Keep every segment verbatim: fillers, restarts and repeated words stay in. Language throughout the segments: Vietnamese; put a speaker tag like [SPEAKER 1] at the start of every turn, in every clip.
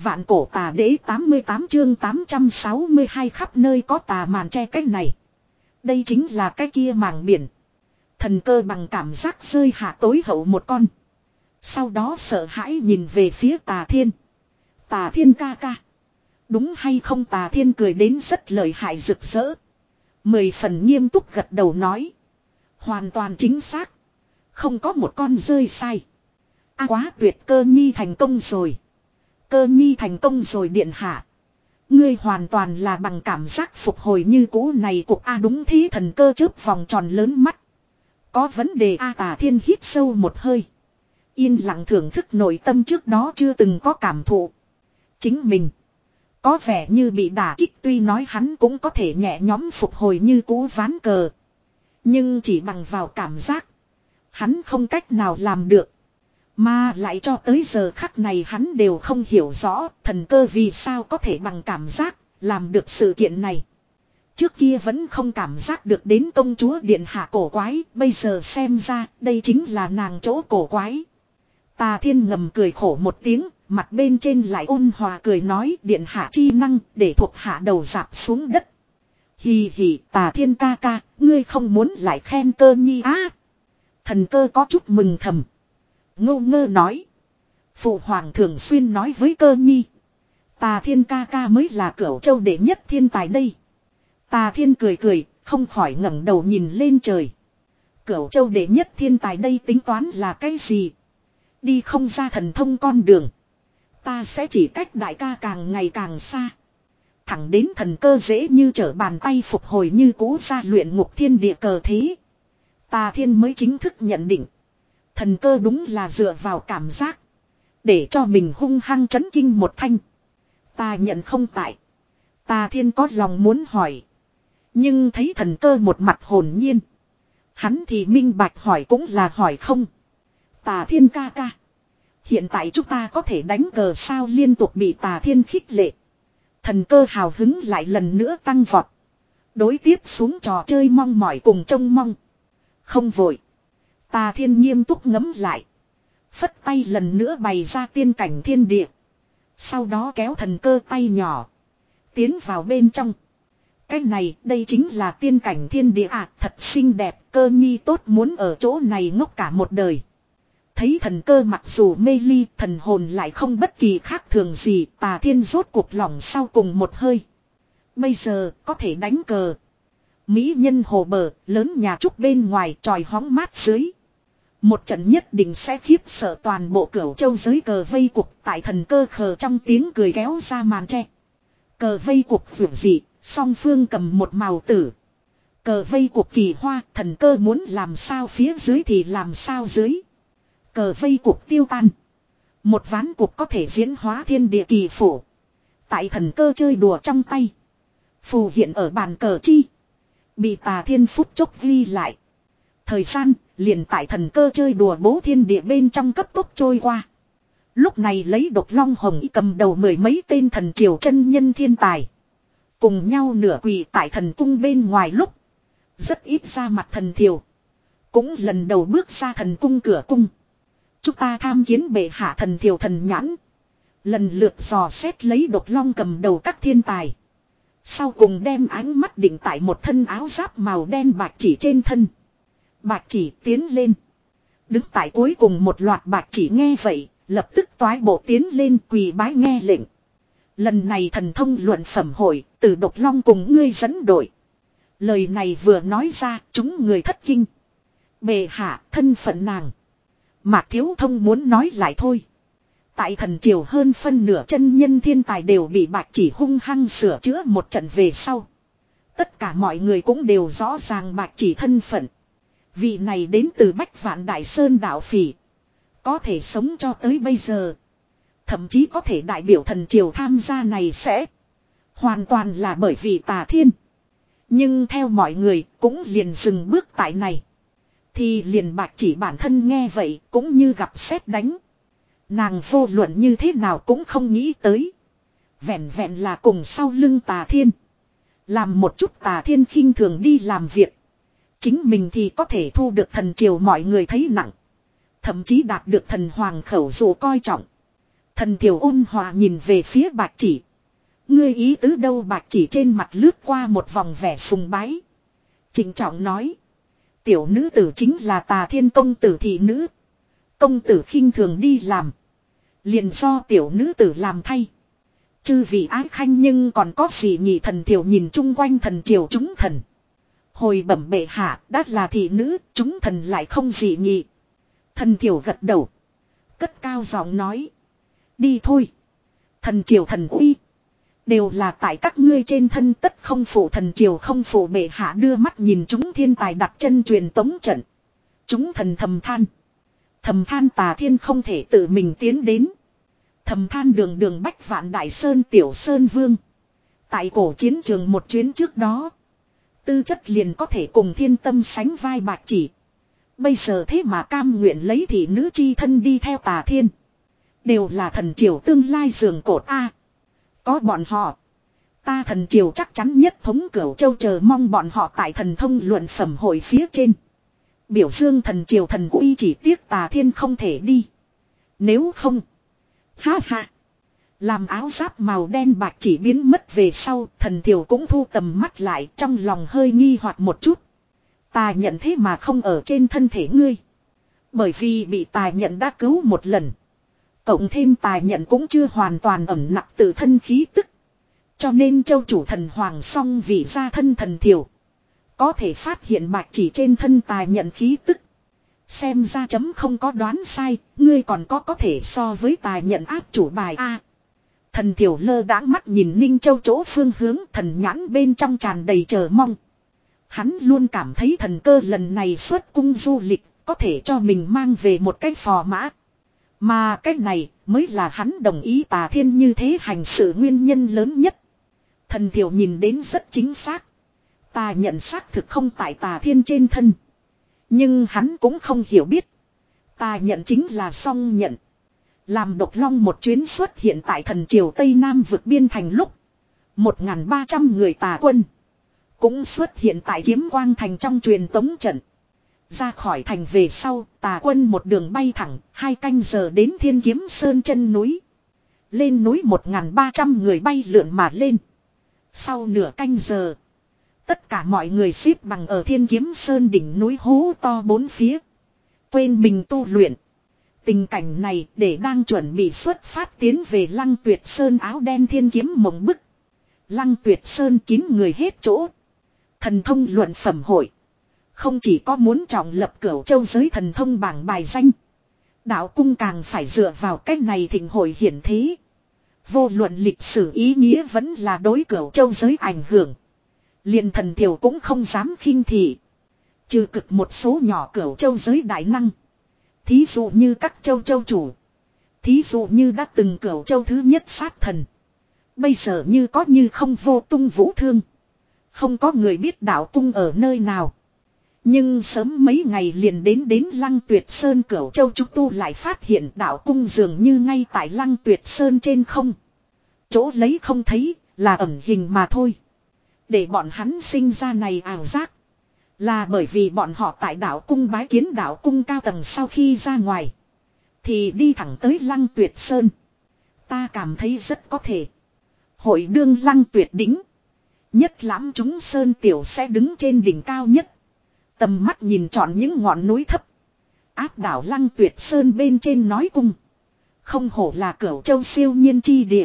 [SPEAKER 1] Vạn cổ tà đế tám mươi tám chương tám trăm sáu mươi hai khắp nơi có tà màn che cách này. Đây chính là cái kia màng biển. Thần cơ bằng cảm giác rơi hạ tối hậu một con. Sau đó sợ hãi nhìn về phía tà thiên. Tà thiên ca ca. Đúng hay không? Tà thiên cười đến rất lợi hại rực rỡ. Mười phần nghiêm túc gật đầu nói. Hoàn toàn chính xác. Không có một con rơi sai. A quá tuyệt, Cơ nhi thành công rồi. Cơ nhi thành công rồi điện hạ. Ngươi hoàn toàn là bằng cảm giác phục hồi như cũ này cục A. Đúng thế, thần cơ chớp vòng tròn lớn mắt. Có vấn đề A. Tà thiên hít sâu một hơi. Yên lặng thưởng thức nội tâm trước đó chưa từng có cảm thụ. Chính mình có vẻ như bị đả kích, tuy nói hắn cũng có thể nhẹ nhõm phục hồi như cũ ván cờ. Nhưng chỉ bằng vào cảm giác, hắn không cách nào làm được. Mà lại cho tới giờ khắc này hắn đều không hiểu rõ thần cơ vì sao có thể bằng cảm giác làm được sự kiện này. Trước kia vẫn không cảm giác được đến công chúa điện hạ cổ quái, bây giờ xem ra đây chính là nàng chỗ cổ quái. Tà thiên ngầm cười khổ một tiếng, mặt bên trên lại ôn hòa cười nói điện hạ chi năng để thuộc hạ đầu dạp xuống đất. Hì hì, Tà thiên ca ca, ngươi không muốn lại khen Cơ nhi á? À, thần cơ có chút mừng thầm. Ngô ngơ nói. Phụ hoàng thường xuyên nói với Cơ nhi. Tà thiên ca ca mới là Cửu Châu đệ nhất thiên tài đây. Tà thiên cười cười, không khỏi ngẩng đầu nhìn lên trời. Cửu Châu đệ nhất thiên tài đây tính toán là cái gì? Đi không ra thần thông con đường. Ta sẽ chỉ cách đại ca càng ngày càng xa. Thẳng đến thần cơ dễ như trở bàn tay phục hồi như cũ ra luyện ngục thiên địa cờ thế. Tà thiên mới chính thức nhận định. Thần cơ đúng là dựa vào cảm giác. Để cho mình hung hăng chấn kinh một thanh. Ta nhận không tại. Tà thiên có lòng muốn hỏi. Nhưng thấy thần cơ một mặt hồn nhiên. Hắn thì minh bạch hỏi cũng là hỏi không. Tà thiên ca ca. Hiện tại chúng ta có thể đánh cờ sao? Liên tục bị tà thiên khích lệ. Thần cơ hào hứng lại lần nữa tăng vọt. Đối tiếp xuống trò chơi mong mỏi cùng trông mong. Không vội. Tà thiên nghiêm túc ngấm lại. Phất tay lần nữa bày ra tiên cảnh thiên địa. Sau đó kéo thần cơ tay nhỏ. Tiến vào bên trong. Cái này đây chính là tiên cảnh thiên địa à, thật xinh đẹp. Cơ nhi tốt muốn ở chỗ này ngốc cả một đời. Thấy thần cơ mặc dù mê ly, thần hồn lại không bất kỳ khác thường gì. Tà thiên rốt cuộc lỏng sau cùng một hơi. Bây giờ có thể đánh cờ. Mỹ nhân hồ bờ, lớn nhà trúc bên ngoài tròi hóng mát dưới. Một trận nhất định sẽ khiếp sợ toàn bộ Cửu Châu giới cờ vây cuộc tại thần cơ khờ trong tiếng cười kéo ra màn tre. Cờ vây cuộc vượt dị, song phương cầm một màu tử. Cờ vây cuộc kỳ hoa, thần cơ muốn làm sao phía dưới thì làm sao dưới. Cờ vây cuộc tiêu tan. Một ván cuộc có thể diễn hóa thiên địa kỳ phổ. Tại thần cơ chơi đùa trong tay. Phù hiện ở bàn cờ chi. Bị tà thiên phút chốc ghi lại. Thời gian liền tại thần cơ chơi đùa bố thiên địa bên trong cấp tốc trôi qua. Lúc này lấy độc long hồng y cầm đầu mười mấy tên thần triều chân nhân thiên tài. Cùng nhau nửa quỳ tại thần cung bên ngoài lúc. Rất ít ra mặt thần thiều. Cũng lần đầu bước ra thần cung cửa cung. Chúng ta tham kiến bệ hạ. Thần thiều thần nhãn. Lần lượt dò xét lấy độc long cầm đầu các thiên tài. Sau cùng đem ánh mắt định tại một thân áo giáp màu đen bạc chỉ trên thân. Bạc chỉ tiến lên. Đứng tại cuối cùng một loạt bạc chỉ nghe vậy, lập tức toái bộ tiến lên quỳ bái nghe lệnh. Lần này thần thông luận phẩm hội, từ độc long cùng ngươi dẫn đội. Lời này vừa nói ra, chúng người thất kinh. Bệ hạ, thân phận nàng. Mạc Thiếu Thông muốn nói lại thôi. Tại thần triều hơn phân nửa chân nhân thiên tài đều bị bạc chỉ hung hăng sửa chữa một trận về sau. Tất cả mọi người cũng đều rõ ràng bạc chỉ thân phận. Vị này đến từ Bách Vạn Đại Sơn đạo phỉ. Có thể sống cho tới bây giờ. Thậm chí có thể đại biểu thần triều tham gia này sẽ. Hoàn toàn là bởi vì tà thiên. Nhưng theo mọi người cũng liền dừng bước tại này. Thì liền bạc chỉ bản thân nghe vậy cũng như gặp sét đánh. Nàng vô luận như thế nào cũng không nghĩ tới. Vẹn vẹn là cùng sau lưng tà thiên. Làm một chút tà thiên khinh thường đi làm việc. Chính mình thì có thể thu được thần triều mọi người thấy nặng. Thậm chí đạt được thần hoàng khẩu dụ coi trọng. Thần thiểu ôn hòa nhìn về phía bạch chỉ. Ngươi ý tứ đâu? Bạch chỉ trên mặt lướt qua một vòng vẻ sùng bái. Trịnh trọng nói. Tiểu nữ tử chính là Tà Thiên công tử thị nữ. Công tử khinh thường đi làm. Liền do tiểu nữ tử làm thay. Chư vị ái khanh nhưng còn có gì nhỉ? Thần thiểu nhìn chung quanh thần triều chúng thần. Hồi bẩm bệ hạ, đã là thị nữ, chúng thần lại không gì nhỉ. Thần thiểu gật đầu. Cất cao giọng nói. Đi thôi. Thần triều thần uy. Đều là tại các ngươi trên thân, tất không phụ thần triều không phụ bệ hạ. Đưa mắt nhìn chúng thiên tài đặt chân truyền tống trận. Chúng thần thầm than. Thầm than Tà Thiên không thể tự mình tiến đến. Thầm than đường đường bách vạn đại sơn tiểu sơn vương. Tại cổ chiến trường một chuyến trước đó. Tư chất liền có thể cùng thiên tâm sánh vai bạch chỉ. Bây giờ thế mà cam nguyện lấy thị nữ chi thân đi theo Tà Thiên. Đều là thần triều tương lai giường cột A. Có bọn họ. Ta thần triều chắc chắn nhất thống Cửu Châu, chờ mong bọn họ tại thần thông luận phẩm hội phía trên. Biểu dương thần triều thần uy, chỉ tiếc Tà Thiên không thể đi. Nếu không. Ha ha. Làm áo giáp màu đen bạc chỉ biến mất về sau, thần triều cũng thu tầm mắt lại, trong lòng hơi nghi hoặc một chút. Ta nhận thế mà không ở trên thân thể ngươi. Bởi vì bị tài nhận đã cứu một lần. Cộng thêm tài nhận cũng chưa hoàn toàn ẩm nặng tự thân khí tức. Cho nên châu chủ thần hoàng song vì ra thân thần thiểu. Có thể phát hiện bạch chỉ trên thân tài nhận khí tức. Xem ra chấm không có đoán sai, ngươi còn có có thể so với tài nhận áp chủ bài A. Thần thiểu lơ đãng mắt nhìn Ninh Châu chỗ phương hướng, thần nhãn bên trong tràn đầy chờ mong. Hắn luôn cảm thấy thần cơ lần này xuất cung du lịch, có thể cho mình mang về một cái phò mã. Mà cái này mới là hắn đồng ý Tà Thiên như thế hành sự nguyên nhân lớn nhất. Thần thiểu nhìn đến rất chính xác. Ta nhận xác thực không tại Tà Thiên trên thân. Nhưng hắn cũng không hiểu biết. Ta nhận chính là song nhận. Làm độc long một chuyến xuất hiện tại thần triều Tây Nam vực biên thành lúc. một nghìn ba trăm người tà quân. Cũng xuất hiện tại Kiếm Quang thành trong truyền tống trận. Ra khỏi thành về sau, tà quân một đường bay thẳng, hai canh giờ đến Thiên Kiếm Sơn chân núi. Lên núi một nghìn ba trăm người bay lượn mà lên. Sau nửa canh giờ, tất cả mọi người xếp bằng ở Thiên Kiếm Sơn đỉnh núi hố to bốn phía. Quên mình tu luyện. Tình cảnh này để đang chuẩn bị xuất phát tiến về Lăng Tuyệt Sơn áo đen thiên kiếm mộng bức. Lăng Tuyệt Sơn kín người hết chỗ. Thần thông luận phẩm hội. Không chỉ có muốn trọng lập Cửu Châu giới thần thông bảng bài danh. Đạo cung càng phải dựa vào cách này thịnh hội hiển thế. Vô luận lịch sử ý nghĩa vẫn là đối Cửu Châu giới ảnh hưởng. Liền thần thiểu cũng không dám khinh thị. Trừ cực một số nhỏ Cửu Châu giới đại năng. Thí dụ như các châu châu chủ. Thí dụ như đã từng Cửu Châu thứ nhất sát thần. Bây giờ như có như không vô tung vũ thương. Không có người biết đạo cung ở nơi nào. Nhưng sớm mấy ngày liền đến đến Lăng Tuyệt Sơn Cửu Châu chúng tu lại phát hiện đạo cung dường như ngay tại Lăng Tuyệt Sơn trên không. Chỗ lấy không thấy là ẩn hình mà thôi. Để bọn hắn sinh ra này ảo giác. Là bởi vì bọn họ tại đạo cung bái kiến đạo cung cao tầng sau khi ra ngoài. Thì đi thẳng tới Lăng Tuyệt Sơn. Ta cảm thấy rất có thể. Hội đương Lăng Tuyệt đỉnh. Nhất lãm chúng Sơn Tiểu sẽ đứng trên đỉnh cao nhất. Tầm mắt nhìn trọn những ngọn núi thấp. Áp đảo Lăng Tuyệt Sơn bên trên nói cung. Không hổ là Cửu Châu siêu nhiên chi địa.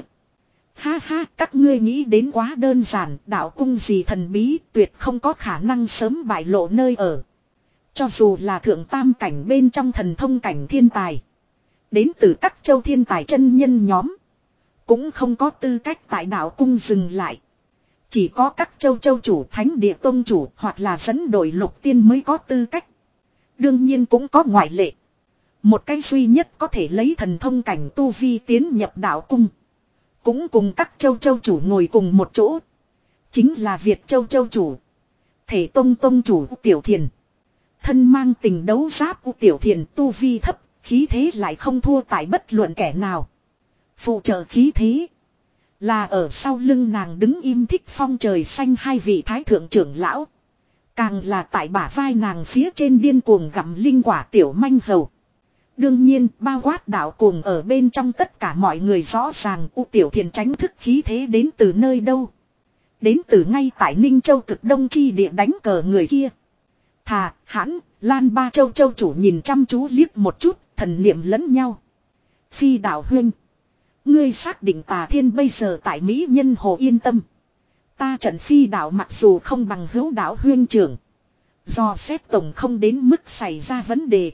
[SPEAKER 1] Ha ha, các ngươi nghĩ đến quá đơn giản, đạo cung gì thần bí, tuyệt không có khả năng sớm bại lộ nơi ở. Cho dù là thượng tam cảnh bên trong thần thông cảnh thiên tài. Đến từ các châu thiên tài chân nhân nhóm. Cũng không có tư cách tại đạo cung dừng lại. Chỉ có các châu châu chủ thánh địa tôn chủ hoặc là dẫn đội lục tiên mới có tư cách. Đương nhiên cũng có ngoại lệ. Một cái duy nhất có thể lấy thần thông cảnh tu vi tiến nhập đạo cung. Cũng cùng các châu châu chủ ngồi cùng một chỗ. Chính là Việt châu châu chủ. Thể tông tông chủ Tiểu Thiền. Thân mang tình đấu giáp của Tiểu Thiền tu vi thấp. Khí thế lại không thua tại bất luận kẻ nào. Phụ trợ khí thế. Là ở sau lưng nàng đứng im Thích Phong trời xanh hai vị thái thượng trưởng lão. Càng là tại bả vai nàng phía trên điên cuồng gặm linh quả tiểu manh hầu. Đương nhiên bao quát đạo cuồng ở bên trong tất cả mọi người rõ ràng U Tiểu Thiền tránh thức khí thế đến từ nơi đâu. Đến từ ngay tại Ninh Châu cực đông chi địa đánh cờ người kia. Thà, hãn, Lan Ba Châu Châu chủ nhìn chăm chú liếc một chút, thần niệm lẫn nhau. Phi đạo huynh. Ngươi xác định Tà Thiên bây giờ tại Mỹ Nhân Hồ yên tâm. Ta trận phi đạo mặc dù không bằng hữu đạo huyên trưởng. Do xét tổng không đến mức xảy ra vấn đề.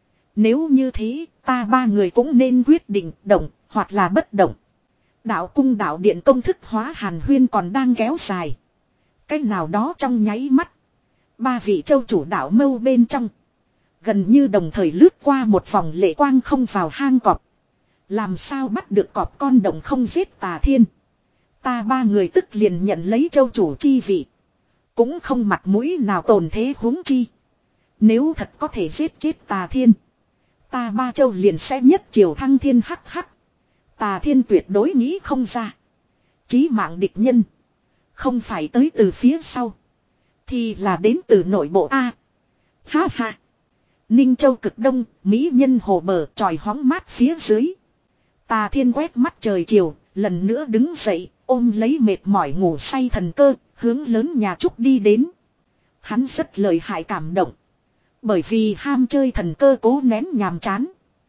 [SPEAKER 1] Nếu như thế, ta ba người cũng nên quyết định động, hoặc là bất động. Đạo cung đạo điện công thức hóa hàn huyên còn đang kéo dài. Cách nào đó trong nháy mắt. Ba vị châu chủ đạo mâu bên trong. Gần như đồng thời lướt qua một vòng lệ quang không vào hang cọp. Làm sao bắt được cọp con động không giết Tà Thiên. Ta ba người tức liền nhận lấy châu chủ chi vị. Cũng không mặt mũi nào tồn thế huống chi. Nếu thật có thể giết chết Tà Thiên. Ta ba châu liền sẽ nhất triều thăng thiên hắc hắc. Tà Thiên tuyệt đối nghĩ không ra. Chí mạng địch nhân. Không phải tới từ phía sau. Thì là đến từ nội bộ A. Ha ha. Ninh Châu cực đông, Mỹ Nhân Hồ bờ tròi hóng mát phía dưới. Tà Thiên quét mắt trời chiều, lần nữa đứng dậy, ôm lấy mệt mỏi ngủ say thần cơ, hướng lớn nhà trúc đi đến. Hắn rất lợi hại cảm động. Bởi vì ham chơi thần cơ cố nén nhàm chán.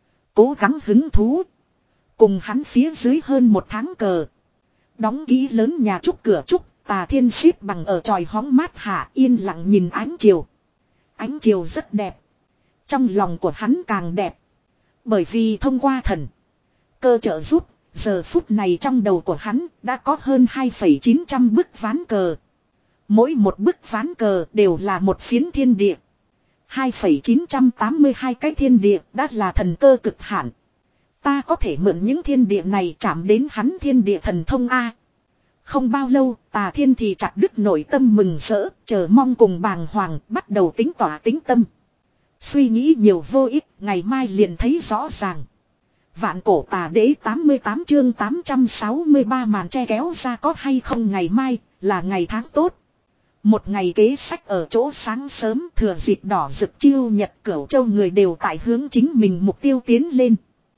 [SPEAKER 1] Cố gắng hứng thú. Cùng hắn phía dưới hơn một tháng cờ. Đóng kỹ lớn nhà trúc cửa trúc, Tà Thiên xếp bằng ở tròi hóng mát hạ yên lặng nhìn ánh chiều. Ánh chiều rất đẹp. Trong lòng của hắn càng đẹp. Bởi vì thông qua thần cơ trợ giúp, giờ phút này trong đầu của hắn đã có hơn hai phẩy chín trăm bức ván cờ. Mỗi một bức ván cờ đều là một phiến thiên địa. hai phẩy chín trăm tám mươi hai cái thiên địa đã là thần cơ cực hạn. Ta có thể mượn những thiên địa này chạm đến hắn thiên địa thần thông A. Không bao lâu, Tà Thiên thì chặt đứt nội tâm mừng rỡ, chờ mong cùng bàng hoàng, bắt đầu tính tỏa tính tâm. Suy nghĩ nhiều vô ích, ngày mai liền thấy rõ ràng. Vạn cổ Tà Đế tám mươi tám chương tám trăm sáu mươi ba màn che kéo ra có hay không ngày mai, là ngày tháng tốt. Một ngày kế sách ở chỗ sáng sớm thừa dịp đỏ rực chiêu nhật cửu châu người đều tại hướng chính mình mục tiêu tiến lên.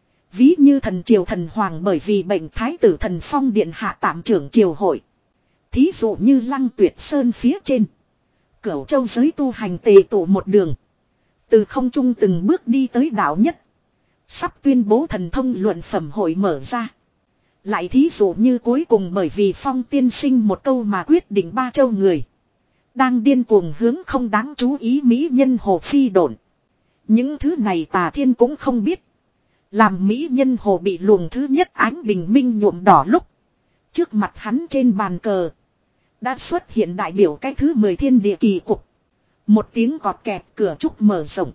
[SPEAKER 1] Ví như thần triều thần hoàng bởi vì bệnh thái tử thần phong điện hạ tạm trưởng triều hội. Thí dụ như Lăng Tuyệt Sơn phía trên. Cửu châu giới tu hành tề tụ một đường. Từ không trung từng bước đi tới đạo nhất. Sắp tuyên bố thần thông luận phẩm hội mở ra. Lại thí dụ như cuối cùng bởi vì Phong tiên sinh một câu mà quyết định ba châu người. Đang điên cuồng hướng không đáng chú ý Mỹ Nhân Hồ phi độn. Những thứ này Tà Thiên cũng không biết. Làm Mỹ Nhân Hồ bị luồng thứ nhất ánh bình minh nhuộm đỏ lúc. Trước mặt hắn trên bàn cờ. Đã xuất hiện đại biểu cái thứ mười thiên địa kỳ cục. Một tiếng cọt kẹt cửa trúc mở rộng.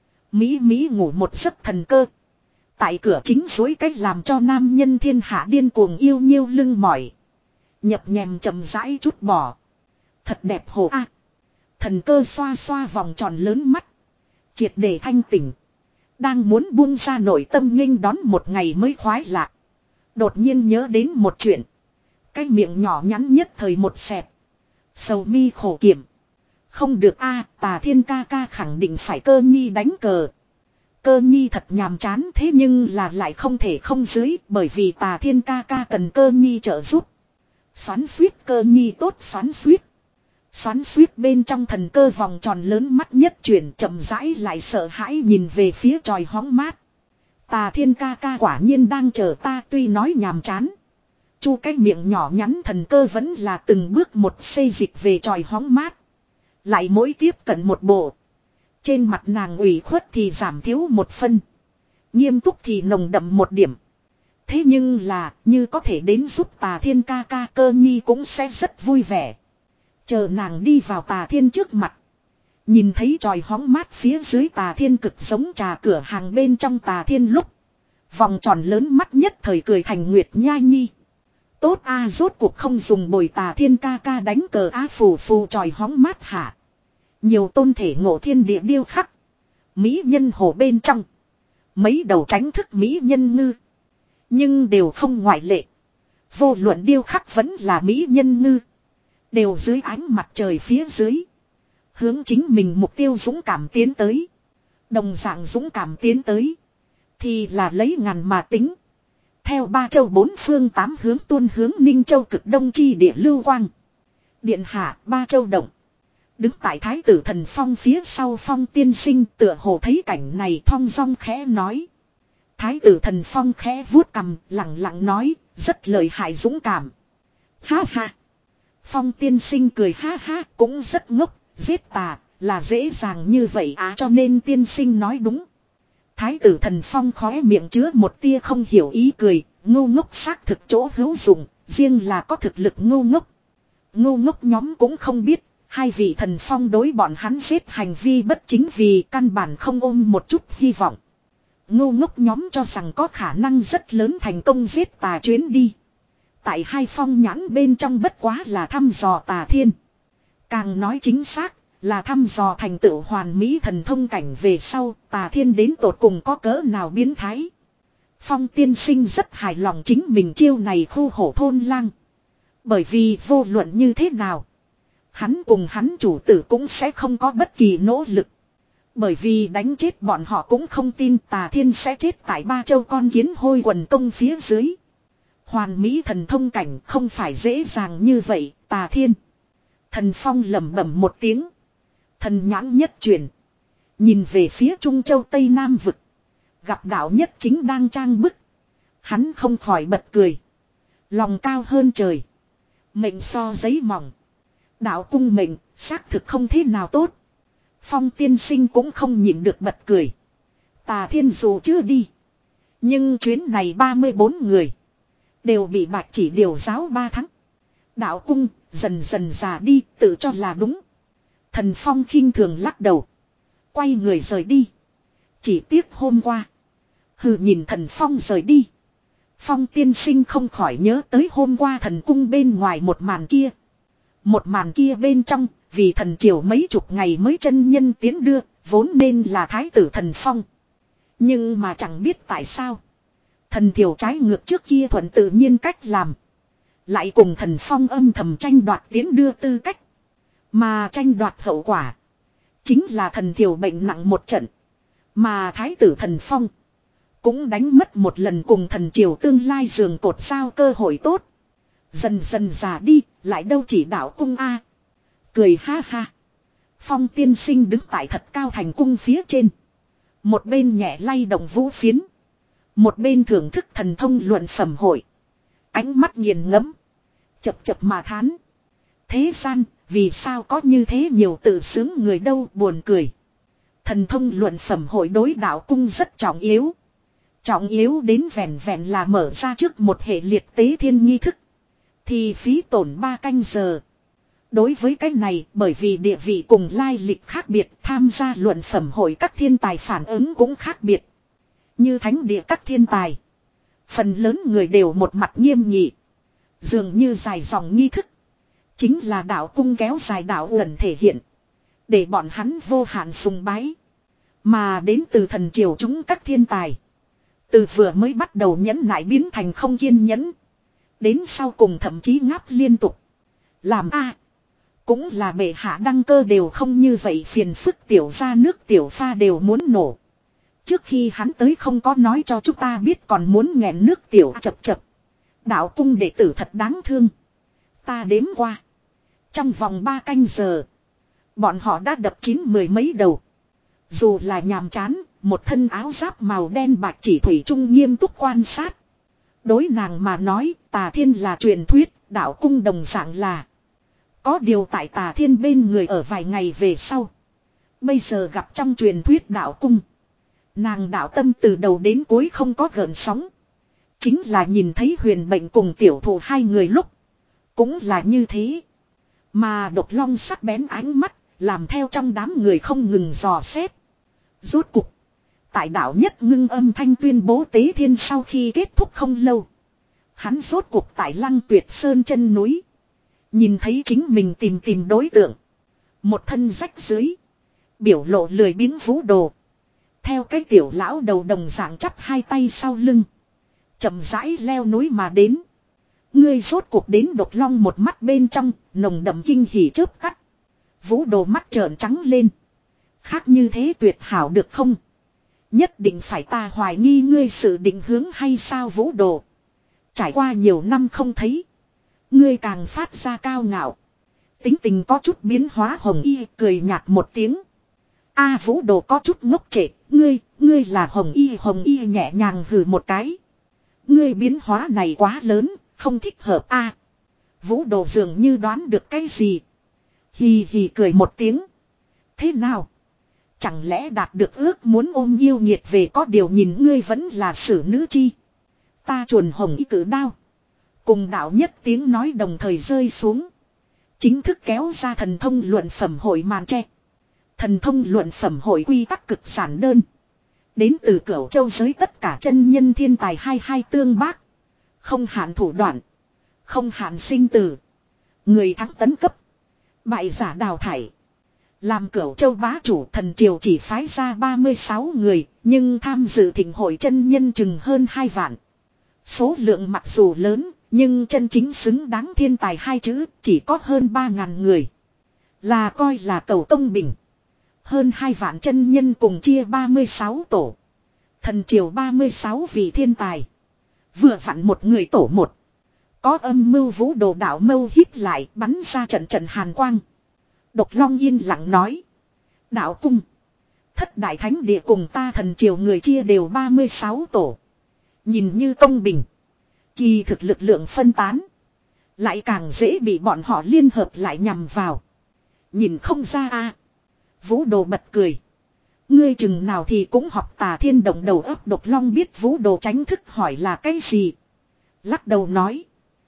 [SPEAKER 1] Mỹ Mỹ ngủ một giấc thần cơ. Tại cửa chính dối cách làm cho nam nhân thiên hạ điên cuồng yêu nhiêu lưng mỏi. Nhập nhèm chậm rãi chút bỏ. Thật đẹp hồ a. Thần cơ xoa xoa vòng tròn lớn mắt. Triệt để thanh tỉnh. Đang muốn buông ra nội tâm nghênh đón một ngày mới khoái lạc. Đột nhiên nhớ đến một chuyện. Cái miệng nhỏ nhắn nhất thời một xẹp. Sầu mi khổ kiểm. Không được a, Tà Thiên ca ca khẳng định phải Cơ Nhi đánh cờ. Cơ Nhi thật nhàm chán thế nhưng là lại không thể không dưới bởi vì Tà Thiên ca ca cần Cơ Nhi trợ giúp. Xoắn suýt Cơ Nhi tốt xoắn suýt. Xoắn suýt bên trong thần cơ vòng tròn lớn mắt nhất chuyển chậm rãi lại sợ hãi nhìn về phía tròi hóng mát. Tà Thiên ca ca quả nhiên đang chờ ta tuy nói nhàm chán. Chu cái miệng nhỏ nhắn thần cơ vẫn là từng bước một xây dịch về tròi hóng mát. Lại mỗi tiếp cận một bộ. Trên mặt nàng ủy khuất thì giảm thiếu một phân. Nghiêm túc thì nồng đậm một điểm. Thế nhưng là như có thể đến giúp Tà Thiên ca ca Cơ Nhi cũng sẽ rất vui vẻ. Chờ nàng đi vào Tà Thiên trước mặt. Nhìn thấy tròi hóng mát phía dưới Tà Thiên cực giống trà cửa hàng bên trong Tà Thiên lúc. Vòng tròn lớn mắt nhất thời cười thành Nguyệt Nha Nhi. Tốt a rốt cuộc không dùng bồi Tà Thiên ca ca đánh cờ á phù phù tròi hóng mát hạ. Nhiều tôn thể ngộ thiên địa điêu khắc. Mỹ Nhân Hồ bên trong. Mấy đầu tránh thức Mỹ Nhân Ngư. Nhưng đều không ngoại lệ. Vô luận điêu khắc vẫn là Mỹ Nhân Ngư. Đều dưới ánh mặt trời phía dưới. Hướng chính mình mục tiêu dũng cảm tiến tới. Đồng dạng dũng cảm tiến tới. Thì là lấy ngàn mà tính. Theo ba châu bốn phương tám hướng tuôn hướng Ninh Châu cực đông chi địa lưu quang. Điện hạ ba châu động. Đứng tại thái tử thần phong phía sau Phong tiên sinh tựa hồ thấy cảnh này thong dong khẽ nói. Thái tử thần phong khẽ vuốt cằm lặng lặng nói, rất lợi hại dũng cảm. Ha ha. Phong tiên sinh cười ha ha cũng rất ngốc, giết tà là dễ dàng như vậy á, cho nên tiên sinh nói đúng. Thái tử thần phong khóe miệng chứa một tia không hiểu ý cười, ngu ngốc xác thực chỗ hữu dụng, riêng là có thực lực ngu ngốc. Ngu ngốc nhóm cũng không biết, hai vị thần phong đối bọn hắn giết hành vi bất chính vì căn bản không ôm một chút hy vọng. Ngu ngốc nhóm cho rằng có khả năng rất lớn thành công giết tà chuyến đi. Tại hai phong nhãn bên trong bất quá là thăm dò tà thiên. Càng nói chính xác là thăm dò thành tựu hoàn mỹ thần thông cảnh về sau tà thiên đến tột cùng có cỡ nào biến thái. Phong tiên sinh rất hài lòng chính mình chiêu này khu hổ thôn lang. Bởi vì vô luận như thế nào, hắn cùng hắn chủ tử cũng sẽ không có bất kỳ nỗ lực. Bởi vì đánh chết bọn họ cũng không tin tà thiên sẽ chết tại ba châu con kiến hôi quần công phía dưới. Hoàn mỹ thần thông cảnh không phải dễ dàng như vậy, tà thiên. Thần phong lẩm bẩm một tiếng. Thần nhãn nhất chuyển. Nhìn về phía Trung Châu Tây Nam vực. Gặp đạo nhất chính đang trang bức. Hắn không khỏi bật cười. Lòng cao hơn trời. Mệnh so giấy mỏng. Đạo cung mệnh xác thực không thế nào tốt. Phong tiên sinh cũng không nhịn được bật cười. Tà thiên dù chưa đi. Nhưng chuyến này ba mươi bốn người. Đều bị bạch chỉ điều giáo ba tháng. Đạo cung dần dần già đi tự cho là đúng. Thần phong khinh thường lắc đầu. Quay người rời đi. Chỉ tiếc hôm qua. Hừ nhìn thần phong rời đi. Phong tiên sinh không khỏi nhớ tới hôm qua thần cung bên ngoài một màn kia. Một màn kia bên trong. Vì thần triều mấy chục ngày mới chân nhân tiến đưa. Vốn nên là thái tử thần phong. Nhưng mà chẳng biết tại sao. Thần triều trái ngược trước kia thuận tự nhiên cách làm. Lại cùng thần phong âm thầm tranh đoạt tiến đưa tư cách. Mà tranh đoạt hậu quả. Chính là thần triều bệnh nặng một trận. Mà thái tử thần phong. Cũng đánh mất một lần cùng thần triều tương lai giường cột sao cơ hội tốt. Dần dần già đi. Lại đâu chỉ đạo cung A. Cười ha ha. Phong tiên sinh đứng tại thật cao thành cung phía trên. Một bên nhẹ lay động vũ phiến. Một bên thưởng thức thần thông luận phẩm hội. Ánh mắt nghiền ngẫm. Chập chập mà thán. Thế gian, vì sao có như thế nhiều tự sướng người đâu buồn cười. Thần thông luận phẩm hội đối đạo cung rất trọng yếu. Trọng yếu đến vẹn vẹn là mở ra trước một hệ liệt tế thiên nghi thức. Thì phí tổn ba canh giờ. Đối với cái này, bởi vì địa vị cùng lai lịch khác biệt, tham gia luận phẩm hội các thiên tài phản ứng cũng khác biệt. Như thánh địa các thiên tài. Phần lớn người đều một mặt nghiêm nghị. Dường như dài dòng nghi thức. Chính là đạo cung kéo dài đạo ẩn thể hiện. Để bọn hắn vô hạn sùng bái. Mà đến từ thần triều chúng các thiên tài. Từ vừa mới bắt đầu nhẫn nại biến thành không kiên nhẫn. Đến sau cùng thậm chí ngáp liên tục. Làm a cũng là bệ hạ đăng cơ đều không như vậy phiền phức tiểu ra nước tiểu pha đều muốn nổ. Trước khi hắn tới không có nói cho chúng ta biết còn muốn nghẹn nước tiểu chập chập. Đạo cung đệ tử thật đáng thương. Ta đếm qua. Trong vòng ba canh giờ. Bọn họ đã đập chín mười mấy đầu. Dù là nhàm chán, một thân áo giáp màu đen bạc chỉ thủy chung nghiêm túc quan sát. Đối nàng mà nói tà thiên là truyền thuyết, đạo cung đồng dạng là. Có điều tại tà thiên bên người ở vài ngày về sau. Bây giờ gặp trong truyền thuyết đạo cung. Nàng đạo tâm từ đầu đến cuối không có gợn sóng. Chính là nhìn thấy huyền bệnh cùng tiểu thụ hai người lúc. Cũng là như thế. Mà độc long sắc bén ánh mắt. Làm theo trong đám người không ngừng dò xét. Rốt cục. Tại đạo nhất ngưng âm thanh tuyên bố tế thiên sau khi kết thúc không lâu. Hắn rốt cục tại Lăng Tuyệt Sơn chân núi. Nhìn thấy chính mình tìm tìm đối tượng. Một thân rách dưới. Biểu lộ lười biếng vũ đồ. Theo cái tiểu lão đầu đồng dạng chắp hai tay sau lưng. Chậm rãi leo núi mà đến. Ngươi rốt cuộc đến độc long một mắt bên trong. Nồng đậm kinh hỉ chớp tắt. Vũ đồ mắt trợn trắng lên. Khác như thế tuyệt hảo được không? Nhất định phải ta hoài nghi ngươi sự định hướng hay sao Vũ Đồ. Trải qua nhiều năm không thấy. Ngươi càng phát ra cao ngạo. Tính tình có chút biến hóa. Hồng Y cười nhạt một tiếng. A Vũ Đồ có chút ngốc trệ. Ngươi, ngươi là Hồng Y. Hồng Y nhẹ nhàng hừ một cái. Ngươi biến hóa này quá lớn, không thích hợp a. Vũ Đồ dường như đoán được cái gì. Hì hì cười một tiếng. Thế nào? Chẳng lẽ đạt được ước muốn ôm yêu nghiệt về, có điều nhìn ngươi vẫn là xử nữ chi. Ta chuồn Hồng Y cử đao. Cùng đạo nhất tiếng nói đồng thời rơi xuống. Chính thức kéo ra thần thông luận phẩm hội màn tre. Thần thông luận phẩm hội quy tắc cực giản đơn. Đến từ Cửu Châu giới tất cả chân nhân thiên tài hai hai tương bác. Không hạn thủ đoạn. Không hạn sinh tử. Người thắng tấn cấp. Bại giả đào thải. Làm Cửu Châu bá chủ, thần triều chỉ phái ra ba mươi sáu người. Nhưng tham dự thịnh hội chân nhân chừng hơn hai vạn. Số lượng mặc dù lớn. Nhưng chân chính xứng đáng thiên tài hai chữ chỉ có hơn ba ngàn người. Là coi là cầu công bình. Hơn hai vạn chân nhân cùng chia ba mươi sáu tổ. Thần triều ba mươi sáu vị thiên tài. Vừa vặn một người tổ một. Có âm mưu Vũ Đồ đạo mâu hít lại bắn ra trận trận hàn quang. Độc Long yên lặng nói. Đạo cung. Thất đại thánh địa cùng ta thần triều người chia đều ba mươi sáu tổ. Nhìn như công bình. Kỳ thực lực lượng phân tán. Lại càng dễ bị bọn họ liên hợp lại nhằm vào. Nhìn không ra a. Vũ Đồ bật cười. Ngươi chừng nào thì cũng học Tà Thiên động đầu óc. Độc Long biết Vũ Đồ tránh thức hỏi là cái gì. Lắc đầu nói.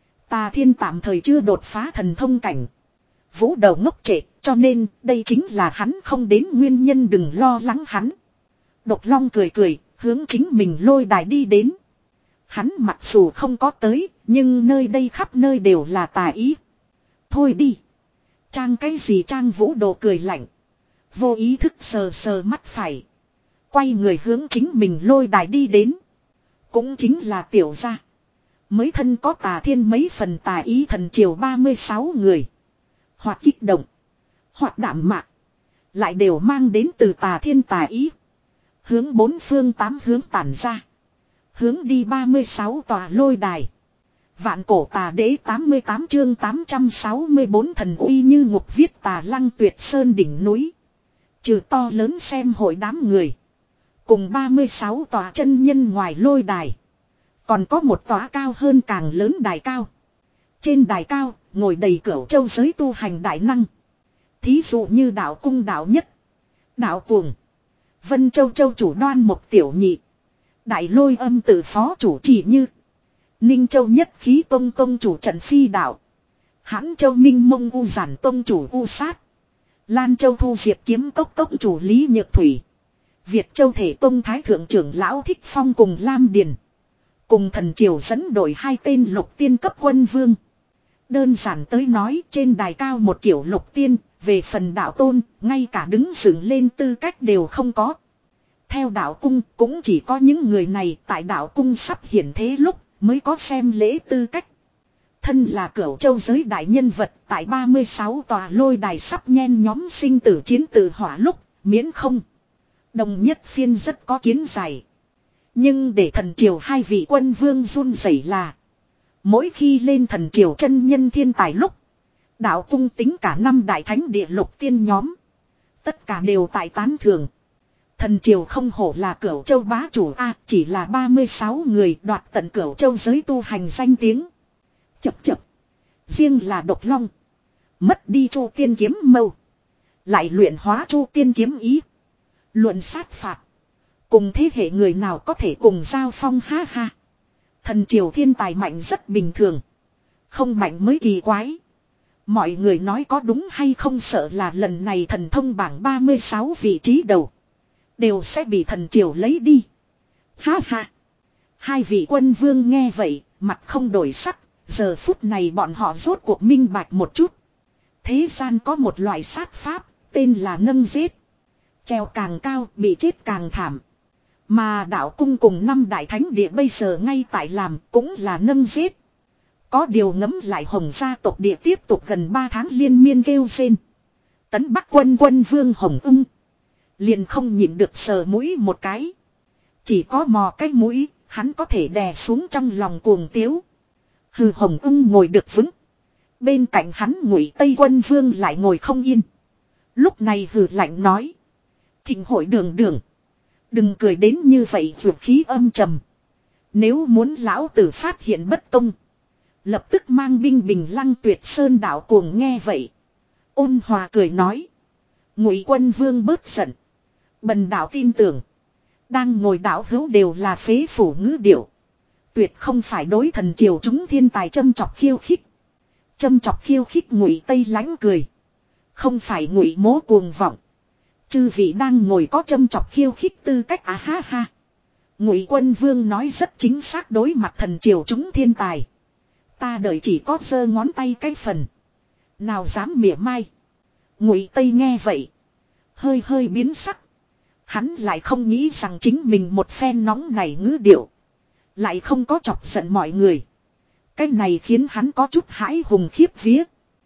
[SPEAKER 1] Tà Thiên tạm thời chưa đột phá thần thông cảnh. Vũ Đồ ngốc trệ, cho nên đây chính là hắn không đến nguyên nhân, đừng lo lắng hắn. Độc Long cười cười, hướng chính mình lôi đài đi đến. Hắn mặc dù không có tới, nhưng nơi đây khắp nơi đều là tà ý. Thôi đi. Trang cái gì trang? Vũ Đồ cười lạnh. Vô ý thức sờ sờ mắt phải. Quay người hướng chính mình lôi đài đi đến. Cũng chính là tiểu gia. Mới thân có Tà Thiên mấy phần tà ý thần triều ba mươi sáu người. Hoặc kích động. Hoặc đạm mạc. Lại đều mang đến từ Tà Thiên tà ý. Hướng bốn phương tám hướng tản ra. Hướng đi ba mươi sáu tòa lôi đài. Vạn cổ tà đế tám mươi tám chương tám trăm sáu mươi bốn thần uy như ngục viết Tà Lăng Tuyệt Sơn đỉnh núi. Trừ to lớn xem hội đám người. Cùng ba mươi sáu tòa chân nhân ngoài lôi đài. Còn có một tòa cao hơn càng lớn đài cao. Trên đài cao ngồi đầy Cửu Châu giới tu hành đại năng. Thí dụ như đạo cung đạo nhất. Đạo cuồng. Vân Châu Châu chủ Đoan Một Tiểu Nhị. Đại Lôi Âm tự phó chủ Chỉ Như. Ninh Châu nhất khí tông tông chủ Trần Phi Đạo. Hãn Châu Minh Mông U Giản tông chủ U Sát. Lan Châu Thu Diệp kiếm cốc cốc chủ Lý Nhược Thủy. Việt Châu Thể Tông Thái Thượng trưởng Lão Thích Phong cùng Lam Điền. Cùng thần triều dẫn đội hai tên lục tiên cấp quân vương. Đơn giản tới nói, trên đài cao một kiểu lục tiên, về phần đạo tôn, ngay cả đứng dựng lên tư cách đều không có. Theo đạo cung, cũng chỉ có những người này tại đạo cung sắp hiển thế lúc mới có xem lễ tư cách. Thân là Cửu Châu giới đại nhân vật, tại ba mươi sáu tòa lôi đài sắp nhen nhóm sinh tử chiến tử hỏa lúc, miễn không. Đồng nhất phiên rất có kiến giải. Nhưng để thần triều hai vị quân vương run rẩy là, mỗi khi lên thần triều chân nhân thiên tài lúc, đạo cung tính cả năm đại thánh địa lục tiên nhóm. Tất cả đều tại tán thường. Thần triều không hổ là Cửu Châu bá chủ a, chỉ là ba mươi sáu người đoạt tận Cửu Châu giới tu hành danh tiếng. Chập chập. Riêng là Độc Long. Mất đi Chu Tiên kiếm mâu. Lại luyện hóa Chu Tiên kiếm ý. Luận sát phạt. Cùng thế hệ người nào có thể cùng giao phong ha ha. Thần triều thiên tài mạnh rất bình thường. Không mạnh mới kỳ quái. Mọi người nói có đúng hay không, sợ là lần này thần thông bảng ba mươi sáu vị trí đầu. Đều sẽ bị thần triều lấy đi. Ha ha. Hai vị quân vương nghe vậy, mặt không đổi sắc. Giờ phút này bọn họ rốt cuộc minh bạch một chút. Thế gian có một loại sát pháp, tên là nâng giết. Treo càng cao, bị chết càng thảm. Mà đạo cung cùng năm đại thánh địa bây giờ ngay tại làm cũng là nâng giết. Có điều ngấm lại Hồng gia tộc địa tiếp tục gần ba tháng liên miên kêu rên. Tấn Bắc quân quân vương Hồng Ưng liền không nhịn được sờ mũi một cái. Chỉ có mò cái mũi, hắn có thể đè xuống trong lòng cuồng tiếu. Hừ, Hồng Ưng ngồi được vững. Bên cạnh hắn Ngụy Tây Quân Vương lại ngồi không yên. Lúc này hừ lạnh nói. Thịnh hội đường đường. Đừng cười đến như vậy vượt khí âm trầm. Nếu muốn lão tử phát hiện bất công. Lập tức mang binh bình Lăng Tuyệt Sơn đảo cuồng nghe vậy. Ôn hòa cười nói. Ngụy Quân Vương bớt giận. Bần đảo tin tưởng. Đang ngồi đảo hữu đều là phế phủ ngữ điệu. Tuyệt không phải đối thần triều chúng thiên tài châm chọc khiêu khích. Châm chọc khiêu khích Ngụy Tây lãnh cười. Không phải Ngụy mố cuồng vọng. Chư vị đang ngồi có châm chọc khiêu khích tư cách à ha ha. Ngụy Quân Vương nói rất chính xác, đối mặt thần triều chúng thiên tài. Ta đợi chỉ có giơ ngón tay cái phần. Nào dám mỉa mai. Ngụy Tây nghe vậy. Hơi hơi biến sắc. Hắn lại không nghĩ rằng chính mình một phen nóng này ngữ điệu. Lại không có chọc giận mọi người. Cái này khiến hắn có chút hãi hùng khiếp vía.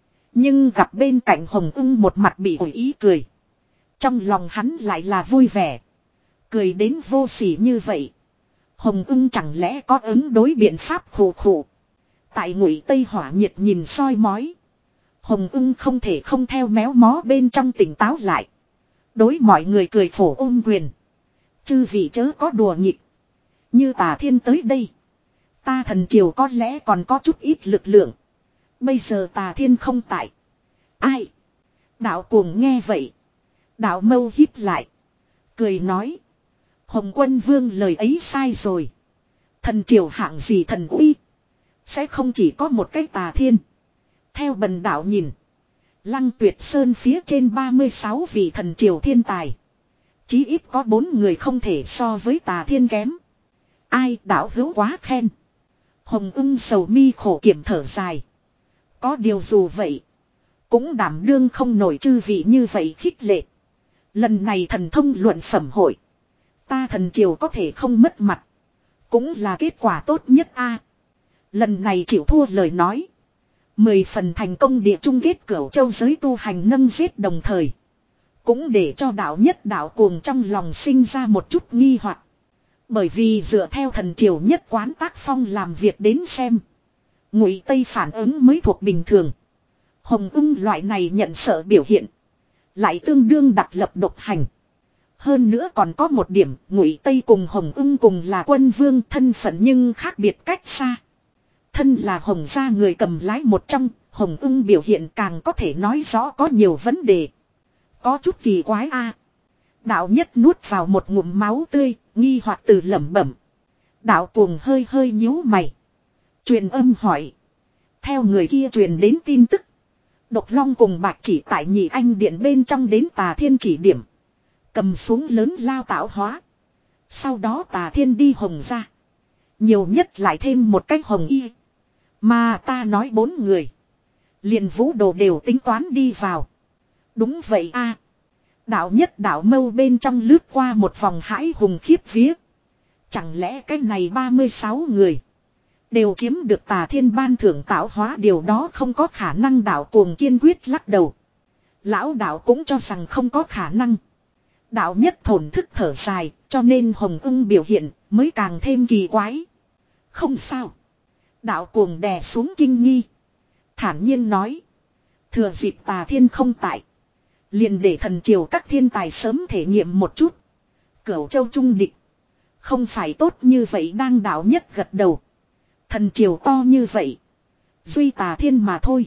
[SPEAKER 1] Nhưng gặp bên cạnh Hồng Ưng một mặt bị ổi ý cười. Trong lòng hắn lại là vui vẻ. Cười đến vô sỉ như vậy. Hồng Ưng chẳng lẽ có ứng đối biện pháp khổ khổ. Tại Ngụy Tây hỏa nhiệt nhìn soi mói. Hồng Ưng không thể không theo méo mó bên trong tỉnh táo lại. Đối mọi người cười phổ ôm quyền. Chư vị chớ có đùa nghịch. Như Tà Thiên tới đây. Ta thần triều có lẽ còn có chút ít lực lượng. Bây giờ Tà Thiên không tại. Ai? Đạo cuồng nghe vậy. Đạo mâu híp lại. Cười nói. Hồng Quân Vương lời ấy sai rồi. Thần triều hạng gì thần uy. Sẽ không chỉ có một cái Tà Thiên. Theo bần đạo nhìn. Lăng Tuyệt Sơn phía trên ba mươi sáu vị thần triều thiên tài. Chí ít có bốn người không thể so với Tà Thiên kém. Ai đạo hữu quá khen. Hồng Ưng sầu mi khổ kiểm thở dài. Có điều dù vậy. Cũng đảm đương không nổi chư vị như vậy khích lệ. Lần này thần thông luận phẩm hội. Ta thần triều có thể không mất mặt. Cũng là kết quả tốt nhất a. Lần này chịu thua lời nói. Mười phần thành công địa chung kết Cửu Châu giới tu hành nâng giết đồng thời. Cũng để cho đạo nhất đạo cuồng trong lòng sinh ra một chút nghi hoặc. Bởi vì dựa theo thần triều nhất quán tác phong làm việc đến xem. Ngụy Tây phản ứng mới thuộc bình thường. Hồng Ưng loại này nhận sợ biểu hiện. Lại tương đương đặc lập độc hành. Hơn nữa còn có một điểm, Ngụy Tây cùng Hồng Ưng cùng là quân vương, thân phận nhưng khác biệt cách xa. Thân là Hồng gia người cầm lái một trong, Hồng Ưng biểu hiện càng có thể nói rõ có nhiều vấn đề. Có chút kỳ quái a. Đạo nhất nuốt vào một ngụm máu tươi, nghi hoặc từ lẩm bẩm. Đạo cuồng hơi hơi nhíu mày. Truyền âm hỏi. Theo người kia truyền đến tin tức. Độc Long cùng Bạch Chỉ tại Nhị Anh điện bên trong đến Tà Thiên chỉ điểm. Cầm xuống lớn lao tạo hóa. Sau đó Tà Thiên đi Hồng gia. Nhiều nhất lại thêm một cái Hồng y. Mà ta nói bốn người. Liền Vũ Đồ đều tính toán đi vào. Đúng vậy a. Đạo nhất đạo mâu bên trong lướt qua một vòng hãi hùng khiếp vía. Chẳng lẽ cái này ba mươi sáu người. Đều chiếm được Tà Thiên ban thưởng tạo hóa, điều đó không có khả năng. Đạo cuồng kiên quyết lắc đầu. Lão đạo cũng cho rằng không có khả năng. Đạo nhất thổn thức thở dài, cho nên Hồng Ưng biểu hiện mới càng thêm kỳ quái. Không sao. Đạo cuồng đè xuống kinh nghi. Thản nhiên nói. Thừa dịp Tà Thiên không tại. Liền để thần triều các thiên tài sớm thể nghiệm một chút. Cửu Châu trung địch. Không phải tốt như vậy. Đang đạo nhất gật đầu. Thần triều to như vậy. Duy Tà Thiên mà thôi.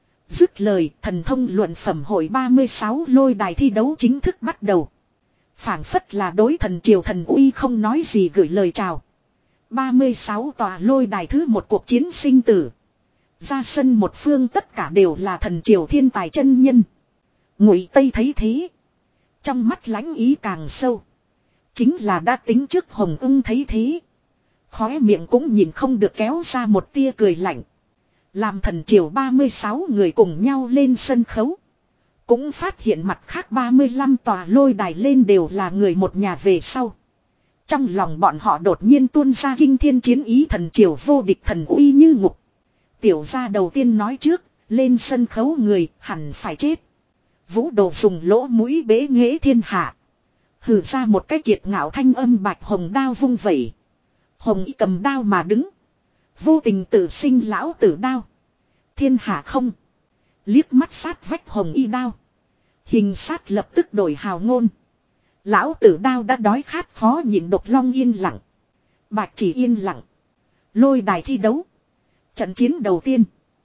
[SPEAKER 1] Dứt lời, thần thông luận phẩm hội ba mươi sáu lôi đài thi đấu chính thức bắt đầu. Phảng phất là đối thần triều thần uy không nói gì gửi lời chào. ba mươi sáu tòa lôi đài thứ một cuộc chiến sinh tử. Ra sân một phương tất cả đều là thần triều thiên tài chân nhân. Ngụy Tây thấy thế. Trong mắt lãnh ý càng sâu. Chính là đã tính trước Hồng Ưng thấy thế. Khóe miệng cũng nhìn không được kéo ra một tia cười lạnh. Làm thần triều ba mươi sáu người cùng nhau lên sân khấu. Cũng phát hiện mặt khác ba mươi lăm tòa lôi đài lên đều là người một nhà về sau. Trong lòng bọn họ đột nhiên tuôn ra kinh thiên chiến ý, thần triều vô địch thần uy như ngục. Tiểu gia đầu tiên nói trước, lên sân khấu người hẳn phải chết. Vũ Đồ dùng lỗ mũi bế nghễ thiên hạ. Hừ ra một cái kiệt ngạo thanh âm, bạch hồng đao vung vẩy. Hồng y cầm đao mà đứng. Vô tình tự sinh lão tử đao. Thiên hạ không. Liếc mắt sát vách hồng y đao. Hình sát lập tức đổi hào ngôn. Lão tử đao đã đói khát khó nhịn, Độc Long yên lặng. Bạch chỉ yên lặng. Lôi đài thi đấu. Trận chiến đầu tiên.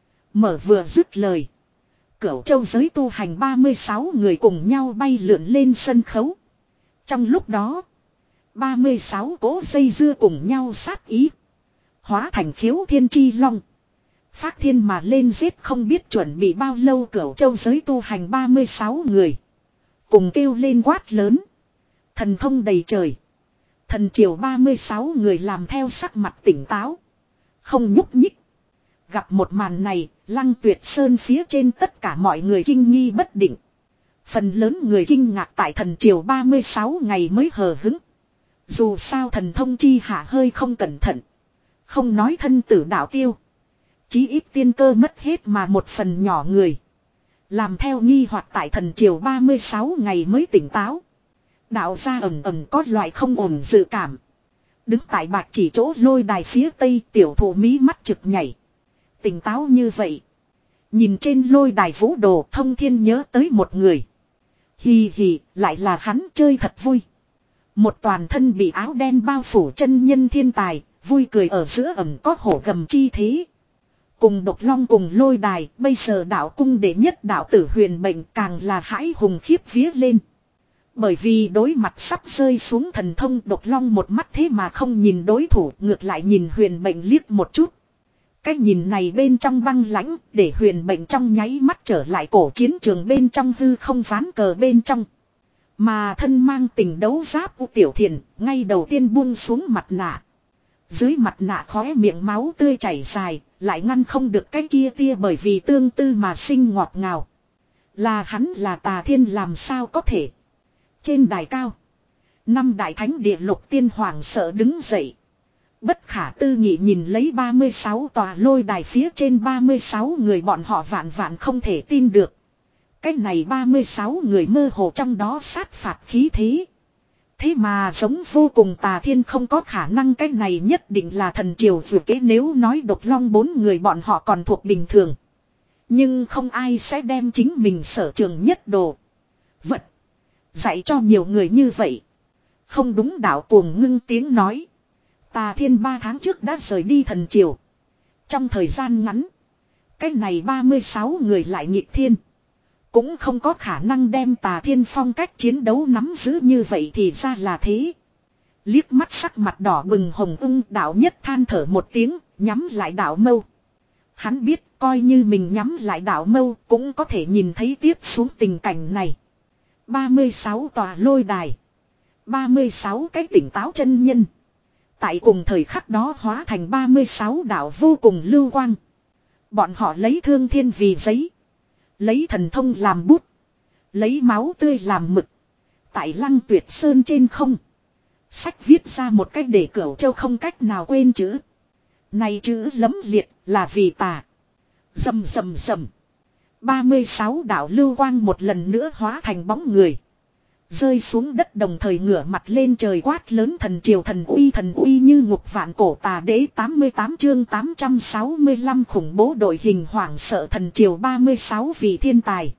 [SPEAKER 1] Mở vừa dứt lời. Cửu châu giới tu hành ba mươi sáu người cùng nhau bay lượn lên sân khấu. Trong lúc đó. ba mươi sáu cỗ dây dưa cùng nhau sát ý. Hóa thành khiếu thiên chi long. Phát thiên mà lên giết, không biết chuẩn bị bao lâu cửu châu giới tu hành ba mươi sáu người. Cùng kêu lên quát lớn. Thần thông đầy trời. Thần triều ba mươi sáu người làm theo, sắc mặt tỉnh táo. Không nhúc nhích. Gặp một màn này, Lăng Tuyệt Sơn phía trên tất cả mọi người kinh nghi bất định. Phần lớn người kinh ngạc tại thần triều ba mươi sáu ngày mới hờ hứng. Dù sao thần thông chi hạ hơi không cẩn thận. Không nói thân tử đạo tiêu. Chí ít tiên cơ mất hết mà một phần nhỏ người. Làm theo nghi hoặc tại thần triều ba mươi sáu ngày mới tỉnh táo. Đạo ra ẩm ẩm có loại không ổn dự cảm. Đứng tại bạch chỉ chỗ lôi đài phía tây, tiểu thụ mí mắt trực nhảy. Tỉnh táo như vậy. Nhìn trên lôi đài vũ đồ, Thông Thiên nhớ tới một người. Hì hì, lại là hắn, chơi thật vui. Một toàn thân bị áo đen bao phủ chân nhân thiên tài, vui cười ở giữa ẩm có hổ gầm chi thế. Cùng Độc Long cùng lôi đài, bây giờ đạo cung đệ nhất đạo tử Huyền Mệnh càng là hãi hùng khiếp vía lên. Bởi vì đối mặt sắp rơi xuống thần thông, Độc Long một mắt thế mà không nhìn đối thủ, ngược lại nhìn Huyền Mệnh liếc một chút. Cái nhìn này bên trong băng lãnh, để Huyền Mệnh trong nháy mắt trở lại cổ chiến trường bên trong hư không ván cờ bên trong. Mà thân mang tình đấu giáp U Tiểu Thiền, ngay đầu tiên buông xuống mặt nạ. Dưới mặt nạ khóe miệng máu tươi chảy dài, lại ngăn không được cái kia tia bởi vì tương tư mà sinh ngọt ngào. Là hắn, là Tà Thiên, làm sao có thể. Trên đài cao, năm đại thánh địa lục tiên hoàng sợ đứng dậy. Bất khả tư nghị nhìn lấy ba mươi sáu tòa lôi đài phía trên ba mươi sáu người, bọn họ vạn vạn không thể tin được. Cái này ba mươi sáu người mơ hồ trong đó sát phạt khí thế. Thế mà giống vô cùng Tà Thiên, không có khả năng, cái này nhất định là thần triều vừa kế. Nếu nói Độc Long bốn người bọn họ còn thuộc bình thường. Nhưng không ai sẽ đem chính mình sở trường nhất đồ vật dạy cho nhiều người như vậy. Không đúng, đạo cuồng ngưng tiếng nói. Tà Thiên ba tháng trước đã rời đi thần triều. Trong thời gian ngắn, cái này ba mươi sáu người lại nghịch thiên. Cũng không có khả năng đem Tà Thiên phong cách chiến đấu nắm giữ như vậy, thì ra là thế. Liếc mắt sắc mặt đỏ bừng Hồng Ưng đạo nhất than thở một tiếng, nhắm lại đạo mâu. Hắn biết coi như mình nhắm lại đạo mâu cũng có thể nhìn thấy tiếp xuống tình cảnh này. ba mươi sáu tòa lôi đài. ba mươi sáu cái tỉnh táo chân nhân. Tại cùng thời khắc đó hóa thành ba mươi sáu đạo vô cùng lưu quang. Bọn họ lấy thương thiên vì giấy. Lấy thần thông làm bút. Lấy máu tươi làm mực. Tại Lăng Tuyệt Sơn trên không. Sách viết ra một cách để Cửu Châu không cách nào quên chữ. Này chữ lấm liệt là vì Tà. Rầm rầm rầm. ba mươi sáu đạo lưu quang một lần nữa hóa thành bóng người. Rơi xuống đất, đồng thời ngửa mặt lên trời quát lớn thần triều thần uy, thần uy như ngục vạn cổ Tà đế. Tám mươi tám chương tám trăm sáu mươi lăm khủng bố đội hình hoảng sợ thần triều ba mươi sáu vị thiên tài.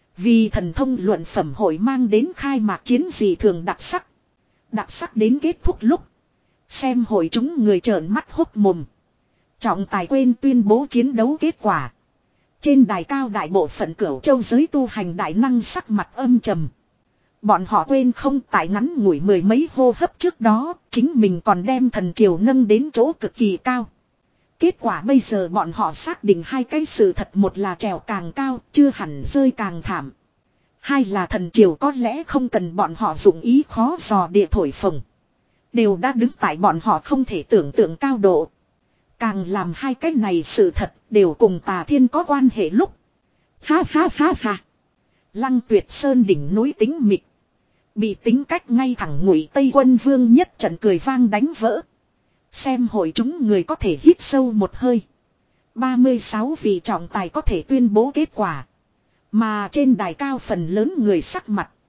[SPEAKER 1] Vì thần thông luận phẩm hội mang đến khai mạc chiến dị thường đặc sắc. Đặc sắc đến kết thúc lúc. Xem hội chúng người trợn mắt hốc mồm. Trọng tài quên tuyên bố chiến đấu kết quả. Trên đài cao đại bộ phận Cửu Châu giới tu hành đại năng sắc mặt âm trầm. Bọn họ quên không, tại ngắn ngủi mười mấy hô hấp trước đó, chính mình còn đem thần triều nâng đến chỗ cực kỳ cao. Kết quả bây giờ bọn họ xác định hai cái sự thật, một là trèo càng cao, chưa hẳn rơi càng thảm. Hai là thần triều có lẽ không cần bọn họ dụng ý khó dò địa thổi phồng. Đều đã đứng tại bọn họ không thể tưởng tượng cao độ. Càng làm hai cái này sự thật đều cùng Tà Thiên có quan hệ lúc. Ha ha ha ha. Lăng Tuyệt Sơn đỉnh núi tính mịt. Bị tính cách ngay thẳng Ngụy Tây Quân Vương nhất trận cười vang đánh vỡ. Xem hội chúng người có thể hít sâu một hơi. ba mươi sáu vị trọng tài có thể tuyên bố kết quả. Mà trên đài cao phần lớn người sắc mặt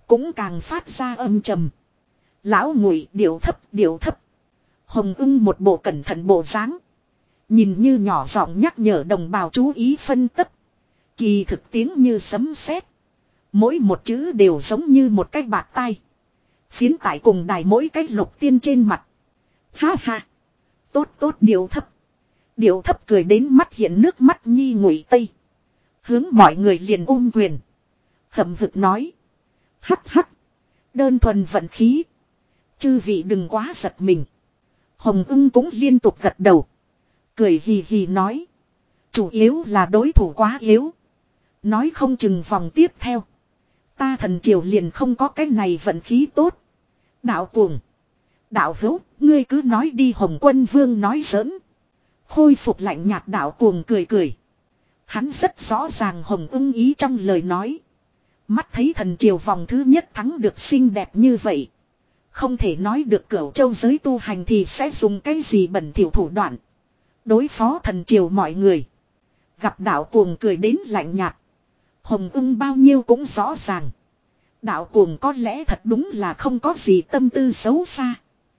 [SPEAKER 1] cũng càng phát ra âm trầm. Lão Ngụy điệu thấp điệu thấp. Hồng Ưng một bộ cẩn thận bộ dáng, nhìn như nhỏ giọng nhắc nhở đồng bào chú ý phân tích. Kỳ thực tiếng như sấm sét, mỗi một chữ đều giống như một cái bạt tai, phiến tại cùng đài mỗi cái lục tiên trên mặt. Ha ha, tốt tốt điệu thấp. Điệu thấp cười đến mắt hiện nước mắt nhi Ngụy Tây, hướng mọi người liền ôm quyền, hậm hực nói: hắc hắc, đơn thuần vận khí, chư vị đừng quá giật mình. Hồng Ưng cũng liên tục gật đầu, cười hì hì nói: chủ yếu là đối thủ quá yếu, nói không chừng vòng tiếp theo ta Thần Triều liền không có cái này vận khí tốt. Đạo cuồng, đạo hữu, ngươi cứ nói đi. Hồng Quân Vương nói giỡn. Khôi phục lạnh nhạt đạo cuồng cười cười. Hắn rất rõ ràng Hồng Ưng ý trong lời nói. Mắt thấy Thần Triều vòng thứ nhất thắng được xinh đẹp như vậy, không thể nói được Cửu Châu giới tu hành thì sẽ dùng cái gì bẩn thỉu thủ đoạn đối phó Thần Triều mọi người. Gặp đạo cuồng cười đến lạnh nhạt, Hồng Ưng bao nhiêu cũng rõ ràng. Đạo cuồng có lẽ thật đúng là không có gì tâm tư xấu xa.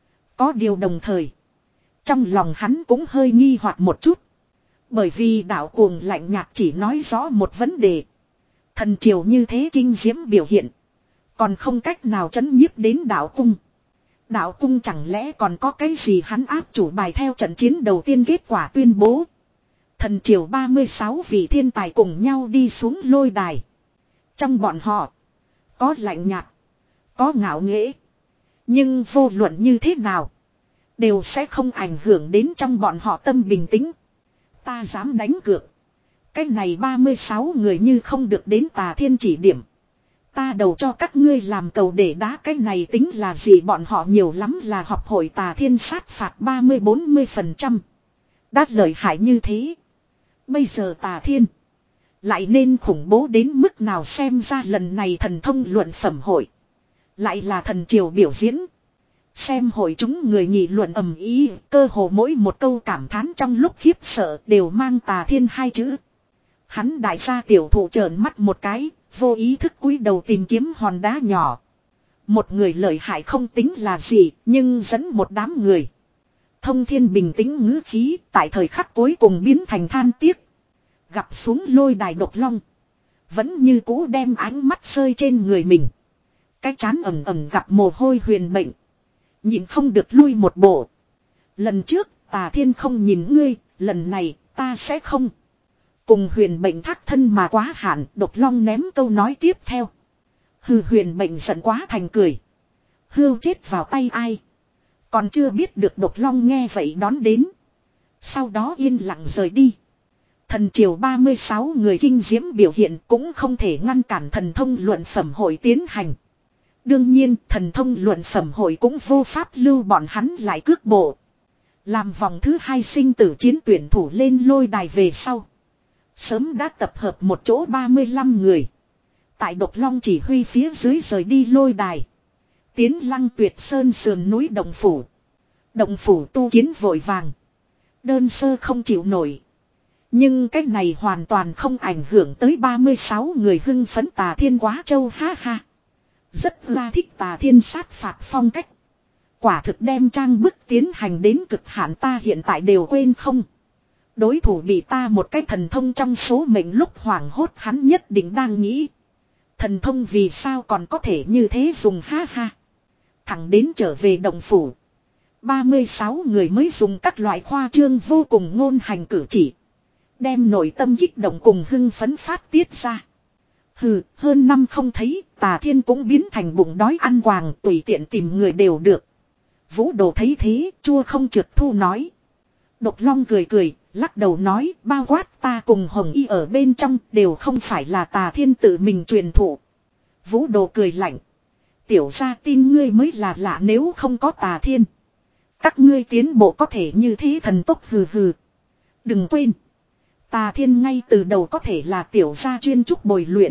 [SPEAKER 1] Có điều đồng thời, trong lòng hắn cũng hơi nghi hoặc một chút. Bởi vì đạo cuồng lạnh nhạt chỉ nói rõ một vấn đề. Thần Triều như thế kinh diễm biểu hiện, còn không cách nào trấn nhiếp đến đạo cung. Đạo cung chẳng lẽ còn có cái gì hắn áp chủ bài. Theo trận chiến đầu tiên kết quả tuyên bố, Thần Triều ba mươi sáu vị thiên tài cùng nhau đi xuống lôi đài. Trong bọn họ, có lạnh nhạt, có ngạo nghễ, nhưng vô luận như thế nào, đều sẽ không ảnh hưởng đến trong bọn họ tâm bình tĩnh. Ta dám đánh cược, cái này ba mươi sáu người như không được đến Tà Thiên chỉ điểm, ta đầu cho các ngươi làm cầu để đá. Cái này tính là gì? Bọn họ nhiều lắm là học hội Tà Thiên sát phạt ba mươi bốn mươi phần trăm. Đã lợi hại như thế, bây giờ Tà Thiên lại nên khủng bố đến mức nào? Xem ra lần này thần thông luận phẩm hội lại là Thần Triều biểu diễn. Xem hội chúng người nghị luận ầm ĩ, cơ hồ mỗi một câu cảm thán trong lúc khiếp sợ đều mang Tà Thiên hai chữ. Hắn đại gia tiểu thụ trợn mắt một cái, vô ý thức cúi đầu tìm kiếm hòn đá nhỏ. Một người lợi hại không tính là gì, nhưng dẫn một đám người. Thông Thiên bình tĩnh ngữ khí, tại thời khắc cuối cùng biến thành than tiếc. Gặp xuống lôi đài Độc Long, vẫn như cũ đem ánh mắt rơi trên người mình. Cái trán ẩm ẩm gặp mồ hôi huyền bệnh, nhìn không được lui một bộ. Lần trước Tà Thiên không nhìn ngươi, lần này ta sẽ không. Cùng huyền bệnh thác thân mà quá hạn. Độc Long ném câu nói tiếp theo. Hừ, huyền bệnh giận quá thành cười. Hưu chết vào tay ai? Còn chưa biết được. Độc Long nghe vậy đón đến, sau đó yên lặng rời đi. Thần Triều ba mươi sáu người kinh diễm biểu hiện cũng không thể ngăn cản thần thông luận phẩm hội tiến hành. Đương nhiên thần thông luận phẩm hội cũng vô pháp lưu bọn hắn lại cước bộ. Làm vòng thứ hai sinh tử chiến tuyển thủ lên lôi đài về sau, sớm đã tập hợp một chỗ ba mươi lăm người. Tại Độc Long chỉ huy phía dưới rời đi lôi đài, tiến Lăng Tuyệt Sơn sườn núi Động Phủ. Động Phủ tu kiến vội vàng, đơn sơ không chịu nổi. Nhưng cái này hoàn toàn không ảnh hưởng tới ba mươi sáu người hưng phấn. Tà Thiên quá trâu ha ha. Rất là thích Tà Thiên sát phạt phong cách. Quả thực đem trang bức tiến hành đến cực hạn, ta hiện tại đều quên không. Đối thủ bị ta một cái thần thông trong số mệnh lúc hoảng hốt, hắn nhất định đang nghĩ. Thần thông vì sao còn có thể như thế dùng ha ha. Thẳng đến trở về Động Phủ, ba mươi sáu người mới dùng các loại khoa trương vô cùng ngôn hành cử chỉ, đem nội tâm kích động cùng hưng phấn phát tiết ra. Hừ, hơn năm không thấy, Tà Thiên cũng biến thành bụng đói ăn quàng, tùy tiện tìm người đều được. Vũ Đồ thấy thế, chua không trượt thu nói. Độc Long cười cười, lắc đầu nói, bao quát ta cùng Hồng Y ở bên trong đều không phải là Tà Thiên tự mình truyền thụ. Vũ Đồ cười lạnh. Tiểu gia tin ngươi mới là lạ, nếu không có Tà Thiên, các ngươi tiến bộ có thể như thế thần tốc. Hừ hừ. Đừng quên, Tà Thiên ngay từ đầu có thể là tiểu gia chuyên trúc bồi luyện.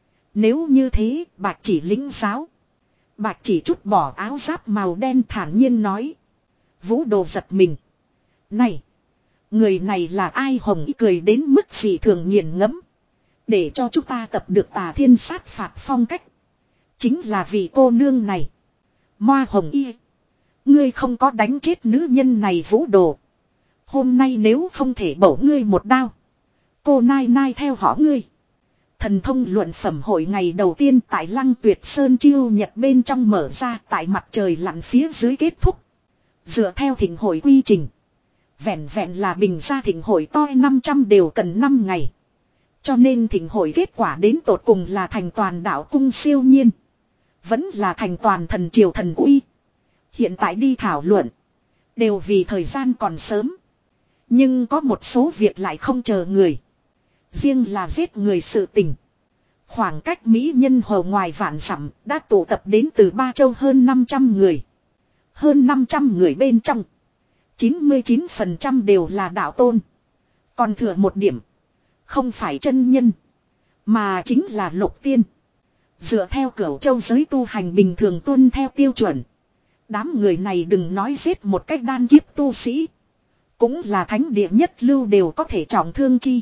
[SPEAKER 1] Nếu như thế, Bạch Chỉ lĩnh giáo. Bạch Chỉ trút bỏ áo giáp màu đen thản nhiên nói. Vũ Đồ giật mình. Này, người này là ai? Hồng Y cười đến mức dị thường nghiền ngẫm. Để cho chúng ta tập được Tà Thiên sát phạt phong cách, chính là vị cô nương này. Moa Hồng Y. Ngươi không có đánh chết nữ nhân này vũ đồ. Hôm nay nếu không thể bổ ngươi một đao. Cô nai nai theo họ ngươi. Thần thông luận phẩm hội ngày đầu tiên tại Lăng Tuyệt Sơn chiêu nhật bên trong mở ra tại mặt trời lặn phía dưới kết thúc. Dựa theo thịnh hội quy trình. Vẹn vẹn là bình ra thịnh hội to năm trăm đều cần năm ngày. Cho nên thịnh hội kết quả đến tột cùng là thành toàn đạo cung siêu nhiên. Vẫn là thành toàn thần triều thần uy. Hiện tại đi thảo luận. Đều vì thời gian còn sớm. Nhưng có một số việc lại không chờ người. Riêng là giết người sự tình. Khoảng cách Mỹ Nhân Hồ ngoài vạn dặm đã tụ tập đến từ ba châu hơn năm trăm người. Hơn năm trăm người bên trong. chín mươi chín phần trăm đều là đạo tôn. Còn thừa một điểm. Không phải chân nhân. Mà chính là lục tiên. Dựa theo cửu châu giới tu hành bình thường tuân theo tiêu chuẩn. Đám người này đừng nói giết một cách đan kiếp tu sĩ. Cũng là thánh địa nhất lưu đều có thể trọng thương chi.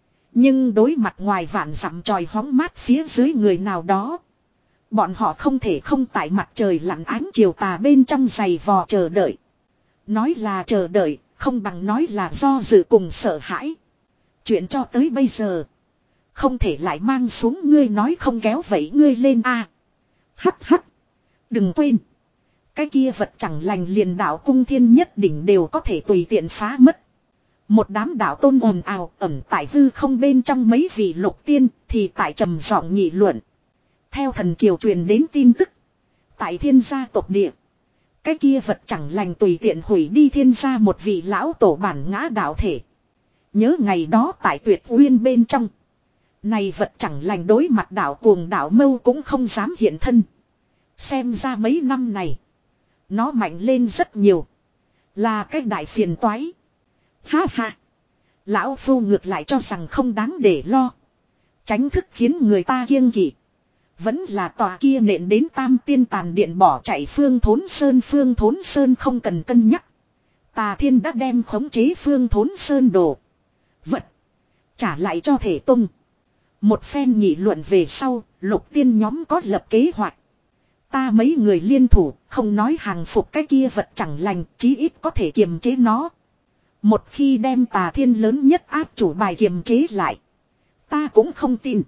[SPEAKER 1] Nhưng đối mặt ngoài vạn dặm tròi hóng mát phía dưới người nào đó. Bọn họ không thể không tại mặt trời lặn ánh chiều tà bên trong giày vò chờ đợi. Nói là chờ đợi, không bằng nói là do dự cùng sợ hãi. Chuyện cho tới bây giờ. Không thể lại mang xuống ngươi nói không kéo vẫy ngươi lên a. Hắc hắc. Đừng quên. Cái kia vật chẳng lành liền đạo cung thiên nhất đỉnh đều có thể tùy tiện phá mất. Một đám đạo tôn ồn ào ẩn tại hư không bên trong mấy vị lục tiên thì tại trầm giọng nghị luận. Theo thần triều truyền đến tin tức. Tại thiên gia tộc địa. Cái kia vật chẳng lành tùy tiện hủy đi thiên gia một vị lão tổ bản ngã đạo thể. Nhớ ngày đó tại Tuyệt Uyên bên trong. Này vật chẳng lành đối mặt đạo cuồng đạo mâu cũng không dám hiện thân. Xem ra mấy năm này. Nó mạnh lên rất nhiều. Là cái đại phiền toái. Ha ha. Lão Phu ngược lại cho rằng không đáng để lo. Tránh thức khiến người ta kiêng kỵ. Vẫn là tòa kia nện đến tam tiên tàn điện bỏ chạy Phương Thốn Sơn. Phương Thốn Sơn không cần cân nhắc. Tà Thiên đã đem khống chế Phương Thốn Sơn đồ vật trả lại cho thể tung. Một phen nghị luận về sau, lục tiên nhóm có lập kế hoạch. Ta mấy người liên thủ, không nói hàng phục cái kia vật chẳng lành, chí ít có thể kiềm chế nó. Một khi đem Tà Thiên lớn nhất áp chủ bài kiềm chế lại. Ta cũng không tin.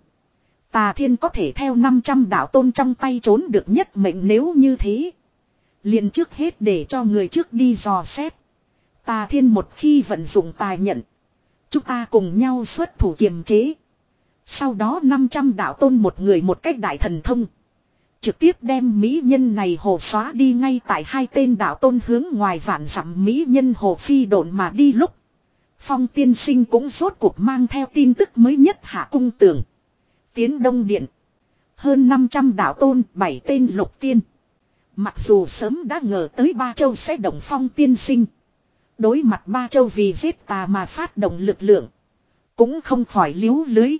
[SPEAKER 1] Tà Thiên có thể theo năm trăm đạo tôn trong tay trốn được nhất mệnh nếu như thế. Liền trước hết để cho người trước đi dò xét. Tà Thiên một khi vận dụng tài nhận. Chúng ta cùng nhau xuất thủ kiềm chế. Sau đó năm trăm đạo tôn một người một cách đại thần thông. Trực tiếp đem mỹ nhân này hồ xóa đi ngay tại hai tên đạo tôn hướng ngoài vạn dặm mỹ nhân hồ phi độn mà đi lúc. Phong tiên sinh cũng rốt cuộc mang theo tin tức mới nhất hạ cung tường. Tiến Đông Điện. Hơn năm trăm đạo tôn, bảy tên lục tiên. Mặc dù sớm đã ngờ tới Ba Châu sẽ động Phong tiên sinh. Đối mặt Ba Châu vì giết tà mà phát động lực lượng. Cũng không khỏi liếu lưới.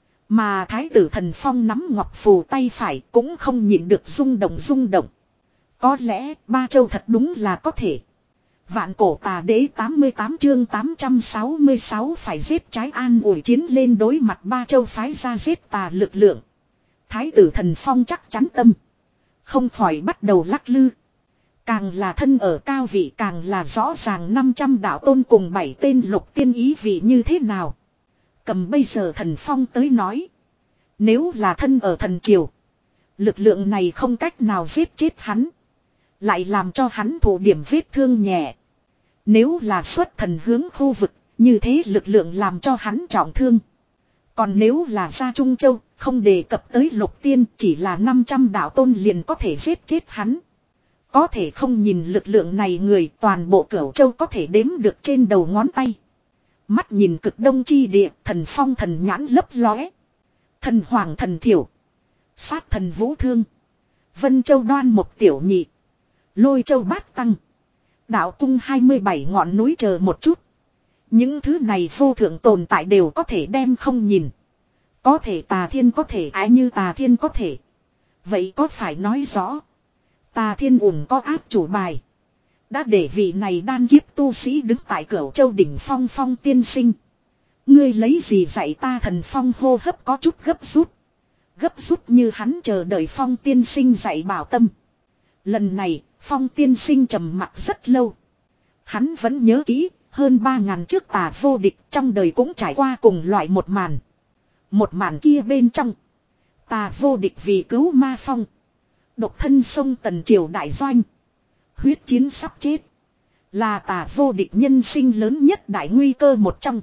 [SPEAKER 1] Mà Thái tử Thần Phong nắm ngọc phù tay phải cũng không nhịn được rung động rung động. Có lẽ Ba Châu thật đúng là có thể. Vạn cổ tà đế tám mươi tám chương tám trăm sáu mươi sáu phải giết trái an ủi chiến lên đối mặt Ba Châu phái ra giết tà lực lượng. Thái tử Thần Phong chắc chắn tâm. Không khỏi bắt đầu lắc lư. Càng là thân ở cao vị càng là rõ ràng năm trăm đạo tôn cùng bảy tên lục tiên ý vị như thế nào. Cầm bây giờ Thần Phong tới nói. Nếu là thân ở thần triều. Lực lượng này không cách nào giết chết hắn. Lại làm cho hắn thụ điểm vết thương nhẹ. Nếu là xuất thần hướng khu vực. Như thế lực lượng làm cho hắn trọng thương. Còn nếu là ra Trung Châu. Không đề cập tới lục tiên. Chỉ là năm trăm đạo tôn liền có thể giết chết hắn. Có thể không nhìn lực lượng này người. Toàn bộ Cửu Châu có thể đếm được trên đầu ngón tay. Mắt nhìn cực đông chi địa. Thần Phong thần nhãn lấp lóe. Thần Hoàng thần thiểu. Sát thần Vũ Thương. Vân Châu đoan một tiểu nhị. Lôi Châu bát tăng. Đạo cung hai mươi bảy ngọn núi chờ một chút. Những thứ này vô thượng tồn tại đều có thể đem không nhìn. Có thể Tà Thiên có thể ái như Tà Thiên có thể. Vậy có phải nói rõ. Tà Thiên ủng có áp chủ bài. Đã để vị này đan kiếp tu sĩ đứng tại Cửu Châu đỉnh phong Phong tiên sinh. Ngươi lấy gì dạy ta? Thần Phong hô hấp có chút gấp rút. Gấp rút như hắn chờ đợi Phong tiên sinh dạy bảo tâm. Lần này, Phong tiên sinh trầm mặc rất lâu. Hắn vẫn nhớ kỹ, hơn ba ngàn trước Tà Vô Địch trong đời cũng trải qua cùng loại một màn. Một màn kia bên trong. Tà Vô Địch vì cứu Ma Phong. Độc thân sông Tần Triều đại doanh. Huyết chiến sắp chết. Là Tà Vô Địch nhân sinh lớn nhất đại nguy cơ một trong.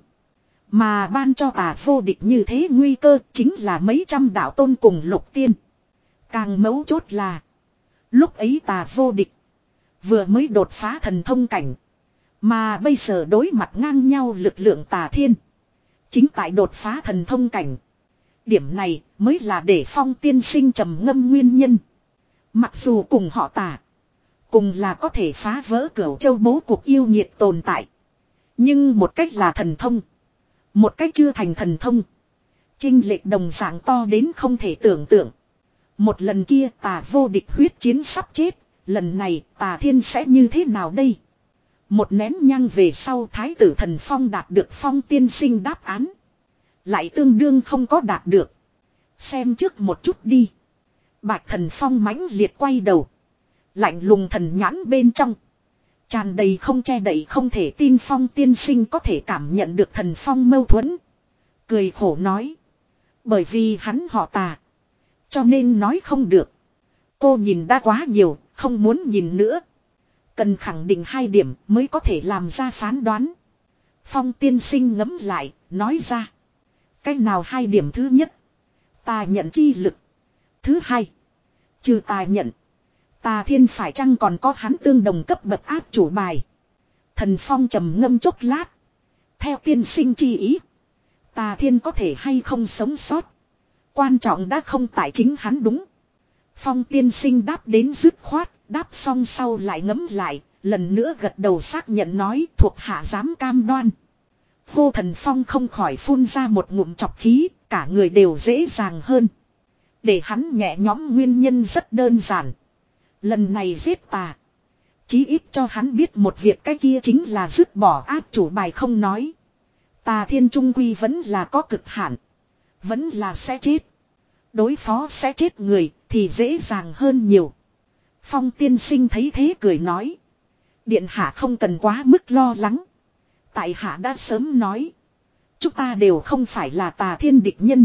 [SPEAKER 1] Mà ban cho Tà Vô Địch như thế nguy cơ chính là mấy trăm đạo tôn cùng lục tiên. Càng mấu chốt là. Lúc ấy Tà Vô Địch vừa mới đột phá thần thông cảnh. Mà bây giờ đối mặt ngang nhau lực lượng Tà Thiên. Chính tại đột phá thần thông cảnh. Điểm này mới là để Phong tiên sinh trầm ngâm nguyên nhân. Mặc dù cùng họ Tà. Cùng là có thể phá vỡ cửu châu bố cuộc yêu nghiệt tồn tại. Nhưng một cách là thần thông. Một cách chưa thành thần thông. Chênh lệch đồng dạng to đến không thể tưởng tượng. Một lần kia Tà Vô Địch huyết chiến sắp chết. Lần này Tà Thiên sẽ như thế nào đây? Một nén nhang về sau Thái tử Thần Phong đạt được Phong tiên sinh đáp án. Lại tương đương không có đạt được. Xem trước một chút đi. Bạch Thần Phong mãnh liệt quay đầu. Lạnh lùng thần nhãn bên trong. Tràn đầy không che đậy không thể tin Phong tiên sinh có thể cảm nhận được Thần Phong mâu thuẫn. Cười khổ nói. Bởi vì hắn họ Tà. Cho nên nói không được. Cô nhìn đã quá nhiều, không muốn nhìn nữa. Cần khẳng định hai điểm mới có thể làm ra phán đoán. Phong tiên sinh ngẫm lại, nói ra. Cách nào hai điểm thứ nhất. Tà nhận chi lực. Thứ hai. Trừ tà nhận. Tà Thiên phải chăng còn có hắn tương đồng cấp bậc áp chủ bài. Thần Phong trầm ngâm chốc lát. Theo tiên sinh chi ý. Tà Thiên có thể hay không sống sót. Quan trọng đã không tại chính hắn đúng. Phong tiên sinh đáp đến dứt khoát. Đáp xong sau lại ngẫm lại. Lần nữa gật đầu xác nhận nói thuộc hạ dám cam đoan. Hô Thần Phong không khỏi phun ra một ngụm chọc khí. Cả người đều dễ dàng hơn. Để hắn nhẹ nhõm nguyên nhân rất đơn giản. Lần này giết Tà. Chí ít cho hắn biết một việc cái kia chính là dứt bỏ áp chủ bài không nói. Tà Thiên trung quy vẫn là có cực hạn. Vẫn là sẽ chết. Đối phó sẽ chết người thì dễ dàng hơn nhiều. Phong tiên sinh thấy thế cười nói. Điện hạ không cần quá mức lo lắng. Tại hạ đã sớm nói. Chúng ta đều không phải là Tà Thiên địch nhân.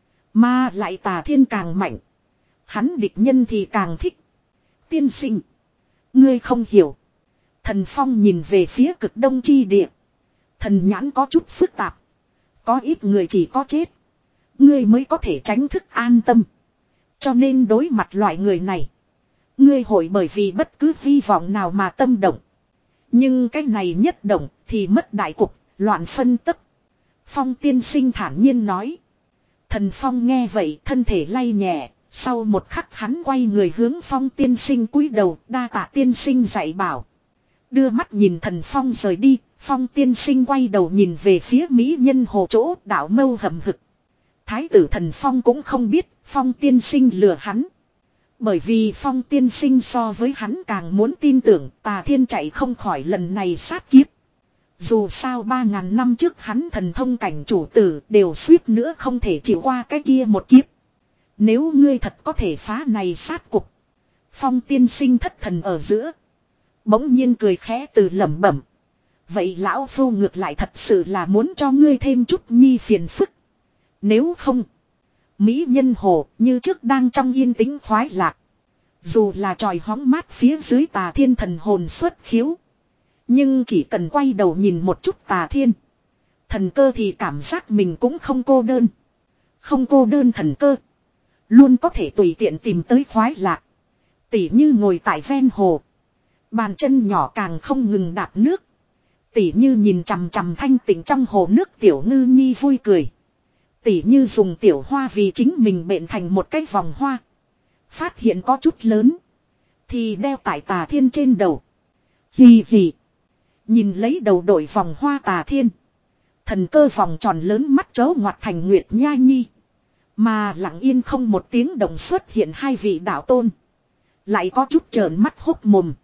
[SPEAKER 1] Mà lại Tà Thiên càng mạnh. Hắn địch nhân thì càng thích. Tiên sinh. Ngươi không hiểu. Thần Phong nhìn về phía cực đông chi địa. Thần nhãn có chút phức tạp. Có ít người chỉ có chết. Ngươi mới có thể tránh thức an tâm. Cho nên đối mặt loại người này. Ngươi hội bởi vì bất cứ hy vọng nào mà tâm động. Nhưng cái này nhất động thì mất đại cục, loạn phân tấp. Phong tiên sinh thản nhiên nói. Thần Phong nghe vậy thân thể lay nhẹ. Sau một khắc hắn quay người hướng Phong tiên sinh cúi đầu đa tạ tiên sinh dạy bảo. Đưa mắt nhìn Thần Phong rời đi. Phong tiên sinh quay đầu nhìn về phía mỹ nhân hồ chỗ đảo mâu hầm hực. Thái tử Thần Phong cũng không biết Phong tiên sinh lừa hắn. Bởi vì Phong tiên sinh so với hắn càng muốn tin tưởng Tà Thiên chạy không khỏi lần này sát kiếp. Dù sao ba ngàn năm trước hắn thần thông cảnh chủ tử đều suýt nữa không thể chịu qua cái kia một kiếp. Nếu ngươi thật có thể phá này sát cục. Phong tiên sinh thất thần ở giữa. Bỗng nhiên cười khẽ từ lẩm bẩm. Vậy lão phu ngược lại thật sự là muốn cho ngươi thêm chút nhi phiền phức. Nếu không. Mỹ nhân hồ như trước đang trong yên tĩnh khoái lạc. Dù là tròi hóng mát phía dưới Tà Thiên thần hồn xuất khiếu. Nhưng chỉ cần quay đầu nhìn một chút Tà Thiên. Thần cơ thì cảm giác mình cũng không cô đơn. Không cô đơn thần cơ. Luôn có thể tùy tiện tìm tới khoái lạc. Tỉ như ngồi tại ven hồ. Bàn chân nhỏ càng không ngừng đạp nước. Tỉ như nhìn chằm chằm thanh tịnh trong hồ nước tiểu ngư nhi vui cười. Tỉ như dùng tiểu hoa vì chính mình bệnh thành một cái vòng hoa. Phát hiện có chút lớn. Thì đeo tại Tà Thiên trên đầu. Hì hì. Nhìn lấy đầu đội vòng hoa Tà Thiên. Thần cơ vòng tròn lớn mắt chấu ngoặt thành Nguyệt Nha Nhi. Mà lặng yên không một tiếng động xuất hiện hai vị đạo tôn. Lại có chút trợn mắt hốc mồm.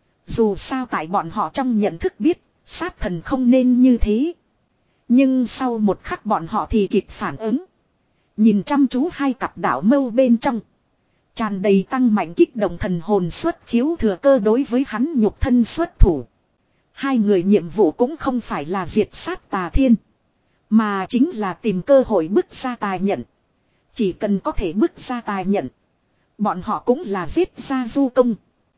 [SPEAKER 1] Dù sao tại bọn họ trong nhận thức biết. Sát thần không nên như thế. Nhưng sau một khắc bọn họ thì kịp phản ứng. Nhìn chăm chú hai cặp đạo mâu bên trong. Tràn đầy tăng mạnh kích động thần hồn xuất khiếu thừa cơ đối với hắn nhục thân xuất thủ. Hai người nhiệm vụ cũng không phải là diệt sát tà thiên. Mà chính là tìm cơ hội bức ra tài nhận. Chỉ cần có thể bức ra tài nhận. Bọn họ cũng là giết ra du công.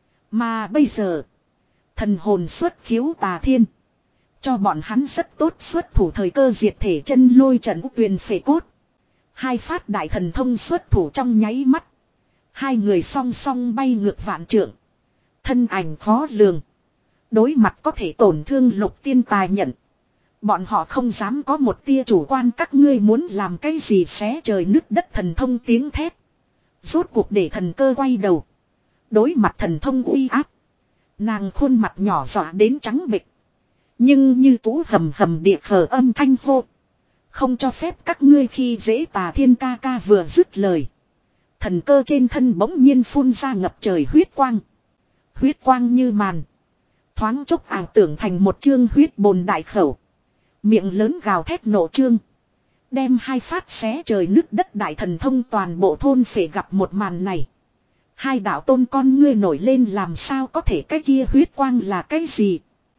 [SPEAKER 1] Mà bây giờ. Thần hồn xuất khiếu tà thiên. Cho bọn hắn rất tốt xuất thủ thời cơ diệt thể chân lôi trận tuyền phệ cốt. Hai phát đại thần thông xuất thủ trong nháy mắt. Hai người song song bay ngược vạn trượng. Thân ảnh khó lường. Đối mặt có thể tổn thương lục tiên tài nhận. Bọn họ không dám có một tia chủ quan các ngươi muốn làm cái gì xé trời nứt đất thần thông tiếng thét. Rốt cuộc để thần cơ quay đầu. Đối mặt thần thông uy áp. Nàng khuôn mặt nhỏ dọa đến trắng bệch. Nhưng như cũ hầm hầm địa khờ âm thanh hô. Không cho phép các ngươi khi dễ tà thiên ca ca vừa dứt lời. Thần cơ trên thân bỗng nhiên phun ra ngập trời huyết quang. Huyết quang như màn. Thoáng chốc ảo tưởng thành một chương huyết bồn đại khẩu. Miệng lớn gào thét nổ trương. Đem hai phát xé trời nứt đất đại thần thông toàn bộ thôn phệ gặp một màn này. Hai đạo tôn con ngươi nổi lên làm sao có thể cái kia huyết quang là cái gì.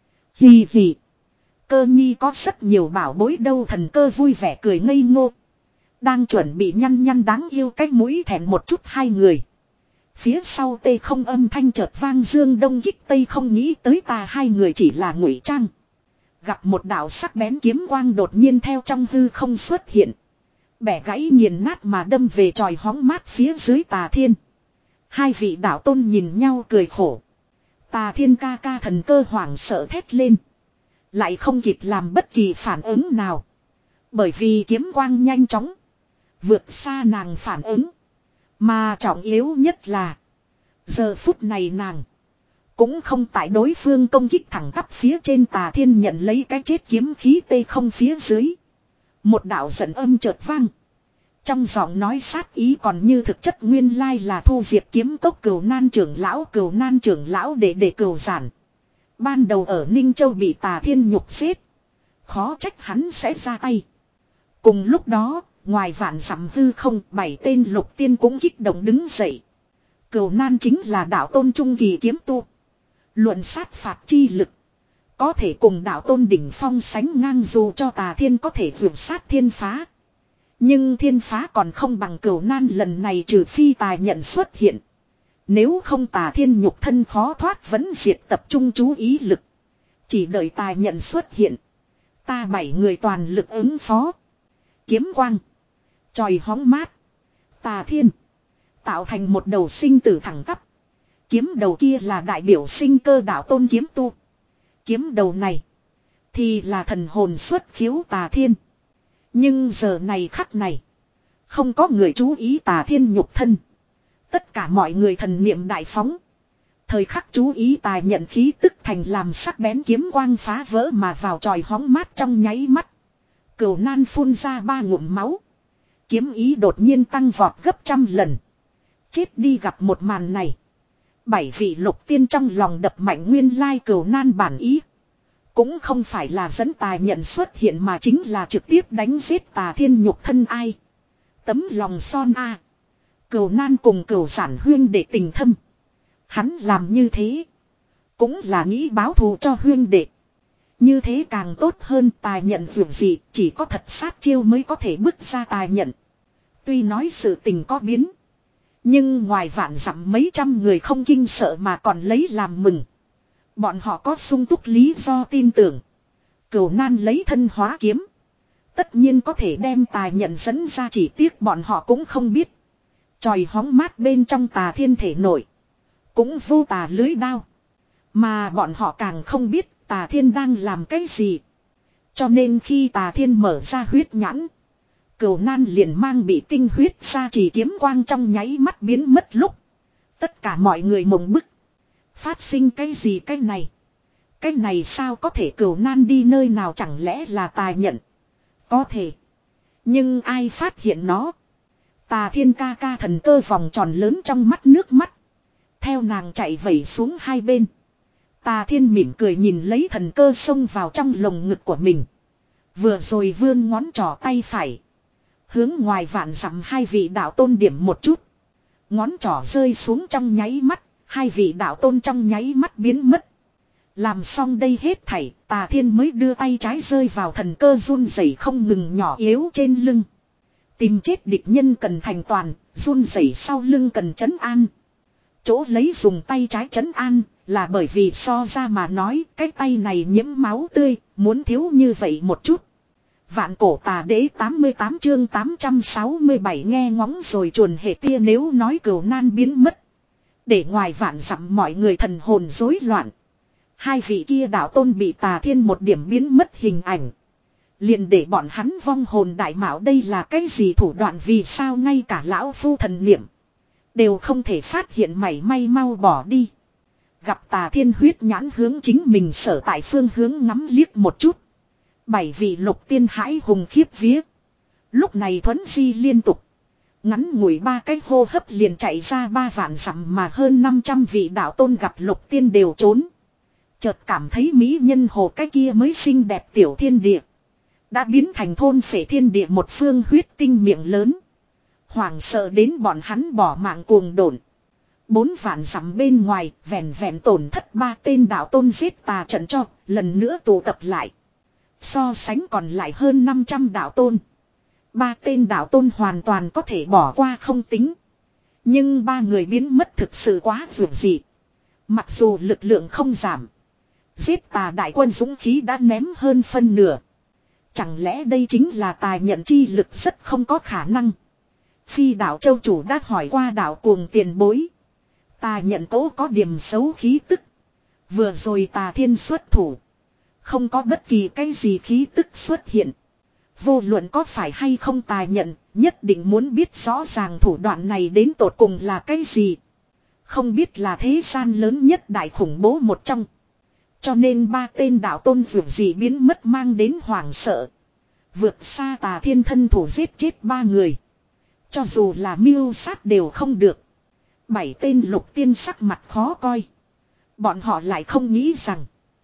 [SPEAKER 1] Hì hì. Cơ nhi có rất nhiều bảo bối đâu thần cơ vui vẻ cười ngây ngô. Đang chuẩn bị nhăn nhăn đáng yêu cái mũi thẹn một chút hai người. Phía sau tê không âm thanh chợt vang dương đông kích tây không nghĩ tới ta hai người chỉ là ngụy trang. Gặp một đạo sắc bén kiếm quang đột nhiên theo trong hư không xuất hiện. Bẻ gãy nghiền nát mà đâm về tròi hóng mát phía dưới tà thiên. Hai vị đạo tôn nhìn nhau cười khổ. Tà thiên ca ca thần cơ hoảng sợ thét lên. Lại không kịp làm bất kỳ phản ứng nào. Bởi vì kiếm quang nhanh chóng. Vượt xa nàng phản ứng. Mà trọng yếu nhất là. Giờ phút này nàng. Cũng không tại đối phương công kích thẳng tắp phía trên tà thiên nhận lấy cái chết kiếm khí tê không phía dưới. Một đạo giận âm chợt vang. Trong giọng nói sát ý còn như thực chất nguyên lai là thu diệp kiếm cốc cửu nan trưởng lão cửu nan trưởng lão để để cửu giản. Ban đầu ở Ninh Châu bị tà thiên nhục giết. Khó trách hắn sẽ ra tay. Cùng lúc đó, ngoài vạn dặm hư không, bảy tên lục tiên cũng kích động đứng dậy. Cửu nan chính là đạo tôn trung kỳ kiếm tu. Luận sát phạt chi lực. Có thể cùng đạo tôn đỉnh phong sánh ngang dù cho tà thiên có thể vượt sát thiên phá. Nhưng thiên phá còn không bằng cửu nan lần này trừ phi tài nhận xuất hiện. Nếu không tà thiên nhục thân khó thoát vẫn diệt tập trung chú ý lực. Chỉ đợi tài nhận xuất hiện. Ta bảy người toàn lực ứng phó. Kiếm quang. Chòi hóng mát. Tà thiên. Tạo thành một đầu sinh tử thẳng tắp. Kiếm đầu kia là đại biểu sinh cơ đạo tôn kiếm tu. Kiếm đầu này. Thì là thần hồn xuất khiếu tà thiên. Nhưng giờ này khắc này. Không có người chú ý tà thiên nhục thân. Tất cả mọi người thần niệm đại phóng. Thời khắc chú ý tài nhận khí tức thành làm sắc bén kiếm quang phá vỡ mà vào tròi hóng mát trong nháy mắt. Cửu nan phun ra ba ngụm máu. Kiếm ý đột nhiên tăng vọt gấp trăm lần. Chết đi gặp một màn này. Bảy vị lục tiên trong lòng đập mạnh nguyên lai cửu nan bản ý. Cũng không phải là dẫn tài nhận xuất hiện mà chính là trực tiếp đánh giết tà thiên nhục thân ai. Tấm lòng son a. À. Cửu nan cùng cửu giản huyên để tình thâm. Hắn làm như thế. Cũng là nghĩ báo thù cho huyên đệ. Như thế càng tốt hơn tài nhận vượt gì. Chỉ có thật sát chiêu mới có thể bức ra tài nhận. Tuy nói sự tình có biến. Nhưng ngoài vạn dặm mấy trăm người không kinh sợ mà còn lấy làm mừng. Bọn họ có sung túc lý do tin tưởng. Cửu nan lấy thân hóa kiếm. Tất nhiên có thể đem tài nhận dẫn ra chỉ tiếc bọn họ cũng không biết. Chòi hóng mát bên trong tà thiên thể nổi. Cũng vô tà lưới đao. Mà bọn họ càng không biết tà thiên đang làm cái gì. Cho nên khi tà thiên mở ra huyết nhãn. Cửu nan liền mang bị tinh huyết ra chỉ kiếm quang trong nháy mắt biến mất lúc. Tất cả mọi người mộng bức. Phát sinh cái gì cái này? Cái này sao có thể cửu nan đi nơi nào chẳng lẽ là tài nhận? Có thể. Nhưng ai phát hiện nó? Tà thiên ca ca thần cơ vòng tròn lớn trong mắt nước mắt. Theo nàng chạy vẩy xuống hai bên. Tà thiên mỉm cười nhìn lấy thần cơ xông vào trong lồng ngực của mình. Vừa rồi vươn ngón trỏ tay phải. Hướng ngoài vạn dặm hai vị đạo tôn điểm một chút. Ngón trỏ rơi xuống trong nháy mắt. Hai vị đạo tôn trong nháy mắt biến mất. Làm xong đây hết thảy, Tà Thiên mới đưa tay trái rơi vào thần cơ run rẩy không ngừng nhỏ yếu trên lưng. Tìm chết địch nhân cần thành toàn, run rẩy sau lưng cần trấn an. Chỗ lấy dùng tay trái trấn an, là bởi vì so ra mà nói cái tay này nhiễm máu tươi, muốn thiếu như vậy một chút. Vạn cổ tà đế tám mươi tám chương tám trăm sáu mươi bảy nghe ngóng rồi chuồn hệ tia nếu nói cửu nan biến mất. Để ngoài vạn dặm mọi người thần hồn rối loạn. Hai vị kia đạo tôn bị Tà Thiên một điểm biến mất hình ảnh. Liền để bọn hắn vong hồn đại mạo đây là cái gì thủ đoạn vì sao ngay cả lão phu thần niệm. Đều không thể phát hiện mảy may mau bỏ đi. Gặp Tà Thiên huyết nhãn hướng chính mình sở tại phương hướng ngắm liếc một chút. Bảy vị lục tiên hãi hùng khiếp vía. Lúc này thuấn di liên tục. Ngắn ngủi ba cái hô hấp liền chạy ra ba vạn dặm mà hơn năm trăm vị đạo tôn gặp lục tiên đều trốn. Chợt cảm thấy mỹ nhân hồ cái kia mới xinh đẹp tiểu thiên địa. Đã biến thành thôn phệ thiên địa một phương huyết tinh miệng lớn. Hoảng sợ đến bọn hắn bỏ mạng cuồng độn. Bốn vạn dặm bên ngoài vẹn vẹn tổn thất ba tên đạo tôn giết tà trận cho lần nữa tụ tập lại. So sánh còn lại hơn năm trăm đạo tôn. Ba tên đạo tôn hoàn toàn có thể bỏ qua không tính. Nhưng ba người biến mất thực sự quá dường dị. Mặc dù lực lượng không giảm. Giết tà đại quân dũng khí đã ném hơn phân nửa. Chẳng lẽ đây chính là tà nhận chi lực rất không có khả năng. Phi đạo châu chủ đã hỏi qua đạo cuồng tiền bối. Tà nhận tố có điểm xấu khí tức. Vừa rồi Tà Thiên xuất thủ. Không có bất kỳ cái gì khí tức xuất hiện. Vô luận có phải hay không tà nhận, nhất định muốn biết rõ ràng thủ đoạn này đến tột cùng là cái gì. Không biết là thế gian lớn nhất đại khủng bố một trong. Cho nên ba tên đạo tôn vượt gì biến mất mang đến hoảng sợ. Vượt xa Tà Thiên thân thủ giết chết ba người. Cho dù là mưu sát đều không được. Bảy tên lục tiên sắc mặt khó coi. Bọn họ lại không nghĩ rằng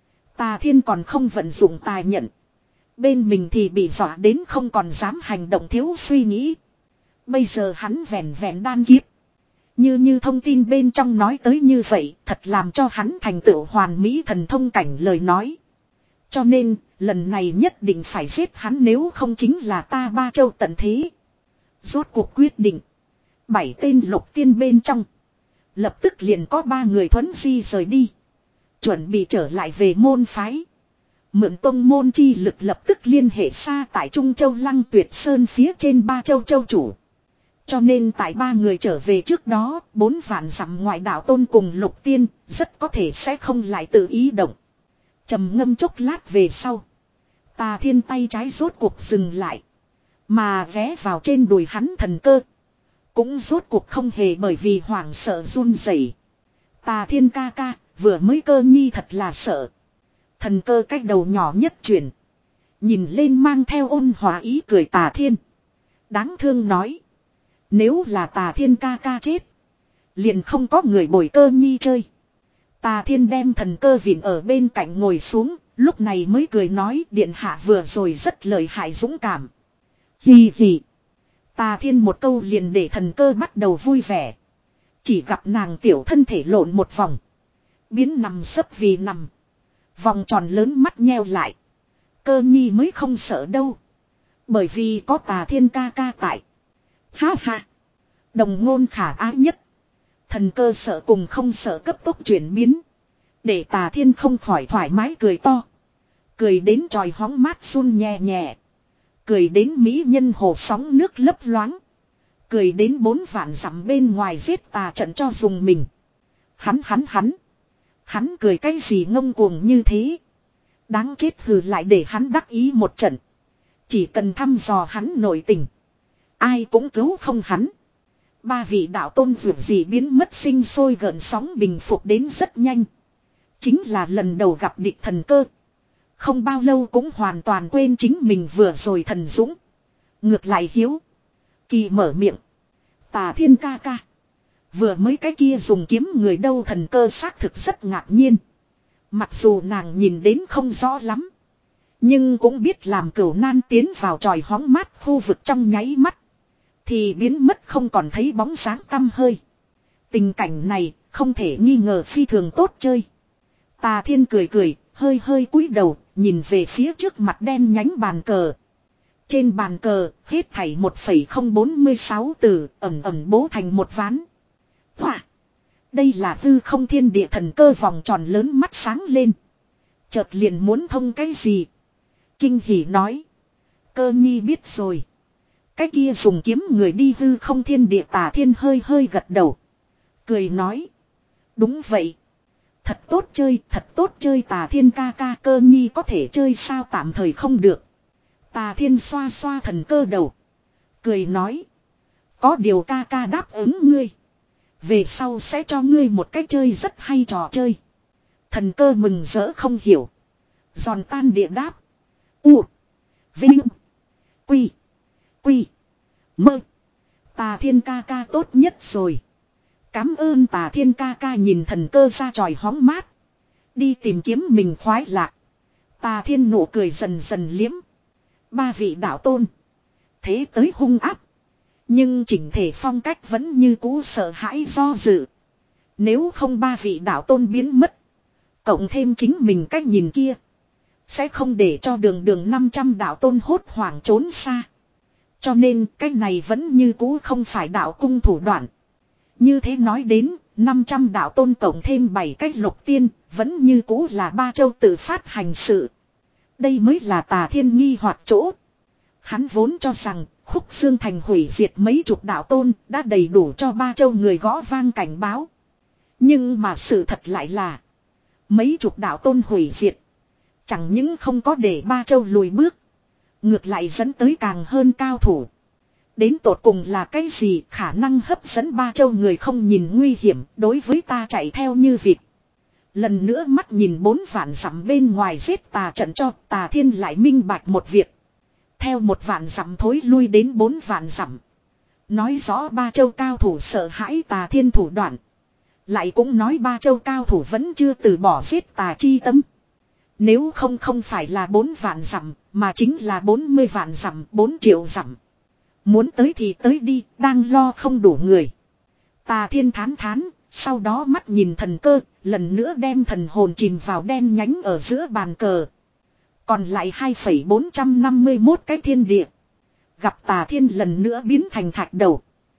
[SPEAKER 1] Tà Thiên còn không vận dụng tà nhận. Bên mình thì bị dọa đến không còn dám hành động thiếu suy nghĩ. Bây giờ hắn vẹn vẹn đan kiếp. Như như thông tin bên trong nói tới như vậy, thật làm cho hắn thành tựu hoàn mỹ thần thông cảnh lời nói. Cho nên, lần này nhất định phải giết hắn nếu không chính là ta ba châu tận thế. Rốt cuộc quyết định. Bảy tên lục tiên bên trong. Lập tức liền có ba người thuấn di rời đi. Chuẩn bị trở lại về môn phái. Mượn tông môn chi lực lập tức liên hệ xa tại Trung Châu Lăng Tuyệt Sơn phía trên ba châu châu chủ. Cho nên tại ba người trở về trước đó, bốn vạn dặm ngoại đạo tôn cùng lục tiên, rất có thể sẽ không lại tự ý động. Trầm ngâm chốc lát về sau. Tà Thiên tay trái rốt cuộc dừng lại. Mà ghé vào trên đùi hắn thần cơ. Cũng rốt cuộc không hề bởi vì hoảng sợ run rẩy. Tà Thiên ca ca, vừa mới cơ nhi thật là sợ. Thần cơ cách đầu nhỏ nhất chuyển. Nhìn lên mang theo ôn hòa ý cười Tà Thiên. Đáng thương nói. Nếu là Tà Thiên ca ca chết. Liền không có người bồi cơ nhi chơi. Tà Thiên đem thần cơ vịn ở bên cạnh ngồi xuống. Lúc này mới cười nói điện hạ vừa rồi rất lợi hại dũng cảm. Hì hì. Tà Thiên một câu liền để thần cơ bắt đầu vui vẻ. Chỉ gặp nàng tiểu thân thể lộn một vòng. Biến nằm sấp vì nằm. Vòng tròn lớn mắt nheo lại. Cơ nhi mới không sợ đâu. Bởi vì có Tà Thiên ca ca tại. Ha ha. Đồng ngôn khả ái nhất. Thần cơ sợ cùng không sợ cấp tốc chuyển biến. Để Tà Thiên không khỏi thoải mái cười to. Cười đến tròi hóng mát run nhẹ nhẹ. Cười đến mỹ nhân hồ sóng nước lấp loáng. Cười đến bốn vạn dặm bên ngoài giết tà trận cho dùng mình. Hắn hắn hắn. Hắn cười cái gì ngông cuồng như thế. Đáng chết hừ lại để hắn đắc ý một trận. Chỉ cần thăm dò hắn nội tình. Ai cũng cứu không hắn. Ba vị đạo tôn vượt gì biến mất sinh sôi gợn sóng bình phục đến rất nhanh. Chính là lần đầu gặp địch thần cơ. Không bao lâu cũng hoàn toàn quên chính mình vừa rồi thần dũng. Ngược lại hiếu. Kỳ mở miệng. Tà Thiên ca ca. Vừa mới cái kia dùng kiếm người đâu thần cơ xác thực rất ngạc nhiên. Mặc dù nàng nhìn đến không rõ lắm. Nhưng cũng biết làm cửu nan tiến vào tròi hóng mát khu vực trong nháy mắt. Thì biến mất không còn thấy bóng dáng tăm hơi. Tình cảnh này không thể nghi ngờ phi thường tốt chơi. Tà Thiên cười cười, hơi hơi cúi đầu, nhìn về phía trước mặt đen nhánh bàn cờ. Trên bàn cờ, hết thảy một phẩy không bốn sáu từ, ẩm ẩm bố thành một ván. Hoa! Đây là hư không thiên địa thần cơ vòng tròn lớn mắt sáng lên. Chợt liền muốn thông cái gì? Kinh hỉ nói. Cơ nhi biết rồi. Cái kia dùng kiếm người đi hư không thiên địa. Tà Thiên hơi hơi gật đầu. Cười nói. Đúng vậy. Thật tốt chơi, thật tốt chơi. Tà Thiên ca ca, Cơ nhi có thể chơi sao? Tạm thời không được. Tà Thiên xoa xoa thần cơ đầu. Cười nói. Có điều ca ca đáp ứng ngươi. Về sau sẽ cho ngươi một cách chơi rất hay trò chơi. Thần cơ mừng rỡ không hiểu. Giòn tan địa đáp. U. Vinh. Quy. Quy. Mơ. Tà Thiên ca ca tốt nhất rồi. Cám ơn Tà Thiên ca ca. Nhìn thần cơ ra tròi hóng mát. Đi tìm kiếm mình khoái lạc. Tà Thiên nụ cười dần dần liếm. Ba vị đạo tôn. Thế tới hung áp. Nhưng chỉnh thể phong cách vẫn như cũ sợ hãi do dự. Nếu không ba vị đạo tôn biến mất. Cộng thêm chính mình cách nhìn kia. Sẽ không để cho đường đường năm trăm đạo tôn hốt hoảng trốn xa. Cho nên cái này vẫn như cũ không phải đạo cung thủ đoạn. Như thế nói đến, năm trăm đạo tôn cộng thêm bảy cách lục tiên, vẫn như cũ là ba châu tự phát hành sự. Đây mới là Tà Thiên nghi hoặc chỗ. Hắn vốn cho rằng, Khúc Dương Thành hủy diệt mấy chục đạo tôn, đã đầy đủ cho ba châu người gõ vang cảnh báo. Nhưng mà sự thật lại là, mấy chục đạo tôn hủy diệt. Chẳng những không có để ba châu lùi bước. Ngược lại dẫn tới càng hơn cao thủ. Đến tột cùng là cái gì khả năng hấp dẫn ba châu người không nhìn nguy hiểm đối với ta chạy theo như vịt. Lần nữa mắt nhìn bốn vạn dặm bên ngoài giết tà trận cho Tà Thiên lại minh bạch một việc. Theo một vạn dặm thối lui đến bốn vạn dặm. Nói rõ ba châu cao thủ sợ hãi Tà Thiên thủ đoạn. Lại cũng nói ba châu cao thủ vẫn chưa từ bỏ giết tà chi tâm. Nếu không không phải là bốn vạn dặm, mà chính là bốn mươi vạn dặm, bốn triệu dặm. Muốn tới thì tới đi, đang lo không đủ người. Tà Thiên thán thán, sau đó mắt nhìn thần cơ, lần nữa đem thần hồn chìm vào đen nhánh ở giữa bàn cờ. Còn lại hai phẩy bốn năm mốt cái thiên địa. Gặp Tà Thiên lần nữa biến thành thạch đầu.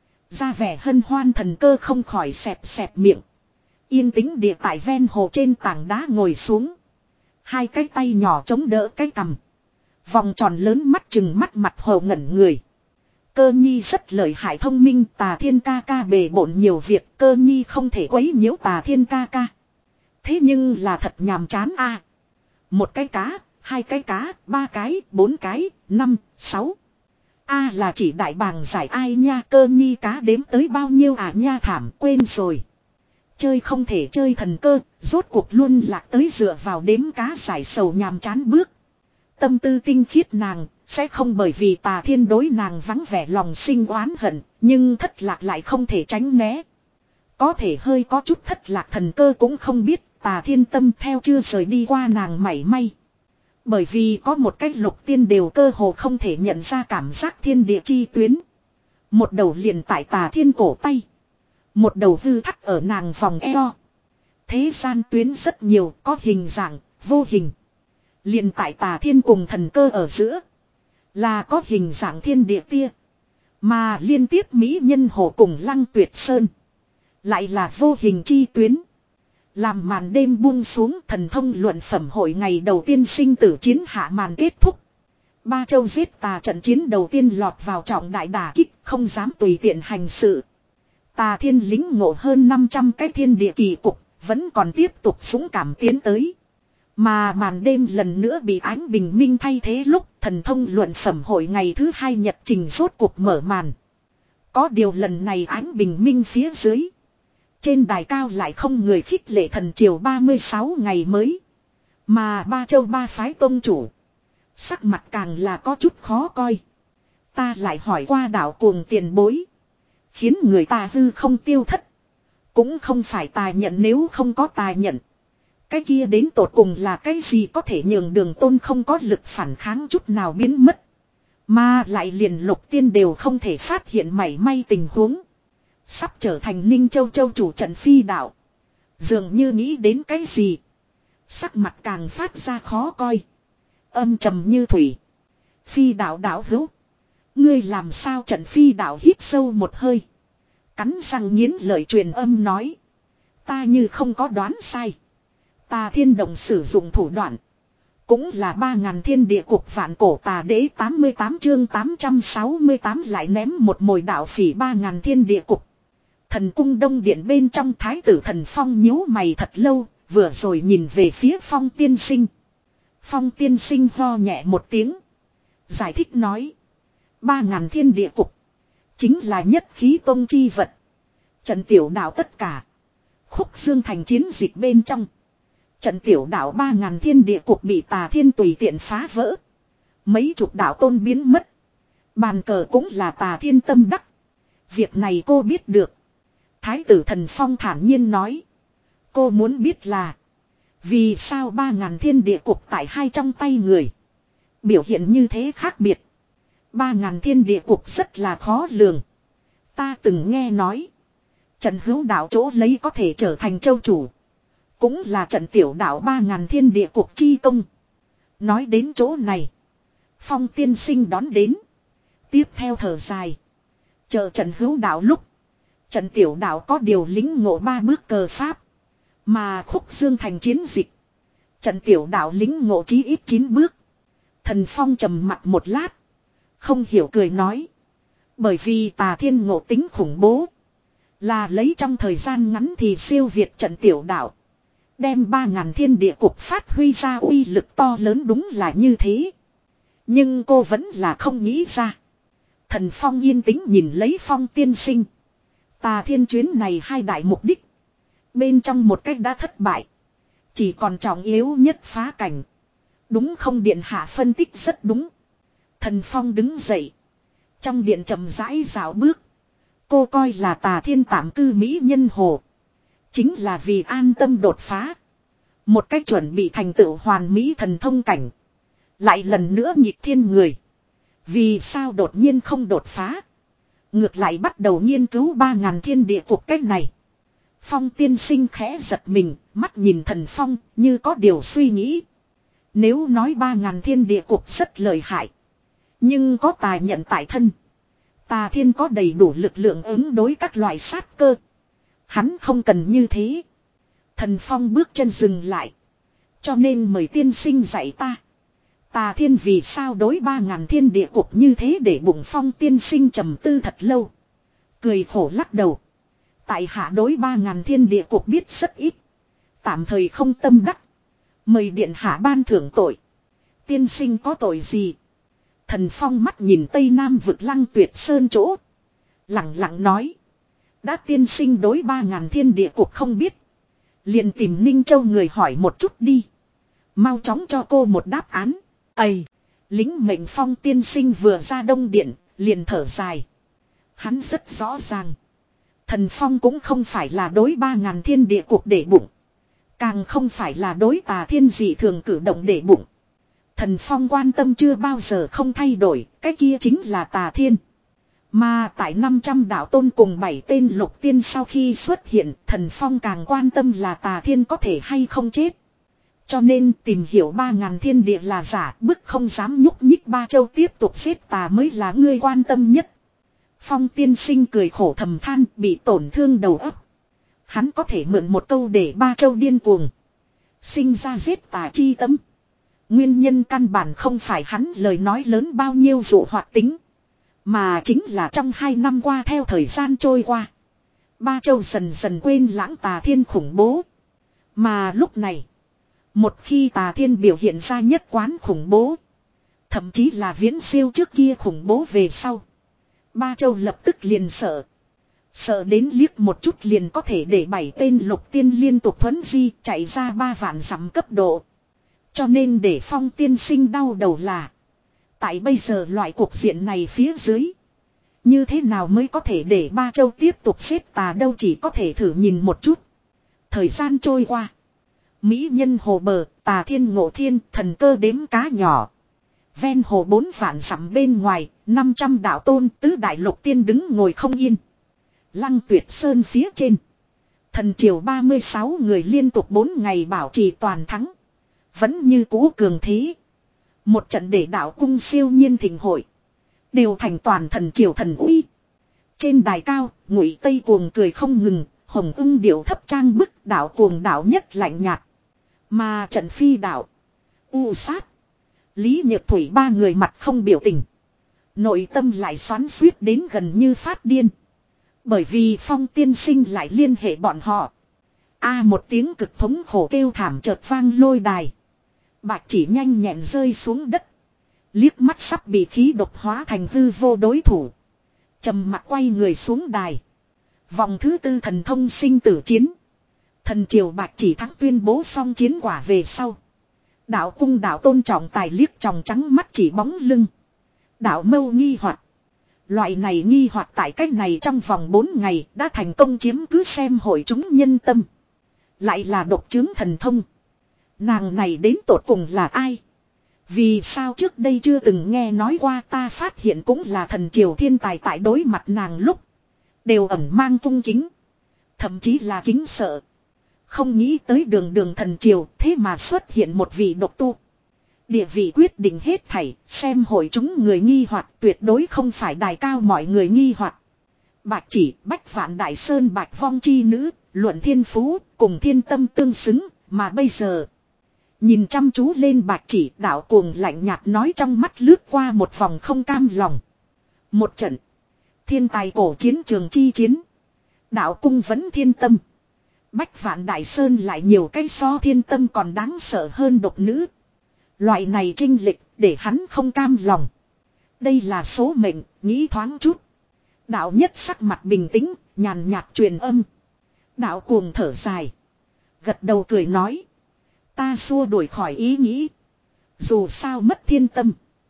[SPEAKER 1] Ra vẻ hân hoan thần cơ không khỏi xẹp xẹp miệng. Yên tĩnh địa tại ven hồ trên tảng đá ngồi xuống. Hai cái tay nhỏ chống đỡ cái cằm. Vòng tròn lớn mắt chừng mắt mặt hồ ngẩn người. Cơ nhi rất lợi hại thông minh. Tà Thiên ca ca bề bộn nhiều việc. Cơ nhi không thể quấy nhiễu Tà Thiên ca ca. Thế nhưng là thật nhàm chán a. Một cái cá, hai cái cá, ba cái, bốn cái, năm, sáu. A là chỉ đại bàng giải ai nha. Cơ nhi cá đếm tới bao nhiêu à nha thảm quên rồi. Chơi không thể chơi thần cơ, rốt cuộc luôn lạc tới dựa vào đếm cá giải sầu nhàm chán bước. Tâm tư tinh khiết nàng, sẽ không bởi vì Tà Thiên đối nàng vắng vẻ lòng sinh oán hận, nhưng thất lạc lại không thể tránh né. Có thể hơi có chút thất lạc thần cơ cũng không biết Tà Thiên tâm theo chưa rời đi qua nàng mảy may. Bởi vì có một cách lục tiên đều cơ hồ không thể nhận ra cảm giác thiên địa chi tuyến. Một đầu liền tại Tà Thiên cổ tay. Một đầu hư thắt ở nàng vòng eo. Thế gian tuyến rất nhiều, có hình dạng, vô hình. Liền tại Tà Thiên cùng thần cơ ở giữa. Là có hình dạng thiên địa tia. Mà liên tiếp mỹ nhân hồ cùng Lăng Tuyệt Sơn. Lại là vô hình chi tuyến. Làm màn đêm buông xuống thần thông luận phẩm hội ngày đầu tiên sinh tử chiến hạ màn kết thúc. Ba châu giết tà trận chiến đầu tiên lọt vào trọng đại đả kích, không dám tùy tiện hành sự. Tà Thiên lính ngộ hơn năm trăm cái thiên địa kỳ cục, vẫn còn tiếp tục dũng cảm tiến tới. Mà màn đêm lần nữa bị ánh bình minh thay thế lúc thần thông luận phẩm hội ngày thứ hai nhật trình rốt cuộc mở màn. Có điều lần này ánh bình minh phía dưới. Trên đài cao lại không người khích lệ thần triều ba mươi sáu ngày mới. Mà ba châu ba phái tông chủ. Sắc mặt càng là có chút khó coi. Ta lại hỏi qua đạo cuồng tiền bối. Khiến người ta hư không tiêu thất. Cũng không phải tài nhận nếu không có tài nhận. Cái kia đến tột cùng là cái gì có thể nhường Đường Tôn không có lực phản kháng chút nào biến mất. Mà lại liền Lục Tiên đều không thể phát hiện mảy may tình huống. Sắp trở thành Ninh Châu Châu chủ trận phi đạo. Dường như nghĩ đến cái gì. Sắc mặt càng phát ra khó coi. Âm trầm như thủy. Phi đạo đạo hữu. Ngươi làm sao trận phi đạo hít sâu một hơi. Cắn răng nghiến lợi truyền âm nói. Ta như không có đoán sai. Tà Thiên Đồng sử dụng thủ đoạn. Cũng là ba ngàn thiên địa cuộc vạn cổ tà đế tám mươi tám chương tám trăm sáu mươi tám lại ném một mồi đạo phỉ ba ngàn thiên địa cục. Thần cung đông điện bên trong thái tử Thần Phong nhíu mày thật lâu, vừa rồi nhìn về phía Phong tiên sinh. Phong tiên sinh ho nhẹ một tiếng. Giải thích nói. Ba ngàn thiên địa cục. Chính là nhất khí tôn chi vật. Trận tiểu đạo tất cả. Khúc Dương thành chiến dịch bên trong. Trận tiểu đạo ba ngàn thiên địa cục bị Tà Thiên tùy tiện phá vỡ. Mấy chục đạo tôn biến mất. Bàn cờ cũng là Tà Thiên tâm đắc. Việc này cô biết được. Thái tử Thần Phong thản nhiên nói. Cô muốn biết là. Vì sao ba ngàn thiên địa cục tại hai trong tay người. Biểu hiện như thế khác biệt. Ba ngàn thiên địa cục rất là khó lường. Ta từng nghe nói. Trận hữu đạo chỗ lấy có thể trở thành châu chủ. Cũng là trận tiểu đạo ba ngàn thiên địa cục chi công. Nói đến chỗ này. Phong tiên sinh đón đến. Tiếp theo thở dài. Chờ trận hữu đạo lúc. Trận tiểu đạo có điều lính ngộ ba bước cờ pháp. Mà Khúc Dương thành chiến dịch. Trận tiểu đạo lính ngộ chí ít chín bước. Thần Phong trầm mặt một lát. Không hiểu cười nói. Bởi vì Tà Thiên ngộ tính khủng bố. Là lấy trong thời gian ngắn thì siêu việt trận tiểu đạo. Đem ba ngàn thiên địa cục phát huy ra uy lực to lớn đúng là như thế. Nhưng cô vẫn là không nghĩ ra. Thần Phong yên tĩnh nhìn lấy Phong tiên sinh. Tà Thiên chuyến này hai đại mục đích. Bên trong một cách đã thất bại. Chỉ còn trọng yếu nhất phá cảnh. Đúng không điện hạ phân tích rất đúng. Thần Phong đứng dậy. Trong điện chậm rãi dạo bước. Cô coi là Tà Thiên tạm cư mỹ nhân hồ. Chính là vì an tâm đột phá. Một cách chuẩn bị thành tựu hoàn mỹ thần thông cảnh. Lại lần nữa nhịp thiên người. Vì sao đột nhiên không đột phá. Ngược lại bắt đầu nghiên cứu ba ngàn thiên địa cuộc cách này. Phong tiên sinh khẽ giật mình, mắt nhìn Thần Phong như có điều suy nghĩ. Nếu nói ba ngàn thiên địa cuộc rất lợi hại. Nhưng có tài nhận tại thân. Tà Thiên có đầy đủ lực lượng ứng đối các loại sát cơ. Hắn không cần như thế. Thần Phong bước chân dừng lại. Cho nên mời tiên sinh dạy ta. Tà Thiên vì sao đối ba ngàn thiên địa cuộc như thế để bụng Phong tiên sinh trầm tư thật lâu. Cười khổ lắc đầu. Tại hạ đối ba ngàn thiên địa cuộc biết rất ít. Tạm thời không tâm đắc. Mời điện hạ ban thưởng tội. Tiên sinh có tội gì? Thần Phong mắt nhìn Tây Nam vực Lăng Tuyệt Sơn chỗ. Lặng lặng nói. Đã tiên sinh đối ba ngàn thiên địa cuộc không biết. Liền tìm Ninh Châu người hỏi một chút đi. Mau chóng cho cô một đáp án. Ây! Lính mệnh Phong tiên sinh vừa ra đông điện, liền thở dài. Hắn rất rõ ràng. Thần Phong cũng không phải là đối ba ngàn thiên địa cuộc để bụng. Càng không phải là đối Tà Thiên dị thường cử động để bụng. Thần Phong quan tâm chưa bao giờ không thay đổi, cái kia chính là Tà Thiên. Mà tại năm trăm đạo tôn cùng bảy tên lục tiên sau khi xuất hiện, Thần Phong càng quan tâm là Tà Thiên có thể hay không chết. Cho nên tìm hiểu ba ngàn thiên địa là giả, bức không dám nhúc nhích ba châu tiếp tục xếp tà mới là ngươi quan tâm nhất. Phong tiên sinh cười khổ thầm than, bị tổn thương đầu óc. Hắn có thể mượn một câu để ba châu điên cuồng. Sinh ra giết tà chi tâm. Nguyên nhân căn bản không phải hắn lời nói lớn bao nhiêu dụ hoạt tính. Mà chính là trong hai năm qua theo thời gian trôi qua. Ba châu dần dần quên lãng Tà Thiên khủng bố. Mà lúc này. Một khi Tà Thiên biểu hiện ra nhất quán khủng bố. Thậm chí là viễn siêu trước kia khủng bố về sau. Ba châu lập tức liền sợ. Sợ đến liếc một chút liền có thể để bảy tên lục tiên liên tục thuấn di chạy ra ba vạn dặm cấp độ. Cho nên để Phong tiên sinh đau đầu là. Tại bây giờ loại cuộc diện này phía dưới. Như thế nào mới có thể để ba châu tiếp tục xếp tà đâu chỉ có thể thử nhìn một chút. Thời gian trôi qua. Mỹ nhân hồ bờ, tà thiên ngộ thiên, thần cơ đếm cá nhỏ. Ven hồ bốn vạn dặm bên ngoài, năm trăm đạo tôn tứ đại lục tiên đứng ngồi không yên. Lăng Tuyệt Sơn phía trên. Thần triều ba mươi sáu người liên tục bốn ngày bảo trì toàn thắng. Vẫn như cũ cường thế. Một trận để đạo cung siêu nhiên thịnh hội. Đều thành toàn thần triều thần uy. Trên đài cao, Ngụy Tây Cuồng cười không ngừng, Hồng Ưng điệu thấp trang bức đạo cuồng đạo nhất lạnh nhạt. Mà trận phi đạo, U Sát, Lý Nhược Thủy ba người mặt không biểu tình. Nội tâm lại xoắn xuýt đến gần như phát điên. Bởi vì Phong tiên sinh lại liên hệ bọn họ. A một tiếng cực thống khổ kêu thảm chợt vang lôi đài. Bạch chỉ nhanh nhẹn rơi xuống đất. Liếc mắt sắp bị khí độc hóa thành hư vô đối thủ. Trầm mặc quay người xuống đài. Vòng thứ tư thần thông sinh tử chiến. Thần triều Bạch chỉ thắng tuyên bố xong chiến quả về sau. Đạo cung đạo tôn trọng tài liếc tròng trắng mắt chỉ bóng lưng. Đạo mâu nghi hoặc. Loại này nghi hoặc tại cách này trong vòng bốn ngày đã thành công chiếm cứ xem hội chúng nhân tâm. Lại là độc chứng thần thông. Nàng này đến tột cùng là ai? Vì sao trước đây chưa từng nghe nói qua, ta phát hiện cũng là thần triều thiên tài tại đối mặt nàng lúc. Đều ẩn mang cung kính. Thậm chí là kính sợ. Không nghĩ tới đường đường thần triều thế mà xuất hiện một vị độc tu. Địa vị quyết định hết thảy, xem hội chúng người nghi hoặc tuyệt đối không phải đài cao mọi người nghi hoặc. Bạch chỉ, Bách Vạn Đại Sơn Bạch Vong chi nữ, luận thiên phú, cùng thiên tâm tương xứng, mà bây giờ. Nhìn chăm chú lên Bạch chỉ, đạo cuồng lạnh nhạt nói trong mắt lướt qua một vòng không cam lòng. Một trận. Thiên tài cổ chiến trường chi chiến. Đạo cung vẫn thiên tâm. Bách Vạn Đại Sơn lại nhiều cái so thiên tâm còn đáng sợ hơn độc nữ. Loại này trinh lịch để hắn không cam lòng. Đây là số mệnh, nghĩ thoáng chút. Đạo nhất sắc mặt bình tĩnh, nhàn nhạt truyền âm. Đạo cuồng thở dài. Gật đầu cười nói. Ta xua đuổi khỏi ý nghĩ. Dù sao mất thiên tâm.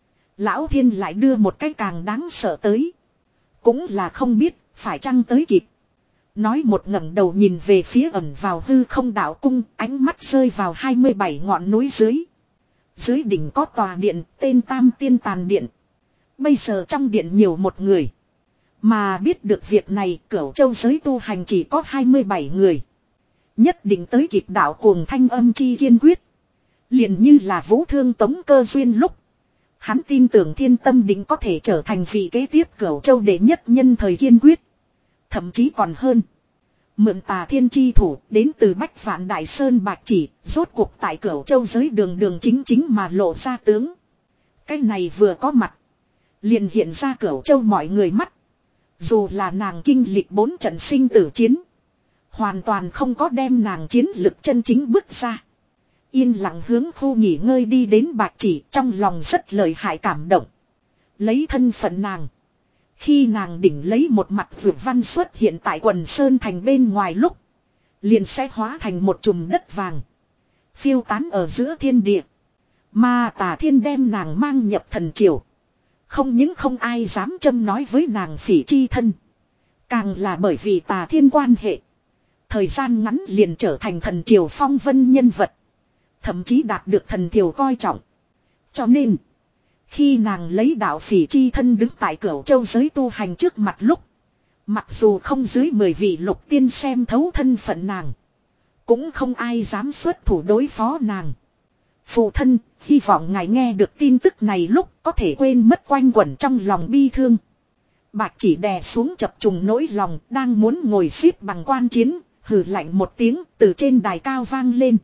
[SPEAKER 1] Lão thiên lại đưa một cái càng đáng sợ tới. Cũng là không biết, phải chăng tới kịp. Nói một ngẩng đầu nhìn về phía ẩn vào hư không đạo cung, ánh mắt rơi vào hai mươi bảy ngọn núi dưới. Dưới đỉnh có tòa điện, tên Tam Tiên Tàn Điện. Bây giờ trong điện nhiều một người. Mà biết được việc này, Cửu Châu giới tu hành chỉ có hai mươi bảy người. Nhất định tới kịp đạo cuồng thanh âm chi kiên quyết. Liền như là vũ thương tống cơ duyên lúc. Hắn tin tưởng thiên tâm định có thể trở thành vị kế tiếp Cửu Châu đệ nhất nhân thời kiên quyết. Thậm chí còn hơn. Mượn tà thiên chi thủ đến từ Bách Vạn Đại Sơn Bạch chỉ, rốt cuộc tại Cửu Châu giới đường đường chính chính mà lộ ra tướng. Cái này vừa có mặt. Liền hiện ra Cửu Châu mọi người mắt. Dù là nàng kinh lịch bốn trận sinh tử chiến. Hoàn toàn không có đem nàng chiến lực chân chính bước ra. Yên lặng hướng khu nghỉ ngơi đi đến Bạch chỉ, trong lòng rất lợi hại cảm động. Lấy thân phận nàng. Khi nàng đỉnh lấy một mặt vượt văn xuất hiện tại quần sơn thành bên ngoài lúc. Liền sẽ hóa thành một chùm đất vàng. Phiêu tán ở giữa thiên địa. Mà tà thiên đem nàng mang nhập thần triều. Không những không ai dám châm nói với nàng phỉ chi thân. Càng là bởi vì tà thiên quan hệ. Thời gian ngắn liền trở thành thần triều phong vân nhân vật. Thậm chí đạt được thần triều coi trọng. Cho nên. Khi nàng lấy đạo phỉ chi thân đứng tại Cửu Châu giới tu hành trước mặt lúc. Mặc dù không dưới mười vị lục tiên xem thấu thân phận nàng. Cũng không ai dám xuất thủ đối phó nàng. Phụ thân, hy vọng ngài nghe được tin tức này lúc có thể quên mất quanh quẩn trong lòng bi thương. Bạch chỉ đè xuống chập trùng nỗi lòng, đang muốn ngồi xếp bằng quan chiến, hừ lạnh một tiếng từ trên đài cao vang lên.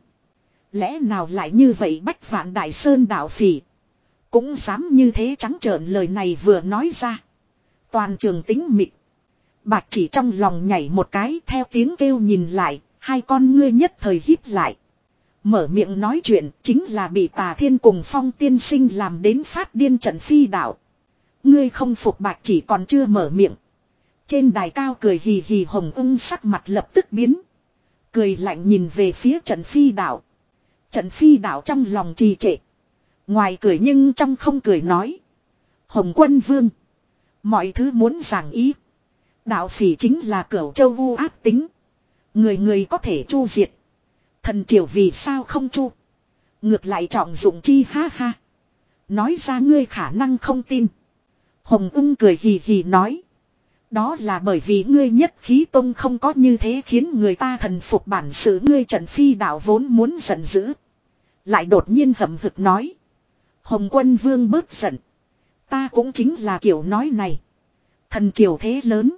[SPEAKER 1] Lẽ nào lại như vậy Bách Vạn Đại Sơn đạo phỉ. Cũng dám như thế trắng trợn lời này vừa nói ra. Toàn trường tính mịt. Bạch chỉ trong lòng nhảy một cái theo tiếng kêu nhìn lại, hai con ngươi nhất thời híp lại. Mở miệng nói chuyện chính là bị tà thiên cùng Phong tiên sinh làm đến phát điên trận phi đạo. Ngươi không phục Bạch chỉ còn chưa mở miệng. Trên đài cao cười hì hì Hồng Ưng sắc mặt lập tức biến. Cười lạnh nhìn về phía trận phi đạo. Trận phi đạo trong lòng trì trệ. Ngoài cười nhưng trong không cười nói. Hồng Quân Vương. Mọi thứ muốn giảng ý. Đạo phỉ chính là Cửu Châu vu ác tính. Người người có thể chu diệt. Thần triều vì sao không chu? Ngược lại trọng dụng chi ha ha. Nói ra ngươi khả năng không tin. Hồng ưng cười hì hì nói. Đó là bởi vì ngươi nhất khí tông không có như thế khiến người ta thần phục bản sự ngươi Trần Phi đạo vốn muốn giận dữ. Lại đột nhiên hậm hực nói. Hồng quân vương bớt giận. Ta cũng chính là kiểu nói này. Thần triều thế lớn.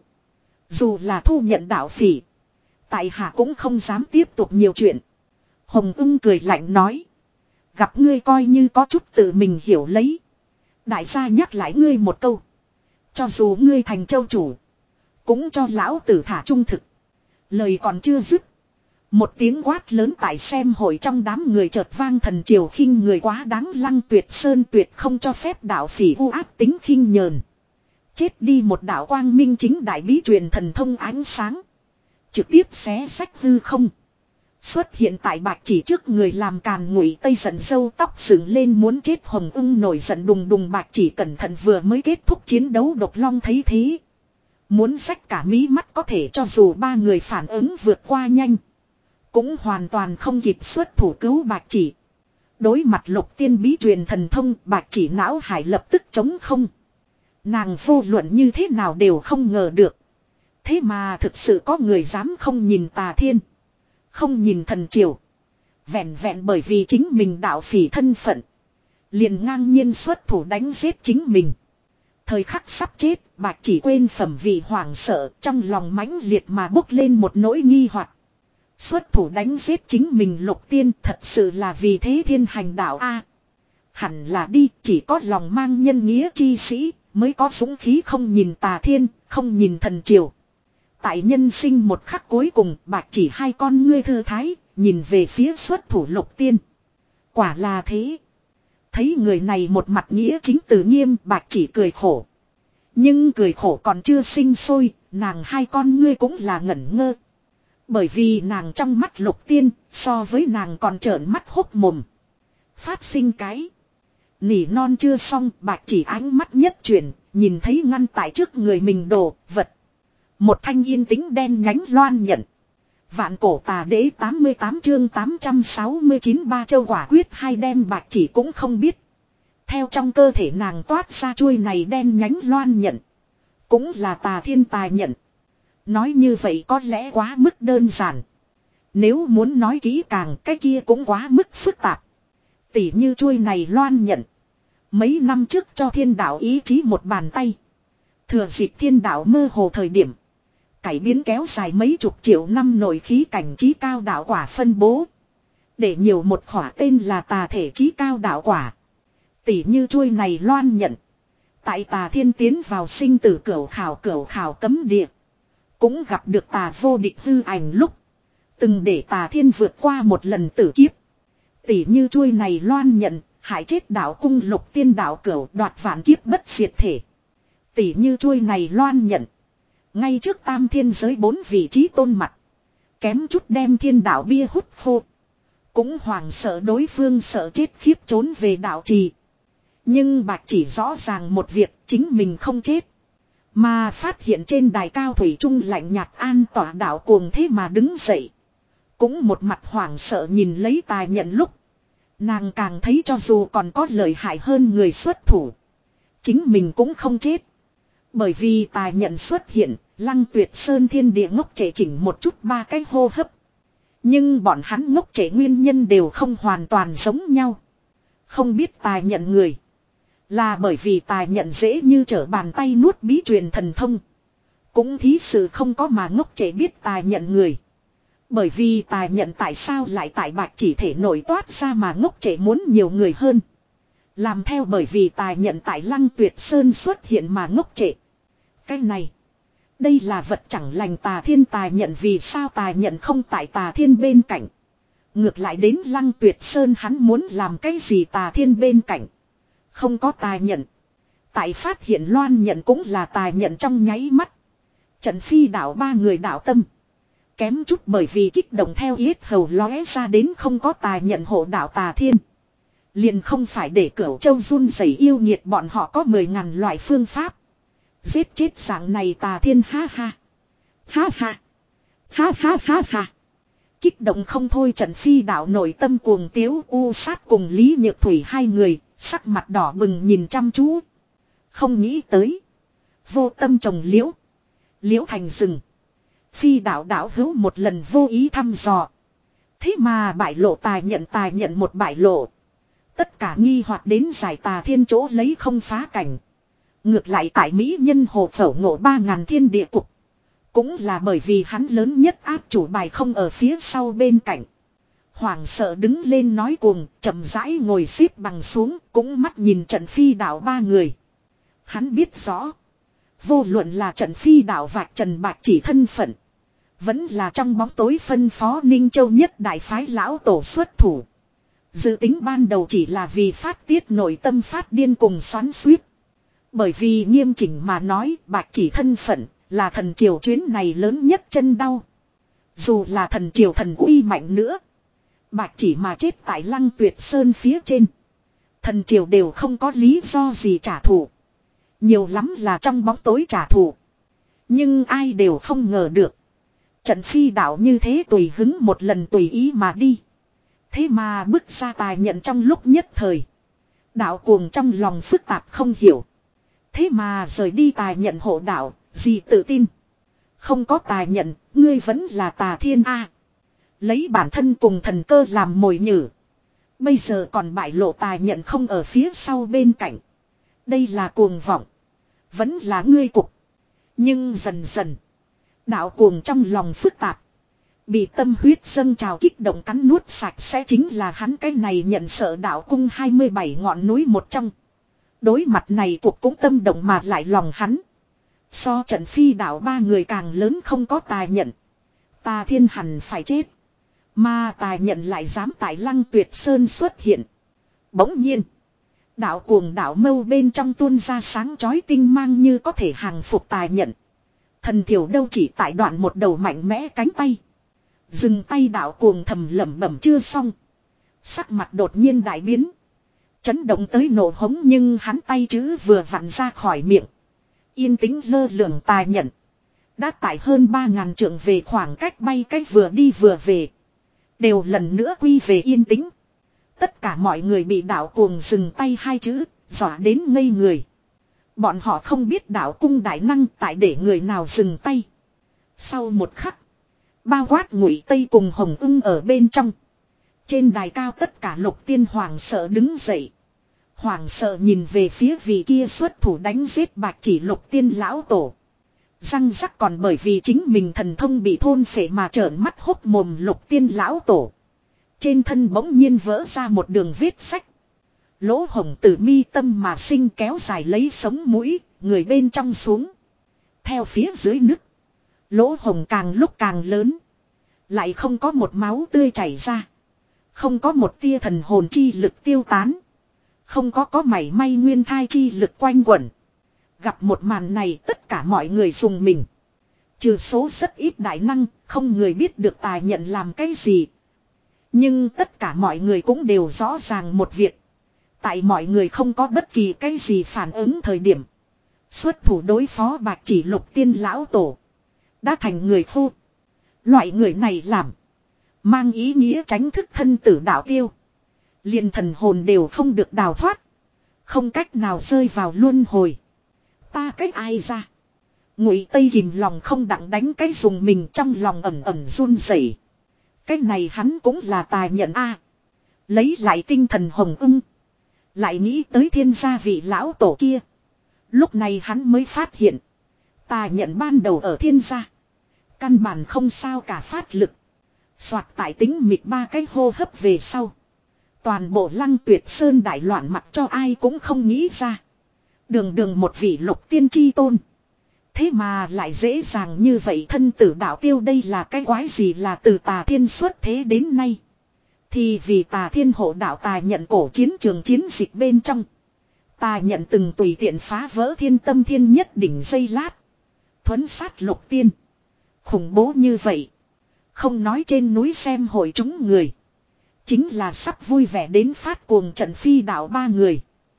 [SPEAKER 1] Dù là thu nhận đạo phỉ. Tại hạ cũng không dám tiếp tục nhiều chuyện. Hồng ưng cười lạnh nói. Gặp ngươi coi như có chút tự mình hiểu lấy. Đại gia nhắc lại ngươi một câu. Cho dù ngươi thành châu chủ. Cũng cho lão tử thả trung thực. Lời còn chưa dứt. Một tiếng quát lớn tại xem hội trong đám người chợt vang thần triều khinh người quá đáng Lăng Tuyệt Sơn tuyệt không cho phép đạo phỉ u ác tính khinh nhờn. Chết đi một đạo quang minh chính đại bí truyền thần thông ánh sáng. Trực tiếp xé sách hư không. Xuất hiện tại bạch chỉ trước người làm càn ngụy tây giận dâu tóc dựng lên muốn chết Hồng ưng nổi giận đùng đùng bạch chỉ cẩn thận vừa mới kết thúc chiến đấu độc long thấy thế. Muốn xách cả mí mắt có thể cho dù ba người phản ứng vượt qua nhanh. Cũng hoàn toàn không kịp xuất thủ cứu bạch chỉ. Đối mặt lục tiên bí truyền thần thông bạch chỉ não hải lập tức chống không. Nàng vô luận như thế nào đều không ngờ được. Thế mà thực sự có người dám không nhìn tà thiên. Không nhìn thần triều. Vẹn vẹn bởi vì chính mình đạo phỉ thân phận. Liền ngang nhiên xuất thủ đánh giết chính mình. Thời khắc sắp chết, bạch chỉ quên phẩm vị hoảng sợ, trong lòng mãnh liệt mà bốc lên một nỗi nghi hoặc. Xuất thủ đánh giết chính mình lục tiên thật sự là vì thế thiên hành đạo A. Hẳn là đi, chỉ có lòng mang nhân nghĩa chi sĩ, mới có dũng khí không nhìn tà thiên, không nhìn thần triều. Tại nhân sinh một khắc cuối cùng, bạch chỉ hai con ngươi thư thái, nhìn về phía xuất thủ lục tiên. Quả là thế. Thấy người này một mặt nghĩa chính từ nghiêm bạch chỉ cười khổ. Nhưng cười khổ còn chưa sinh sôi, nàng hai con ngươi cũng là ngẩn ngơ. Bởi vì nàng trong mắt lục tiên, so với nàng còn trợn mắt hốc mồm. Phát sinh cái. Nỉ non chưa xong, bạch chỉ ánh mắt nhất chuyển, nhìn thấy ngăn tại trước người mình đồ, vật. Một thanh yên tĩnh đen nhánh loan nhận. Vạn cổ tà đế tám mươi tám chương tám trăm sáu mươi chín ba châu quả quyết hai đem bạch chỉ cũng không biết. Theo trong cơ thể nàng toát ra chuôi này đen nhánh loan nhận. Cũng là tà thiên tài nhận. Nói như vậy có lẽ quá mức đơn giản. Nếu muốn nói kỹ càng cái kia cũng quá mức phức tạp. Tỉ như chuôi này loan nhận. Mấy năm trước cho thiên đạo ý chí một bàn tay. Thừa dịp thiên đạo mơ hồ thời điểm. Cải biến kéo dài mấy chục triệu năm nội khí cảnh trí cao đạo quả phân bố. Để nhiều một khỏa tên là tà thể trí cao đạo quả. Tỉ như chuôi này loan nhận. Tại tà thiên tiến vào sinh tử cửu khảo cửu khảo cấm địa. Cũng gặp được tà vô địch hư ảnh lúc. Từng để tà thiên vượt qua một lần tử kiếp. Tỉ như chuôi này loan nhận. Hại chết đạo cung lục tiên đạo cửu đoạt vạn kiếp bất diệt thể. Tỉ như chuôi này loan nhận. Ngay trước tam thiên giới bốn vị trí tôn mặt. Kém chút đem thiên đạo bia hút khô. Cũng hoàng sợ đối phương sợ chết khiếp trốn về đạo trì. Nhưng bạch chỉ rõ ràng một việc chính mình không chết. Mà phát hiện trên đài cao thủy trung lạnh nhạt an tỏa đạo cuồng thế mà đứng dậy. Cũng một mặt hoảng sợ nhìn lấy tài nhận lúc. Nàng càng thấy cho dù còn có lợi hại hơn người xuất thủ. Chính mình cũng không chết. Bởi vì tài nhận xuất hiện, Lăng Tuyệt Sơn thiên địa ngốc trệ chỉnh một chút ba cái hô hấp. Nhưng bọn hắn ngốc trệ nguyên nhân đều không hoàn toàn giống nhau. Không biết tài nhận người. Là bởi vì tài nhận dễ như trở bàn tay nuốt bí truyền thần thông. Cũng thí sự không có mà ngốc trệ biết tài nhận người. Bởi vì tài nhận tại sao lại tại bạch chỉ thể nổi toát ra mà ngốc trệ muốn nhiều người hơn. Làm theo bởi vì tài nhận tại Lăng Tuyệt Sơn xuất hiện mà ngốc trệ. Cái này. Đây là vật chẳng lành tà thiên tài nhận vì sao tài nhận không tại tà thiên bên cạnh. Ngược lại đến Lăng Tuyệt Sơn hắn muốn làm cái gì tà thiên bên cạnh. Không có tài nhận. Tại phát hiện loan nhận cũng là tài nhận trong nháy mắt. Trần Phi đạo ba người đạo tâm. Kém chút bởi vì kích động theo yết hầu lóe ra đến không có tài nhận hộ đạo tà thiên. Liền không phải để Cửu Châu run rẩy yêu nghiệt bọn họ có mười ngàn loại phương pháp. Giết chết dạng này tà thiên ha ha. Ha ha. Ha ha ha ha. Kích động không thôi Trần Phi đạo nội tâm cuồng tiếu U Sát cùng Lý Nhược Thủy hai người, sắc mặt đỏ bừng nhìn chăm chú. Không nghĩ tới. Vô tâm trồng liễu. Liễu thành rừng. Phi đạo đạo hữu một lần vô ý thăm dò. Thế mà bại lộ tài nhận tài nhận một bại lộ. Tất cả nghi hoặc đến giải tà thiên chỗ lấy không phá cảnh. Ngược lại tại Mỹ nhân hồ phẩu ngộ ba ngàn thiên địa cục. Cũng là bởi vì hắn lớn nhất áp chủ bài không ở phía sau bên cạnh. Hoàng sợ đứng lên nói cuồng, chậm rãi ngồi xếp bằng xuống, cũng mắt nhìn Trần Phi đạo ba người. Hắn biết rõ. Vô luận là Trần Phi đạo vạch Trần Bạch chỉ thân phận. Vẫn là trong bóng tối phân phó Ninh Châu nhất đại phái lão tổ xuất thủ. Dự tính ban đầu chỉ là vì phát tiết nội tâm phát điên cùng xoắn xuýt. Bởi vì nghiêm chỉnh mà nói Bạch chỉ thân phận là thần triều chuyến này lớn nhất chân đau. Dù là thần triều thần uy mạnh nữa. Bạch chỉ mà chết tại Lăng Tuyệt Sơn phía trên. Thần triều đều không có lý do gì trả thù. Nhiều lắm là trong bóng tối trả thù. Nhưng ai đều không ngờ được. Trần Phi đạo như thế tùy hứng một lần tùy ý mà đi. Thế mà bước ra tài nhận trong lúc nhất thời. Đạo cuồng trong lòng phức tạp không hiểu. Thế mà rời đi tài nhận hộ đạo, gì tự tin. Không có tài nhận, ngươi vẫn là tà thiên A. Lấy bản thân cùng thần cơ làm mồi nhử. Bây giờ còn bại lộ tài nhận không ở phía sau bên cạnh. Đây là cuồng vọng. Vẫn là ngươi cục. Nhưng dần dần. Đạo cuồng trong lòng phức tạp. Bị tâm huyết dâng trào kích động cắn nuốt sạch sẽ chính là hắn cái này nhận sợ đạo cung hai mươi bảy ngọn núi một trong. Đối mặt này cuộc cũng tâm động mà lại lòng hắn. So Trần Phi đạo ba người càng lớn không có tài nhận. Tà thiên hẳn phải chết. Mà tài nhận lại dám tại Lăng Tuyệt Sơn xuất hiện. Bỗng nhiên. Đạo cuồng đạo mâu bên trong tuôn ra sáng chói tinh mang như có thể hàng phục tài nhận. Thần thiểu đâu chỉ tại đoạn một đầu mạnh mẽ cánh tay. Dừng tay đạo cuồng thầm lẩm bẩm chưa xong. Sắc mặt đột nhiên đại biến. Chấn động tới nổ hống nhưng hắn tay chữ vừa vặn ra khỏi miệng. Yên tĩnh lơ lửng tài nhận. Đã tại hơn ba ngàn trượng về khoảng cách bay cách vừa đi vừa về. Đều lần nữa quy về yên tĩnh. Tất cả mọi người bị đạo cuồng dừng tay hai chữ, dọa đến ngây người. Bọn họ không biết đạo cung đại năng tại để người nào dừng tay. Sau một khắc, bao quát Ngụy Tây cùng Hồng Ưng ở bên trong. Trên đài cao tất cả lục tiên hoàng sợ đứng dậy. Hoàng sợ nhìn về phía vị kia xuất thủ đánh giết Bạch chỉ lục tiên lão tổ. Răng rắc còn bởi vì chính mình thần thông bị thôn phệ mà trợn mắt hốc mồm lục tiên lão tổ. Trên thân bỗng nhiên vỡ ra một đường vết sách. Lỗ hồng từ mi tâm mà sinh kéo dài lấy sống mũi, người bên trong xuống. Theo phía dưới nứt. Lỗ hồng càng lúc càng lớn. Lại không có một máu tươi chảy ra. Không có một tia thần hồn chi lực tiêu tán. Không có có mảy may nguyên thai chi lực quanh quẩn. Gặp một màn này tất cả mọi người dùng mình. Trừ số rất ít đại năng, không người biết được tài nhận làm cái gì. Nhưng tất cả mọi người cũng đều rõ ràng một việc. Tại mọi người không có bất kỳ cái gì phản ứng thời điểm. Xuất thủ đối phó Bạch chỉ lục tiên lão tổ. Đã thành người khô. Loại người này làm. Mang ý nghĩa tránh thức thân tử đạo tiêu. Liền thần hồn đều không được đào thoát. Không cách nào rơi vào luân hồi. Ta cách ai ra. Ngụy Tây kìm lòng không đặng đánh cái dùng mình trong lòng ẩm ẩm run rẩy. Cái này hắn cũng là tài nhận a. Lấy lại tinh thần Hồng Ưng. Lại nghĩ tới thiên gia vị lão tổ kia. Lúc này hắn mới phát hiện. Tài nhận ban đầu ở thiên gia. Căn bản không sao cả phát lực. Soạt tại tính mịt ba cái hô hấp về sau. Toàn bộ Lăng Tuyệt Sơn đại loạn mặt cho ai cũng không nghĩ ra. Đường đường một vị lục tiên chi tôn. Thế mà lại dễ dàng như vậy thân tử đạo tiêu đây là cái quái gì là từ tà thiên xuất thế đến nay. Thì vì tà thiên hộ đạo tà nhận cổ chiến trường chiến dịch bên trong. Tà nhận từng tùy tiện phá vỡ thiên tâm thiên nhất đỉnh dây lát. Thuấn sát lục tiên. Khủng bố như vậy. Không nói trên núi xem hội chúng người. Chính là sắp vui vẻ đến phát cuồng Trần Phi đạo ba người.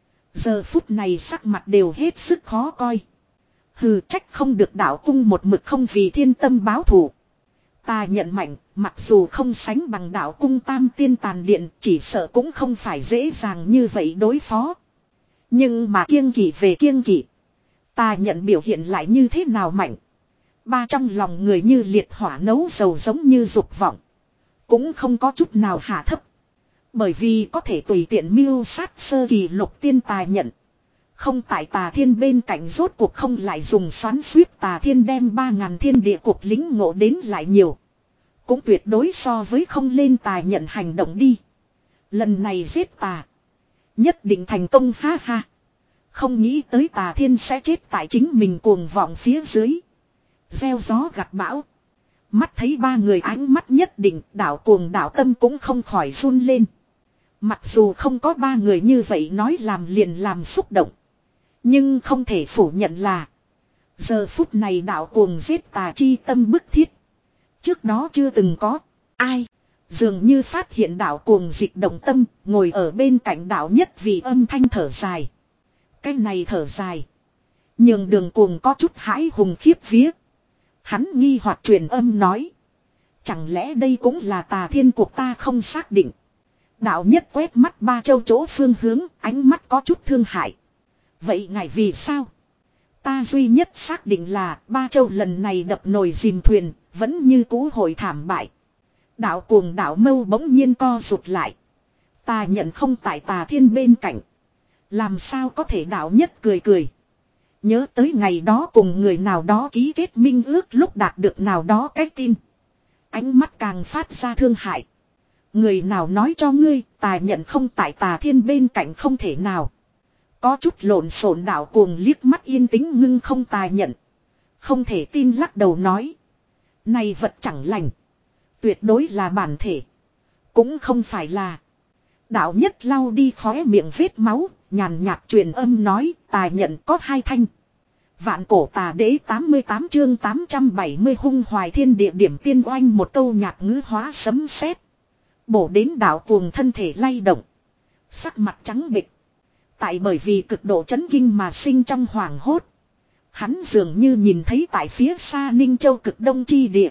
[SPEAKER 1] Giờ phút này sắc mặt đều hết sức khó coi. Hừ trách không được đạo cung một mực không vì thiên tâm báo thù. Ta nhận mạnh, mặc dù không sánh bằng đạo cung tam tiên tàn điện, chỉ sợ cũng không phải dễ dàng như vậy đối phó. Nhưng mà kiêng kỵ về kiêng kỵ, ta nhận biểu hiện lại như thế nào mạnh. Ba trong lòng người như liệt hỏa nấu dầu giống như dục vọng. Cũng không có chút nào hạ thấp. Bởi vì có thể tùy tiện mưu sát sơ kỳ lục tiên tà nhận. Không tại tà thiên bên cạnh rốt cuộc không lại dùng xoắn suýt tà thiên đem ba ngàn thiên địa cuộc lính ngộ đến lại nhiều. Cũng tuyệt đối so với không lên tà nhận hành động đi. Lần này giết tà. Nhất định thành công ha ha. Không nghĩ tới tà thiên sẽ chết tại chính mình cuồng vọng phía dưới. Gieo gió gặt bão. Mắt thấy ba người ánh mắt nhất định đảo cuồng đảo tâm cũng không khỏi run lên. Mặc dù không có ba người như vậy nói làm liền làm xúc động. Nhưng không thể phủ nhận là. Giờ phút này đảo cuồng giết tà chi tâm bức thiết. Trước đó chưa từng có. Ai. Dường như phát hiện đảo cuồng dịch động tâm. Ngồi ở bên cạnh đảo nhất vì âm thanh thở dài. Cái này thở dài. Nhưng đường cuồng có chút hãi hùng khiếp vía. Hắn nghi hoặc truyền âm nói. Chẳng lẽ đây cũng là tà thiên cuộc ta không xác định. Đạo nhất quét mắt ba châu chỗ phương hướng, ánh mắt có chút thương hại. Vậy ngài vì sao? Ta duy nhất xác định là ba châu lần này đập nồi dìm thuyền, vẫn như cũ hội thảm bại. Đạo cuồng đạo mâu bỗng nhiên co rụt lại. Ta nhận không tại tà thiên bên cạnh. Làm sao có thể đạo nhất cười cười. Nhớ tới ngày đó cùng người nào đó ký kết minh ước lúc đạt được nào đó cái tin. Ánh mắt càng phát ra thương hại. Người nào nói cho ngươi, tà nhận không tại tà thiên bên cạnh không thể nào. Có chút lộn xộn đạo cuồng liếc mắt yên tĩnh ngưng không tà nhận. Không thể tin lắc đầu nói. Này vật chẳng lành. Tuyệt đối là bản thể. Cũng không phải là. Đạo nhất lau đi khóe miệng vết máu, nhàn nhạt truyền âm nói tà nhận có hai thanh. Vạn cổ tà đế tám mươi tám chương tám trăm bảy mươi hung hoài thiên địa điểm tiên oanh một câu nhạc ngữ hóa sấm sét. Bổ đến đạo cuồng thân thể lay động. Sắc mặt trắng bệch. Tại bởi vì cực độ chấn kinh mà sinh trong hoàng hốt. Hắn dường như nhìn thấy tại phía xa Ninh Châu cực đông chi địa.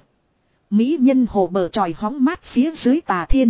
[SPEAKER 1] Mỹ nhân hồ bờ tròi hóng mát phía dưới tà thiên.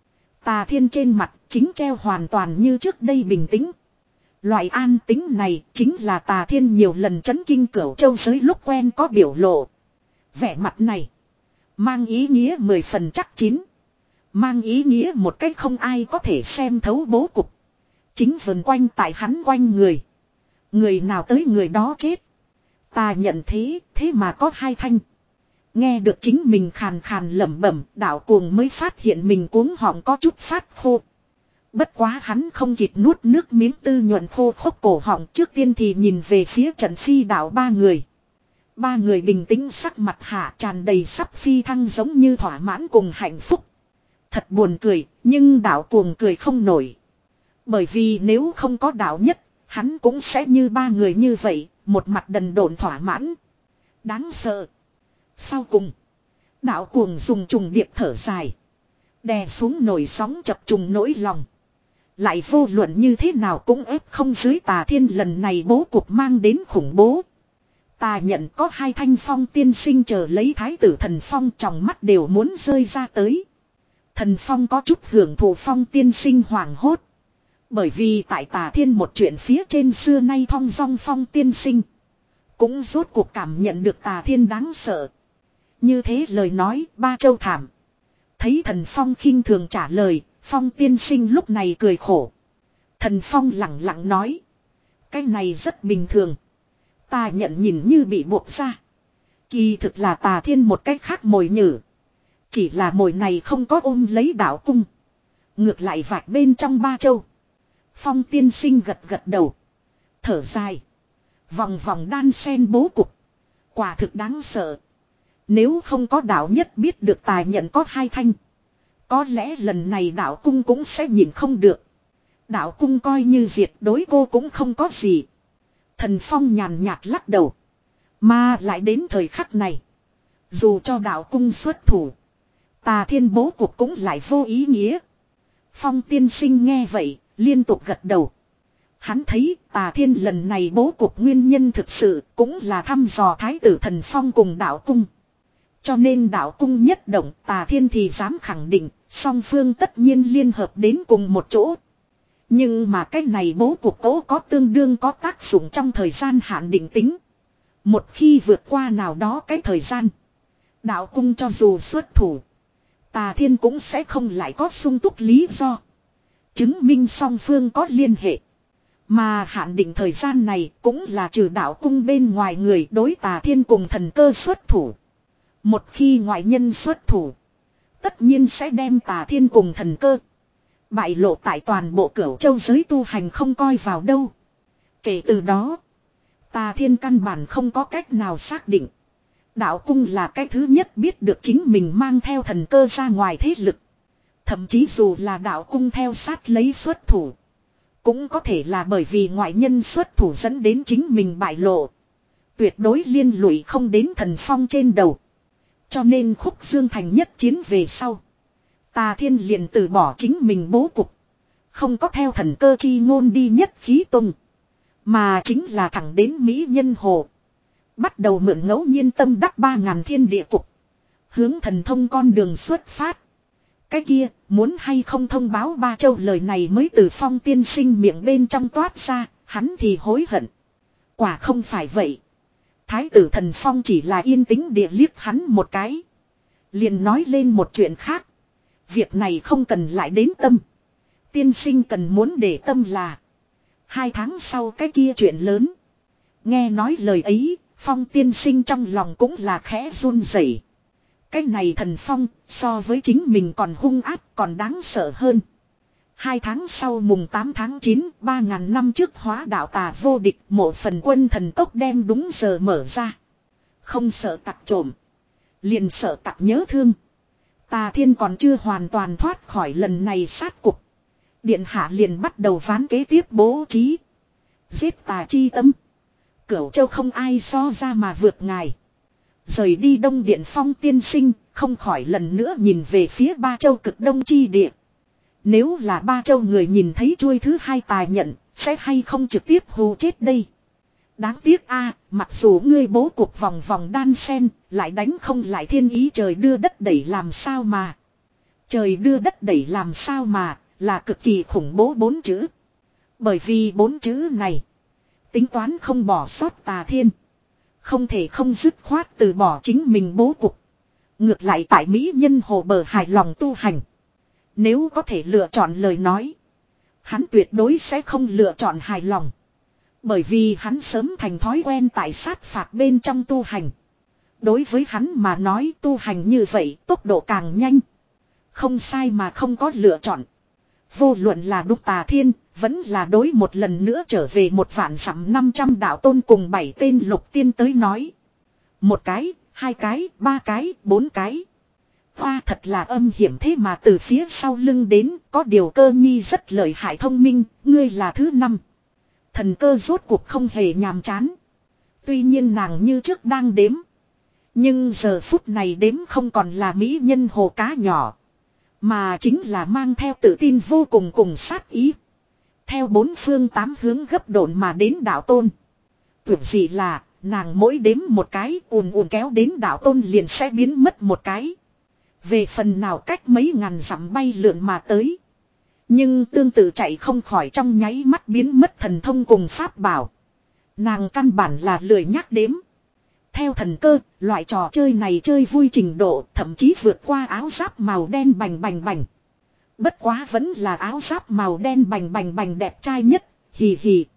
[SPEAKER 1] Tà thiên trên mặt chính treo hoàn toàn như trước đây bình tĩnh. Loại an tính này chính là tà thiên nhiều lần chấn kinh cửu châu giới lúc quen có biểu lộ. Vẻ mặt này. Mang ý nghĩa mười phần chắc chín. Mang ý nghĩa một cách không ai có thể xem thấu bố cục. Chính vần quanh tại hắn quanh người. Người nào tới người đó chết. Ta nhận thế, thế mà có hai thanh. Nghe được chính mình khàn khàn lẩm bẩm, đạo cuồng mới phát hiện mình cuống họng có chút phát khô. Bất quá hắn không kịp nuốt nước miếng tư nhuận khô khốc cổ họng, trước tiên thì nhìn về phía trận phi đạo ba người. Ba người bình tĩnh sắc mặt hạ tràn đầy sắp phi thăng giống như thỏa mãn cùng hạnh phúc. Thật buồn cười, nhưng đạo cuồng cười không nổi. Bởi vì nếu không có đạo nhất, hắn cũng sẽ như ba người như vậy, một mặt đần độn thỏa mãn. Đáng sợ. Sau cùng, đạo cuồng dùng trùng điệp thở dài. Đè xuống nổi sóng chập trùng nỗi lòng. Lại vô luận như thế nào cũng ép không dưới tà thiên lần này bố cục mang đến khủng bố. Ta nhận có hai thanh phong tiên sinh chờ lấy thái tử thần phong trong mắt đều muốn rơi ra tới. Thần phong có chút hưởng thụ phong tiên sinh hoảng hốt. Bởi vì tại tà thiên một chuyện phía trên xưa nay thong dong phong tiên sinh. Cũng rốt cuộc cảm nhận được tà thiên đáng sợ. Như thế lời nói ba châu thảm. Thấy thần phong khinh thường trả lời, phong tiên sinh lúc này cười khổ. Thần phong lặng lặng nói. Cái này rất bình thường. Ta nhận nhìn như bị buộc ra. Kỳ thực là tà thiên một cách khác mồi nhử. Chỉ là mồi này không có ôm lấy đạo cung. Ngược lại vạch bên trong ba châu. Phong tiên sinh gật gật đầu. Thở dài. Vòng vòng đan sen bố cục. Quả thực đáng sợ. Nếu không có đạo nhất biết được tài nhận có hai thanh. Có lẽ lần này đạo cung cũng sẽ nhìn không được. Đạo cung coi như diệt đối cô cũng không có gì. Thần phong nhàn nhạt lắc đầu. Mà lại đến thời khắc này. Dù cho đạo cung xuất thủ. Tà thiên bố cục cũng lại vô ý nghĩa. Phong tiên sinh nghe vậy, liên tục gật đầu. Hắn thấy tà thiên lần này bố cục nguyên nhân thực sự cũng là thăm dò thái tử thần phong cùng đạo cung. Cho nên đạo cung nhất động, Tà Thiên thì dám khẳng định, song phương tất nhiên liên hợp đến cùng một chỗ. Nhưng mà cái này bố cục cố có tương đương có tác dụng trong thời gian hạn định tính. Một khi vượt qua nào đó cái thời gian, đạo cung cho dù xuất thủ, Tà Thiên cũng sẽ không lại có sung túc lý do chứng minh song phương có liên hệ. Mà hạn định thời gian này cũng là trừ đạo cung bên ngoài người đối Tà Thiên cùng thần cơ xuất thủ. Một khi ngoại nhân xuất thủ, tất nhiên sẽ đem Tà Thiên cùng thần cơ bại lộ tại toàn bộ Cửu Châu giới tu hành không coi vào đâu. Kể từ đó, Tà Thiên căn bản không có cách nào xác định đạo cung là cái thứ nhất biết được chính mình mang theo thần cơ ra ngoài thế lực. Thậm chí dù là đạo cung theo sát lấy xuất thủ, cũng có thể là bởi vì ngoại nhân xuất thủ dẫn đến chính mình bại lộ. Tuyệt đối liên lụy không đến thần phong trên đầu. Cho nên Khúc Dương Thành nhất chiến về sau, Tà Thiên liền từ bỏ chính mình bố cục, không có theo thần cơ chi ngôn đi nhất khí tung, mà chính là thẳng đến Mỹ Nhân Hồ. Bắt đầu mượn ngẫu nhiên tâm đắc ba ngàn thiên địa cục, hướng thần thông con đường xuất phát. Cái kia, muốn hay không thông báo ba châu lời này mới từ Phong tiên sinh miệng bên trong toát ra, hắn thì hối hận. Quả không phải vậy. Thái tử thần Phong chỉ là yên tĩnh địa liếc hắn một cái, liền nói lên một chuyện khác. Việc này không cần lại đến tâm. Tiên sinh cần muốn để tâm là hai tháng sau cái kia chuyện lớn. Nghe nói lời ấy, Phong tiên sinh trong lòng cũng là khẽ run rẩy. Cái này thần Phong so với chính mình còn hung ác, còn đáng sợ hơn. Hai tháng sau mùng tám tháng chín, ba ngàn năm trước hóa đạo tà vô địch, mộ phần quân thần tốc đem đúng giờ mở ra. Không sợ tặc trộm, liền sợ tặc nhớ thương. Tà Thiên còn chưa hoàn toàn thoát khỏi lần này sát cục, điện hạ liền bắt đầu ván kế tiếp bố trí. Giết tà chi tâm, Cửu Châu không ai so ra mà vượt ngài. Rời đi Đông Điện Phong tiên sinh, không khỏi lần nữa nhìn về phía ba châu cực đông chi địa. Nếu là ba châu người nhìn thấy chuôi thứ hai tài nhận, sẽ hay không trực tiếp hù chết đây. Đáng tiếc a, mặc dù ngươi bố cục vòng vòng đan sen, lại đánh không lại thiên ý trời đưa đất đẩy làm sao mà. Trời đưa đất đẩy làm sao mà, là cực kỳ khủng bố bốn chữ. Bởi vì bốn chữ này, tính toán không bỏ sót Tà Thiên, không thể không dứt khoát từ bỏ chính mình bố cục. Ngược lại tại Mỹ Nhân Hồ bờ hài lòng tu hành. Nếu có thể lựa chọn lời nói, hắn tuyệt đối sẽ không lựa chọn hài lòng. Bởi vì hắn sớm thành thói quen tại sát phạt bên trong tu hành. Đối với hắn mà nói tu hành như vậy tốc độ càng nhanh. Không sai mà không có lựa chọn. Vô luận là đúc Tà Thiên, vẫn là đối một lần nữa trở về một vạn dặm năm trăm đạo tôn cùng bảy tên lục tiên tới nói. Một cái, hai cái, ba cái, bốn cái. Hoa thật là âm hiểm thế mà từ phía sau lưng đến, có điều Cơ Nhi rất lợi hại thông minh, ngươi là thứ năm. Thần Cơ rốt cuộc không hề nhàm chán. Tuy nhiên nàng như trước đang đếm. Nhưng giờ phút này đếm không còn là Mỹ Nhân Hồ cá nhỏ, mà chính là mang theo tự tin vô cùng cùng sát ý. Theo bốn phương tám hướng gấp độn mà đến đạo tôn. Tưởng gì là, nàng mỗi đếm một cái ùn ùn kéo đến đạo tôn liền sẽ biến mất một cái. Về phần nào cách mấy ngàn dặm bay lượn mà tới. Nhưng tương tự chạy không khỏi trong nháy mắt biến mất thần thông cùng pháp bảo. Nàng căn bản là lười nhắc đếm. Theo thần cơ, loại trò chơi này chơi vui trình độ thậm chí vượt qua áo giáp màu đen bành bành bành. Bất quá vẫn là áo giáp màu đen bành bành bành đẹp trai nhất, hì hì.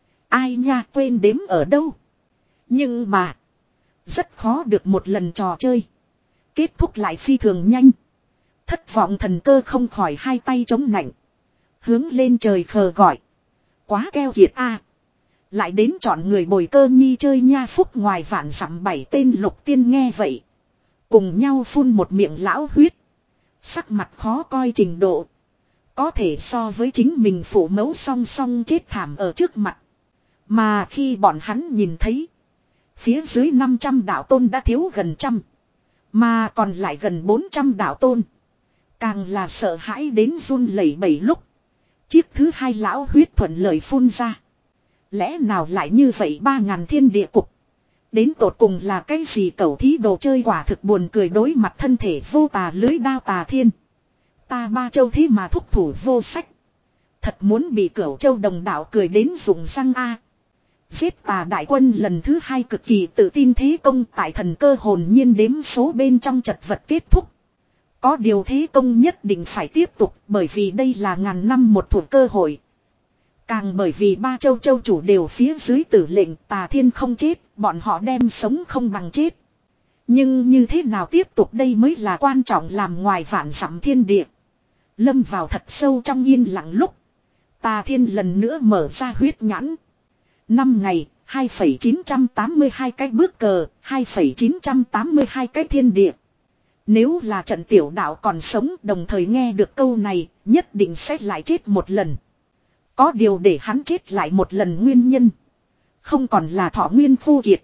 [SPEAKER 1] Ai nha quên đếm ở đâu. Nhưng mà, rất khó được một lần trò chơi. Kết thúc lại phi thường nhanh. Thất vọng thần cơ không khỏi hai tay chống nạnh. Hướng lên trời khờ gọi. Quá keo kiệt a. Lại đến chọn người bồi Cơ Nhi chơi nha phúc ngoài vạn dặm bảy tên lục tiên nghe vậy. Cùng nhau phun một miệng lão huyết. Sắc mặt khó coi trình độ. Có thể so với chính mình phụ mẫu song song chết thảm ở trước mặt. Mà khi bọn hắn nhìn thấy. Phía dưới năm trăm đạo tôn đã thiếu gần trăm. Mà còn lại gần bốn trăm đạo tôn. Càng là sợ hãi đến run lẩy bẩy lúc. Chiếc thứ hai lão huyết thuận lời phun ra. Lẽ nào lại như vậy ba ngàn thiên địa cục. Đến tột cùng là cái gì cẩu thí đồ chơi, quả thực buồn cười, đối mặt thân thể vô tà lưới đao Tà Thiên. Ta Ba Châu thế mà thúc thủ vô sách. Thật muốn bị Cửu Châu đồng đạo cười đến rụng răng a. Giết tà đại quân lần thứ hai cực kỳ tự tin thế công tại thần cơ hồn nhiên đếm số bên trong chật vật kết thúc. Có điều thế công nhất định phải tiếp tục, bởi vì đây là ngàn năm một thủa cơ hội. Càng bởi vì Ba Châu Châu chủ đều phía dưới tử lệnh, Tà Thiên không chết, bọn họ đem sống không bằng chết. Nhưng như thế nào tiếp tục đây mới là quan trọng, làm ngoài vạn dặm thiên địa. Lâm vào thật sâu trong yên lặng lúc, Tà Thiên lần nữa mở ra huyết nhãn. Năm ngày, hai phẩy chín trăm tám mươi hai cái bước cờ, hai phẩy chín trăm tám mươi hai cái thiên địa. Nếu là trận tiểu đạo còn sống đồng thời nghe được câu này, nhất định sẽ lại chết một lần. Có điều để hắn chết lại một lần nguyên nhân, không còn là thọ nguyên khô kiệt,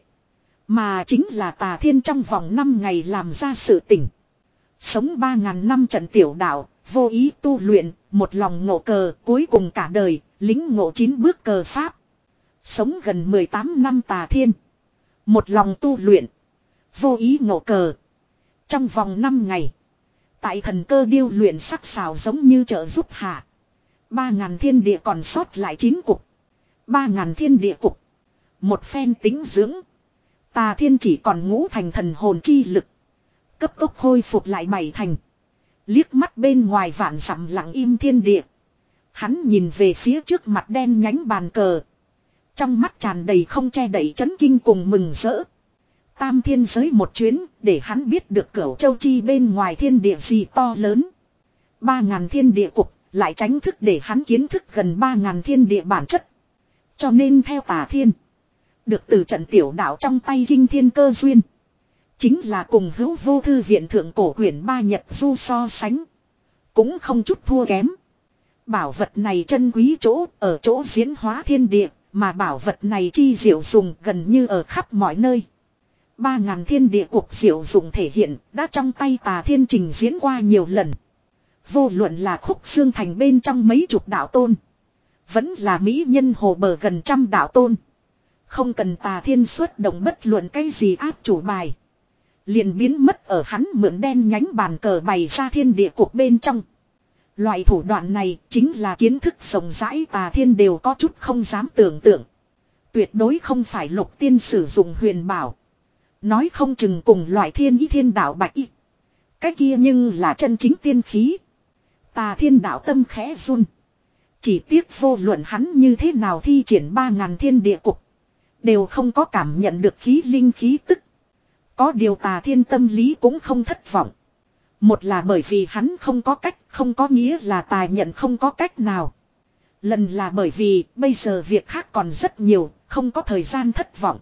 [SPEAKER 1] mà chính là Tà Thiên trong vòng năm ngày làm ra sự tỉnh. Sống ba ngàn năm trận tiểu đạo, vô ý tu luyện, một lòng ngộ cờ, cuối cùng cả đời, lính ngộ chín bước cờ pháp. Sống gần mười tám năm Tà Thiên, một lòng tu luyện, vô ý ngộ cờ. Trong vòng năm ngày, tại thần cơ điêu luyện sắc sảo giống như trợ giúp hạ. Ba ngàn thiên địa còn sót lại chín cục. Ba ngàn thiên địa cục. Một phen tính dưỡng. Tà Thiên chỉ còn ngũ thành thần hồn chi lực. Cấp tốc hồi phục lại bảy thành. Liếc mắt bên ngoài vạn dặm lặng im thiên địa. Hắn nhìn về phía trước mặt đen nhánh bàn cờ. Trong mắt tràn đầy không che đậy chấn kinh cùng mừng rỡ. Tam thiên giới một chuyến để hắn biết được Cửu Châu chi bên ngoài thiên địa gì to lớn. Ba ngàn thiên địa cục lại tránh thức để hắn kiến thức gần ba ngàn thiên địa bản chất. Cho nên theo Tà Thiên, được từ trận tiểu đạo trong tay kinh thiên cơ duyên, chính là cùng Hữu Vô Thư viện thượng cổ quyển ba Nhật Du so sánh, cũng không chút thua kém. Bảo vật này chân quý chỗ ở chỗ diễn hóa thiên địa, mà bảo vật này chi diệu dùng gần như ở khắp mọi nơi. Ba ngàn thiên địa cuộc diệu dụng thể hiện đã trong tay Tà Thiên trình diễn qua nhiều lần. Vô luận là Khúc Xương Thành bên trong mấy chục đạo tôn, vẫn là Mỹ Nhân Hồ bờ gần trăm đạo tôn, không cần Tà Thiên xuất động bất luận cái gì áp chủ bài, liền biến mất ở hắn mượn đen nhánh bàn cờ bày ra thiên địa cuộc bên trong. Loại thủ đoạn này chính là kiến thức rộng rãi Tà Thiên đều có chút không dám tưởng tượng. Tuyệt đối không phải Lục Tiên sử dụng huyền bảo. Nói không chừng cùng loại thiên ý thiên đạo bạch y. Cái kia nhưng là chân chính tiên khí. Tà Thiên đạo tâm khẽ run. Chỉ tiếc vô luận hắn như thế nào thi triển ba ngàn thiên địa cục, đều không có cảm nhận được khí linh khí tức. Có điều Tà Thiên tâm lý cũng không thất vọng. Một là bởi vì hắn không có cách, không có nghĩa là Tài nhận không có cách nào. Lần là bởi vì bây giờ việc khác còn rất nhiều, không có thời gian thất vọng.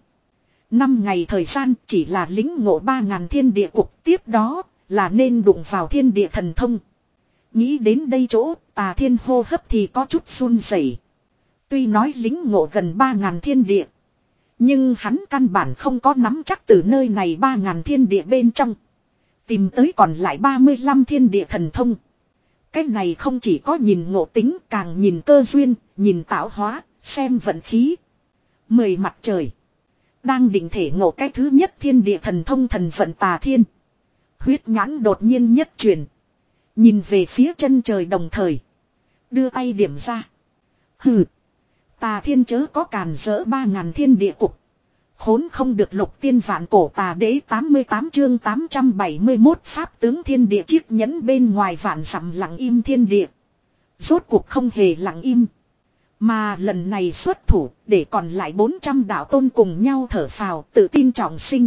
[SPEAKER 1] Năm ngày thời gian chỉ là lính ngộ ba ngàn thiên địa cục, tiếp đó là nên đụng vào thiên địa thần thông. Nghĩ đến đây chỗ, Tà Thiên hô hấp thì có chút run rẩy. Tuy nói lính ngộ gần ba ngàn thiên địa, nhưng hắn căn bản không có nắm chắc từ nơi này ba ngàn thiên địa bên trong tìm tới còn lại ba mươi lăm thiên địa thần thông. Cái này không chỉ có nhìn ngộ tính, càng nhìn cơ duyên, nhìn tạo hóa, xem vận khí. Mười mặt trời. Đang định thể ngộ cái thứ nhất thiên địa thần thông thần vận Tà Thiên, huyết nhãn đột nhiên nhất chuyển. Nhìn về phía chân trời đồng thời đưa tay điểm ra. Hừ. Tà Thiên chớ có càn rỡ ba ngàn thiên địa cục. Khốn không được Lục Tiên vạn cổ tà đế tám mươi tám chương tám trăm bảy mươi mốt pháp tướng thiên địa chiếc nhẫn bên ngoài vạn dặm lặng im thiên địa. Rốt cuộc không hề lặng im. Mà lần này xuất thủ để còn lại bốn trăm đạo tôn cùng nhau thở phào tự tin trọng sinh.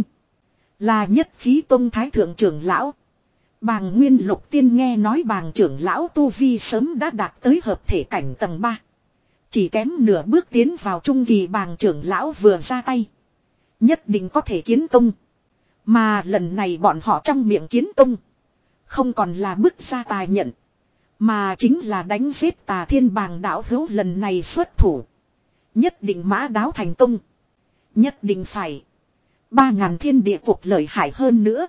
[SPEAKER 1] Là Nhất Khí Tông Thái Thượng trưởng lão. Bàng Nguyên Lục Tiên nghe nói Bàng trưởng lão tu vi sớm đã đạt tới hợp thể cảnh tầng ba. Chỉ kém nửa bước tiến vào trung kỳ. Bàng trưởng lão vừa ra tay, nhất định có thể kiến công. Mà lần này bọn họ trong miệng kiến công, không còn là bức ra tài nhận, mà chính là đánh giết Tà Thiên. Bàng đạo hữu lần này xuất thủ, nhất định mã đáo thành công. Nhất định phải. Ba ngàn thiên địa cuộc lợi hại hơn nữa.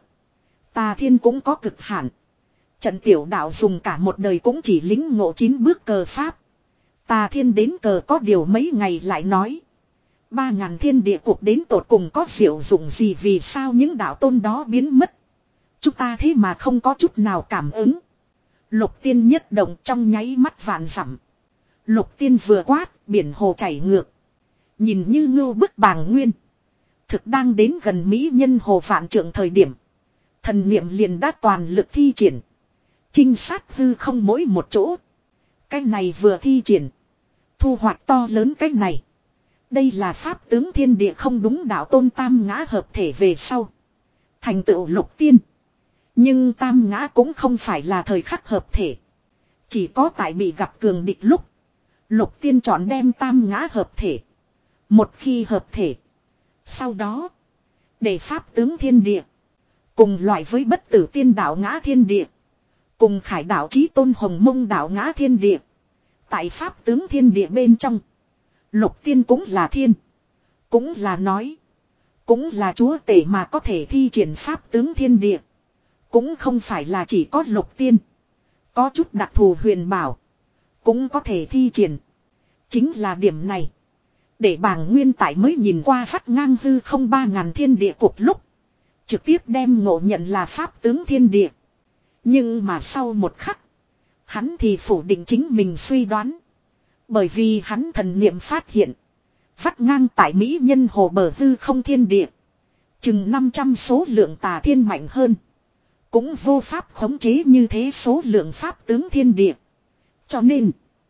[SPEAKER 1] Tà Thiên cũng có cực hạn. Trận tiểu đạo dùng cả một đời cũng chỉ lính ngộ chín bước cờ pháp. Tà Thiên đến cờ có điều mấy ngày lại nói. Ba ngàn thiên địa cuộc đến tột cùng có diệu dụng gì, vì sao những đạo tôn đó biến mất. Chúng ta thế mà không có chút nào cảm ứng. Lục tiên nhất động trong nháy mắt vạn dặm. Lục tiên vừa quát, biển hồ chảy ngược. Nhìn như ngưu bức Bàng Nguyên. Thực đang đến gần mỹ nhân hồ vạn trượng thời điểm. Thần niệm liền đã toàn lực thi triển. Trinh sát hư không mỗi một chỗ. Cái này vừa thi triển. Thu hoạch to lớn cái này. Đây là pháp tướng thiên địa không đúng, đạo tôn tam ngã hợp thể về sau. Thành tựu lục tiên. Nhưng tam ngã cũng không phải là thời khắc hợp thể. Chỉ có tại bị gặp cường địch lúc. Lục tiên chọn đem tam ngã hợp thể. Một khi hợp thể. Sau đó. Để pháp tướng thiên địa. Cùng loại với bất tử tiên đạo ngã thiên địa. Cùng khải đạo chí tôn hồng mông đạo ngã thiên địa. Tại pháp tướng thiên địa bên trong. Lục tiên cũng là thiên. Cũng là nói. Cũng là chúa tể mà có thể thi triển pháp tướng thiên địa. Cũng không phải là chỉ có lục tiên. Có chút đặc thù huyền bảo. Cũng có thể thi triển. Chính là điểm này. Để Bàng Nguyên tại mới nhìn qua vắt ngang hư không ba ngàn thiên địa cuộc lúc. Trực tiếp đem ngộ nhận là pháp tướng thiên địa. Nhưng mà sau một khắc. Hắn thì phủ định chính mình suy đoán. Bởi vì hắn thần niệm phát hiện. Vắt ngang tại mỹ nhân hồ bờ hư không thiên địa. Chừng năm trăm số lượng tà thiên mạnh hơn. Cũng vô pháp khống chế như thế số lượng pháp tướng thiên địa. Cho nên.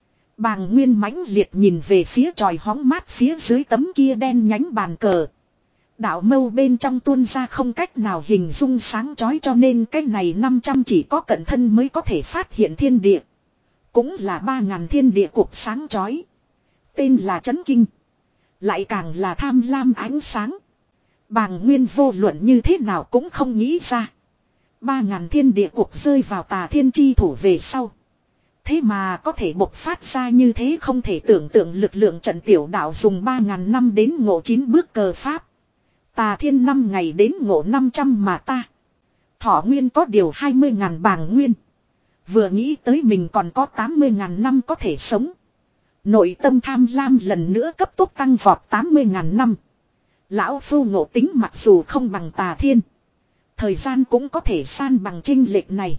[SPEAKER 1] Bàng Nguyên mãnh liệt nhìn về phía tròi hóng mát phía dưới tấm kia đen nhánh bàn cờ. Đạo mâu bên trong tuôn ra không cách nào hình dung sáng chói, cho nên cái này năm trăm chỉ có cận thân mới có thể phát hiện thiên địa. Cũng là ba ngàn thiên địa cuộc sáng chói. Tên là chấn kinh. Lại càng là tham lam ánh sáng. Bàng Nguyên vô luận như thế nào cũng không nghĩ ra. Ba ngàn thiên địa cuộc rơi vào tà thiên chi thủ về sau. Thế mà có thể bộc phát ra như thế không thể tưởng tượng lực lượng. Trận tiểu đạo dùng ba ngàn năm đến ngộ chín bước cờ pháp. Tà thiên năm ngày đến ngộ năm trăm mà ta. Thọ nguyên có điều hai mươi ngàn Bàng Nguyên. Vừa nghĩ tới mình còn có tám mươi ngàn năm có thể sống. Nội tâm tham lam lần nữa cấp tốc tăng vọt tám mươi ngàn năm. Lão phu ngộ tính mặc dù không bằng tà thiên. Thời gian cũng có thể san bằng chênh lệch này.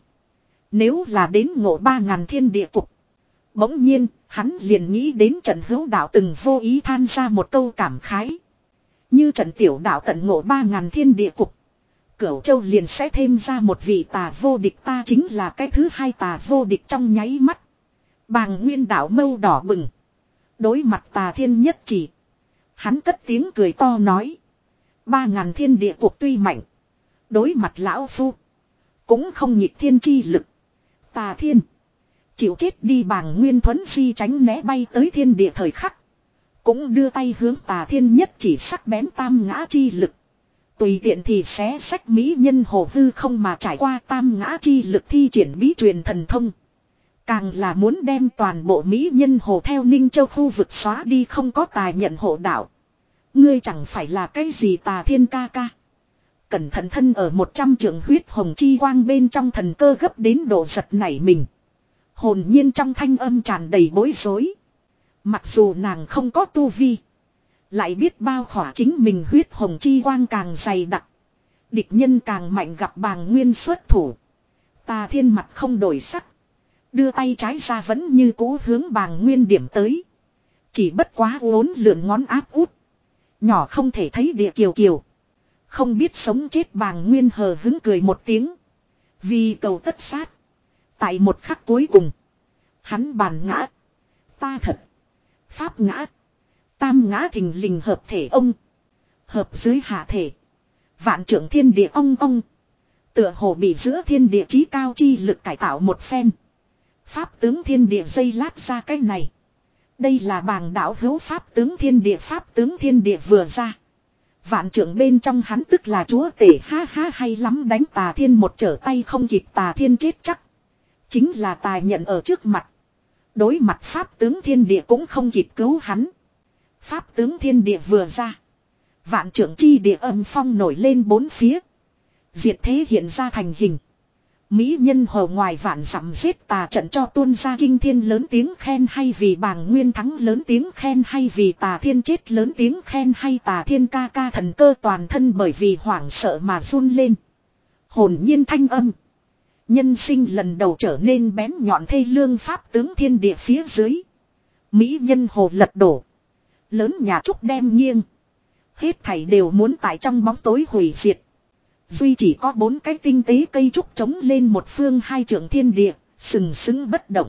[SPEAKER 1] Nếu là đến ngộ ba ngàn thiên địa cục. Bỗng nhiên, hắn liền nghĩ đến Trận Hữu Đạo từng vô ý than ra một câu cảm khái. Như Trận Tiểu Đạo tận ngộ ba ngàn thiên địa cục. Cửu Châu liền sẽ thêm ra một vị tà vô địch, ta chính là cái thứ hai tà vô địch trong nháy mắt. Bàng Nguyên đạo mâu đỏ bừng. Đối mặt tà thiên nhất chỉ. Hắn cất tiếng cười to nói. Ba ngàn thiên địa cuộc tuy mạnh. Đối mặt lão phu. Cũng không nhịp thiên chi lực. Tà thiên. Chịu chết đi. Bàng Nguyên thuấn di tránh né bay tới thiên địa thời khắc. Cũng đưa tay hướng tà thiên nhất chỉ sắc bén tam ngã chi lực. Tùy tiện thì xé sách mỹ nhân hồ hư không mà trải qua tam ngã chi lực thi triển bí truyền thần thông. Càng là muốn đem toàn bộ mỹ nhân hồ theo Ninh Châu khu vực xóa đi, không có tài nhận hộ đạo. Ngươi chẳng phải là cái gì tà thiên ca ca. Cẩn thận thân ở một trăm trượng huyết hồng chi quang bên trong, thần cơ gấp đến độ giật nảy mình. Hồn nhiên trong thanh âm tràn đầy bối rối. Mặc dù nàng không có tu vi. Lại biết bao khỏa chính mình huyết hồng chi quang càng dày đặc. Địch nhân càng mạnh gặp Bàng Nguyên xuất thủ. Tà thiên mặt không đổi sắc. Đưa tay trái ra vẫn như cũ hướng Bàng Nguyên điểm tới. Chỉ bất quá uốn lượn ngón áp út. Nhỏ không thể thấy địa kiều kiều. Không biết sống chết Bàng Nguyên hờ hứng cười một tiếng. Vì cầu tất sát. Tại một khắc cuối cùng. Hắn bàn ngã. Ta thật. Pháp ngã. Tam ngã thình lình hợp thể ông. Hợp dưới hạ thể. Vạn trưởng thiên địa ong ong. Tựa hồ bị giữa thiên địa chí cao chi lực cải tạo một phen. Pháp tướng thiên địa dây lát ra cái này. Đây là Bàng đạo hữu pháp tướng thiên địa. Pháp tướng thiên địa vừa ra. Vạn trưởng bên trong hắn tức là chúa tể, ha ha hay lắm, đánh tà thiên một trở tay không kịp, tà thiên chết chắc. Chính là tài nhận ở trước mặt. Đối mặt pháp tướng thiên địa cũng không kịp cứu hắn. Pháp tướng thiên địa vừa ra. Vạn trưởng chi địa âm phong nổi lên bốn phía. Diệt thế hiện ra thành hình. Mỹ nhân hồ ngoài vạn dặm giết tà trận cho tuôn ra kinh thiên lớn tiếng khen hay vì bàng nguyên thắng lớn tiếng khen hay vì tà thiên chết lớn tiếng khen hay tà thiên ca ca thần cơ toàn thân bởi vì hoảng sợ mà run lên. Hồn nhiên thanh âm. Nhân sinh lần đầu trở nên bén nhọn thê lương pháp tướng thiên địa phía dưới. Mỹ nhân hồ lật đổ. Lớn nhà trúc đem nghiêng. Hết thảy đều muốn tại trong bóng tối hủy diệt. Duy chỉ có bốn cái tinh tế cây trúc chống lên một phương hai trượng thiên địa, sừng sững bất động.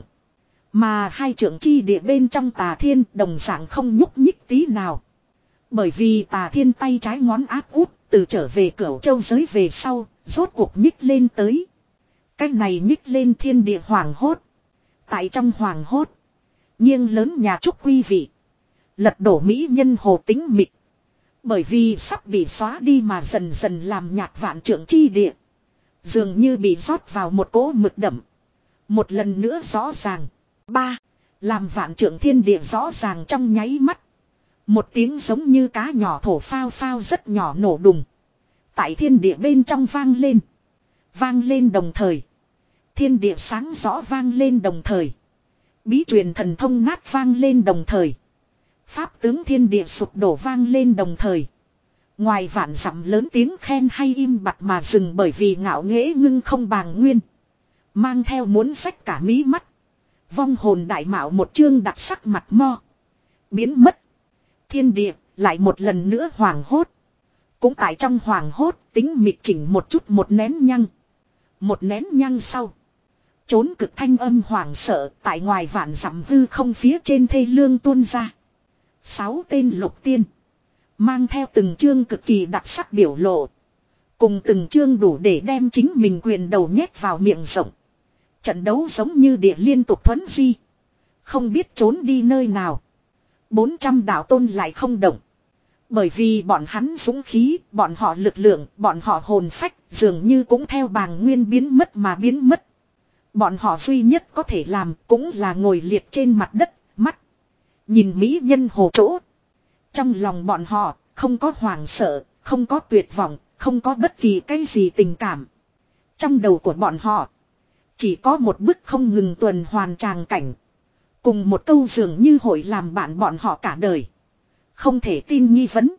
[SPEAKER 1] Mà hai trượng chi địa bên trong tà thiên đồng dạng không nhúc nhích tí nào. Bởi vì tà thiên tay trái ngón áp út, từ trở về Cửu Châu giới về sau, rốt cuộc nhích lên tới. Cái này nhích lên thiên địa hoàng hốt. Tại trong hoàng hốt, nghiêng lớn nhà trúc quý vị. Lật đổ mỹ nhân hồ tính mịch. Bởi vì sắp bị xóa đi mà dần dần làm nhạt vạn trượng chi địa. Dường như bị rót vào một cỗ mực đậm. Một lần nữa rõ ràng. Ba. Làm vạn trượng thiên địa rõ ràng trong nháy mắt. Một tiếng giống như cá nhỏ thổ phao phao rất nhỏ nổ đùng. Tại thiên địa bên trong vang lên. Vang lên đồng thời. Thiên địa sáng rõ vang lên đồng thời. Bí truyền thần thông nát vang lên đồng thời. Pháp tướng thiên địa sụp đổ vang lên đồng thời. Ngoài vạn dặm lớn tiếng khen hay im bặt mà dừng bởi vì ngạo nghễ ngưng không bàng nguyên. Mang theo muốn xách cả mí mắt. Vong hồn đại mạo một chương đặc sắc mặt mo. Biến mất. Thiên địa lại một lần nữa hoàng hốt. Cũng tại trong hoàng hốt tính mịt chỉnh một chút một nén nhăng. Một nén nhăng sau. Trốn cực thanh âm hoảng sợ tại ngoài vạn dặm hư không phía trên thê lương tuôn ra. Sáu tên lục tiên. Mang theo từng chương cực kỳ đặc sắc biểu lộ. Cùng từng chương đủ để đem chính mình quyền đầu nhét vào miệng rộng. Trận đấu giống như địa liên tục thuấn di. Không biết trốn đi nơi nào. Bốn trăm đạo tôn lại không động. Bởi vì bọn hắn dũng khí, bọn họ lực lượng, bọn họ hồn phách dường như cũng theo bàng nguyên biến mất mà biến mất. Bọn họ duy nhất có thể làm cũng là ngồi liệt trên mặt đất, mắt. Nhìn mỹ nhân hồ chỗ. Trong lòng bọn họ không có hoảng sợ, không có tuyệt vọng, không có bất kỳ cái gì tình cảm. Trong đầu của bọn họ chỉ có một bức không ngừng tuần hoàn tràng cảnh. Cùng một câu dường như hội làm bạn bọn họ cả đời. Không thể tin nghi vấn.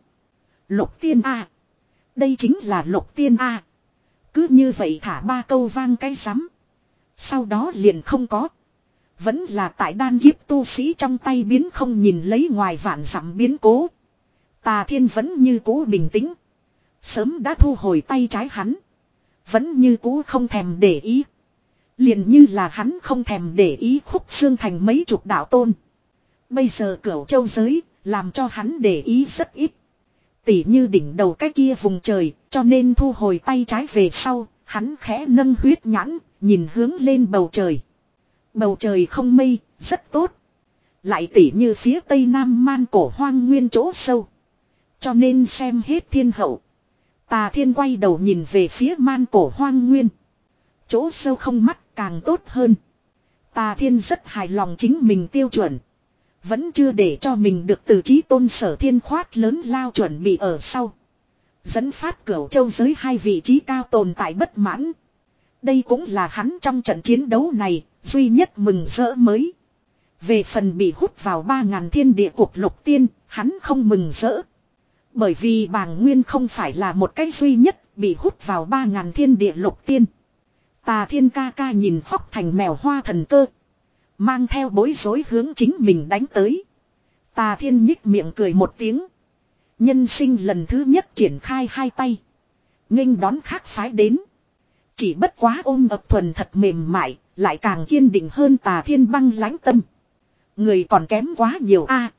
[SPEAKER 1] Lục tiên A. Đây chính là lục tiên A. Cứ như vậy thả ba câu vang cái rắm. Sau đó liền không có. Vẫn là tại đan kiếp tu sĩ trong tay biến không nhìn lấy ngoài vạn dặm biến cố. Tà thiên vẫn như cũ bình tĩnh. Sớm đã thu hồi tay trái hắn. Vẫn như cũ không thèm để ý. Liền như là hắn không thèm để ý khúc xương thành mấy chục đạo tôn. Bây giờ Cửu Châu giới làm cho hắn để ý rất ít. Tỉ như đỉnh đầu cái kia vùng trời, cho nên thu hồi tay trái về sau, hắn khẽ nâng huyết nhãn, nhìn hướng lên bầu trời. Bầu trời không mây, rất tốt. Lại tỉ như phía tây nam man cổ hoang nguyên chỗ sâu. Cho nên xem hết thiên hậu. Tà thiên quay đầu nhìn về phía man cổ hoang nguyên. Chỗ sâu không mắt càng tốt hơn. Tà thiên rất hài lòng chính mình tiêu chuẩn. Vẫn chưa để cho mình được từ chí tôn sở thiên khoát lớn lao chuẩn bị ở sau. Dẫn phát Cửu Châu giới hai vị trí cao tồn tại bất mãn. Đây cũng là hắn trong trận chiến đấu này duy nhất mừng rỡ mới. Về phần bị hút vào ba ngàn thiên địa cuộc lục tiên, hắn không mừng rỡ. Bởi vì bàng nguyên không phải là một cái duy nhất bị hút vào ba ngàn thiên địa lục tiên. Tà thiên ca ca nhìn khóc thành mèo hoa thần cơ. Mang theo bối rối hướng chính mình đánh tới. Tà thiên nhích miệng cười một tiếng. Nhân sinh lần thứ nhất triển khai hai tay. Nghênh đón khác phái đến. Chỉ bất quá ôm ập thuần thật mềm mại. Lại càng kiên định hơn tà thiên băng lãnh tâm. Người còn kém quá nhiều a.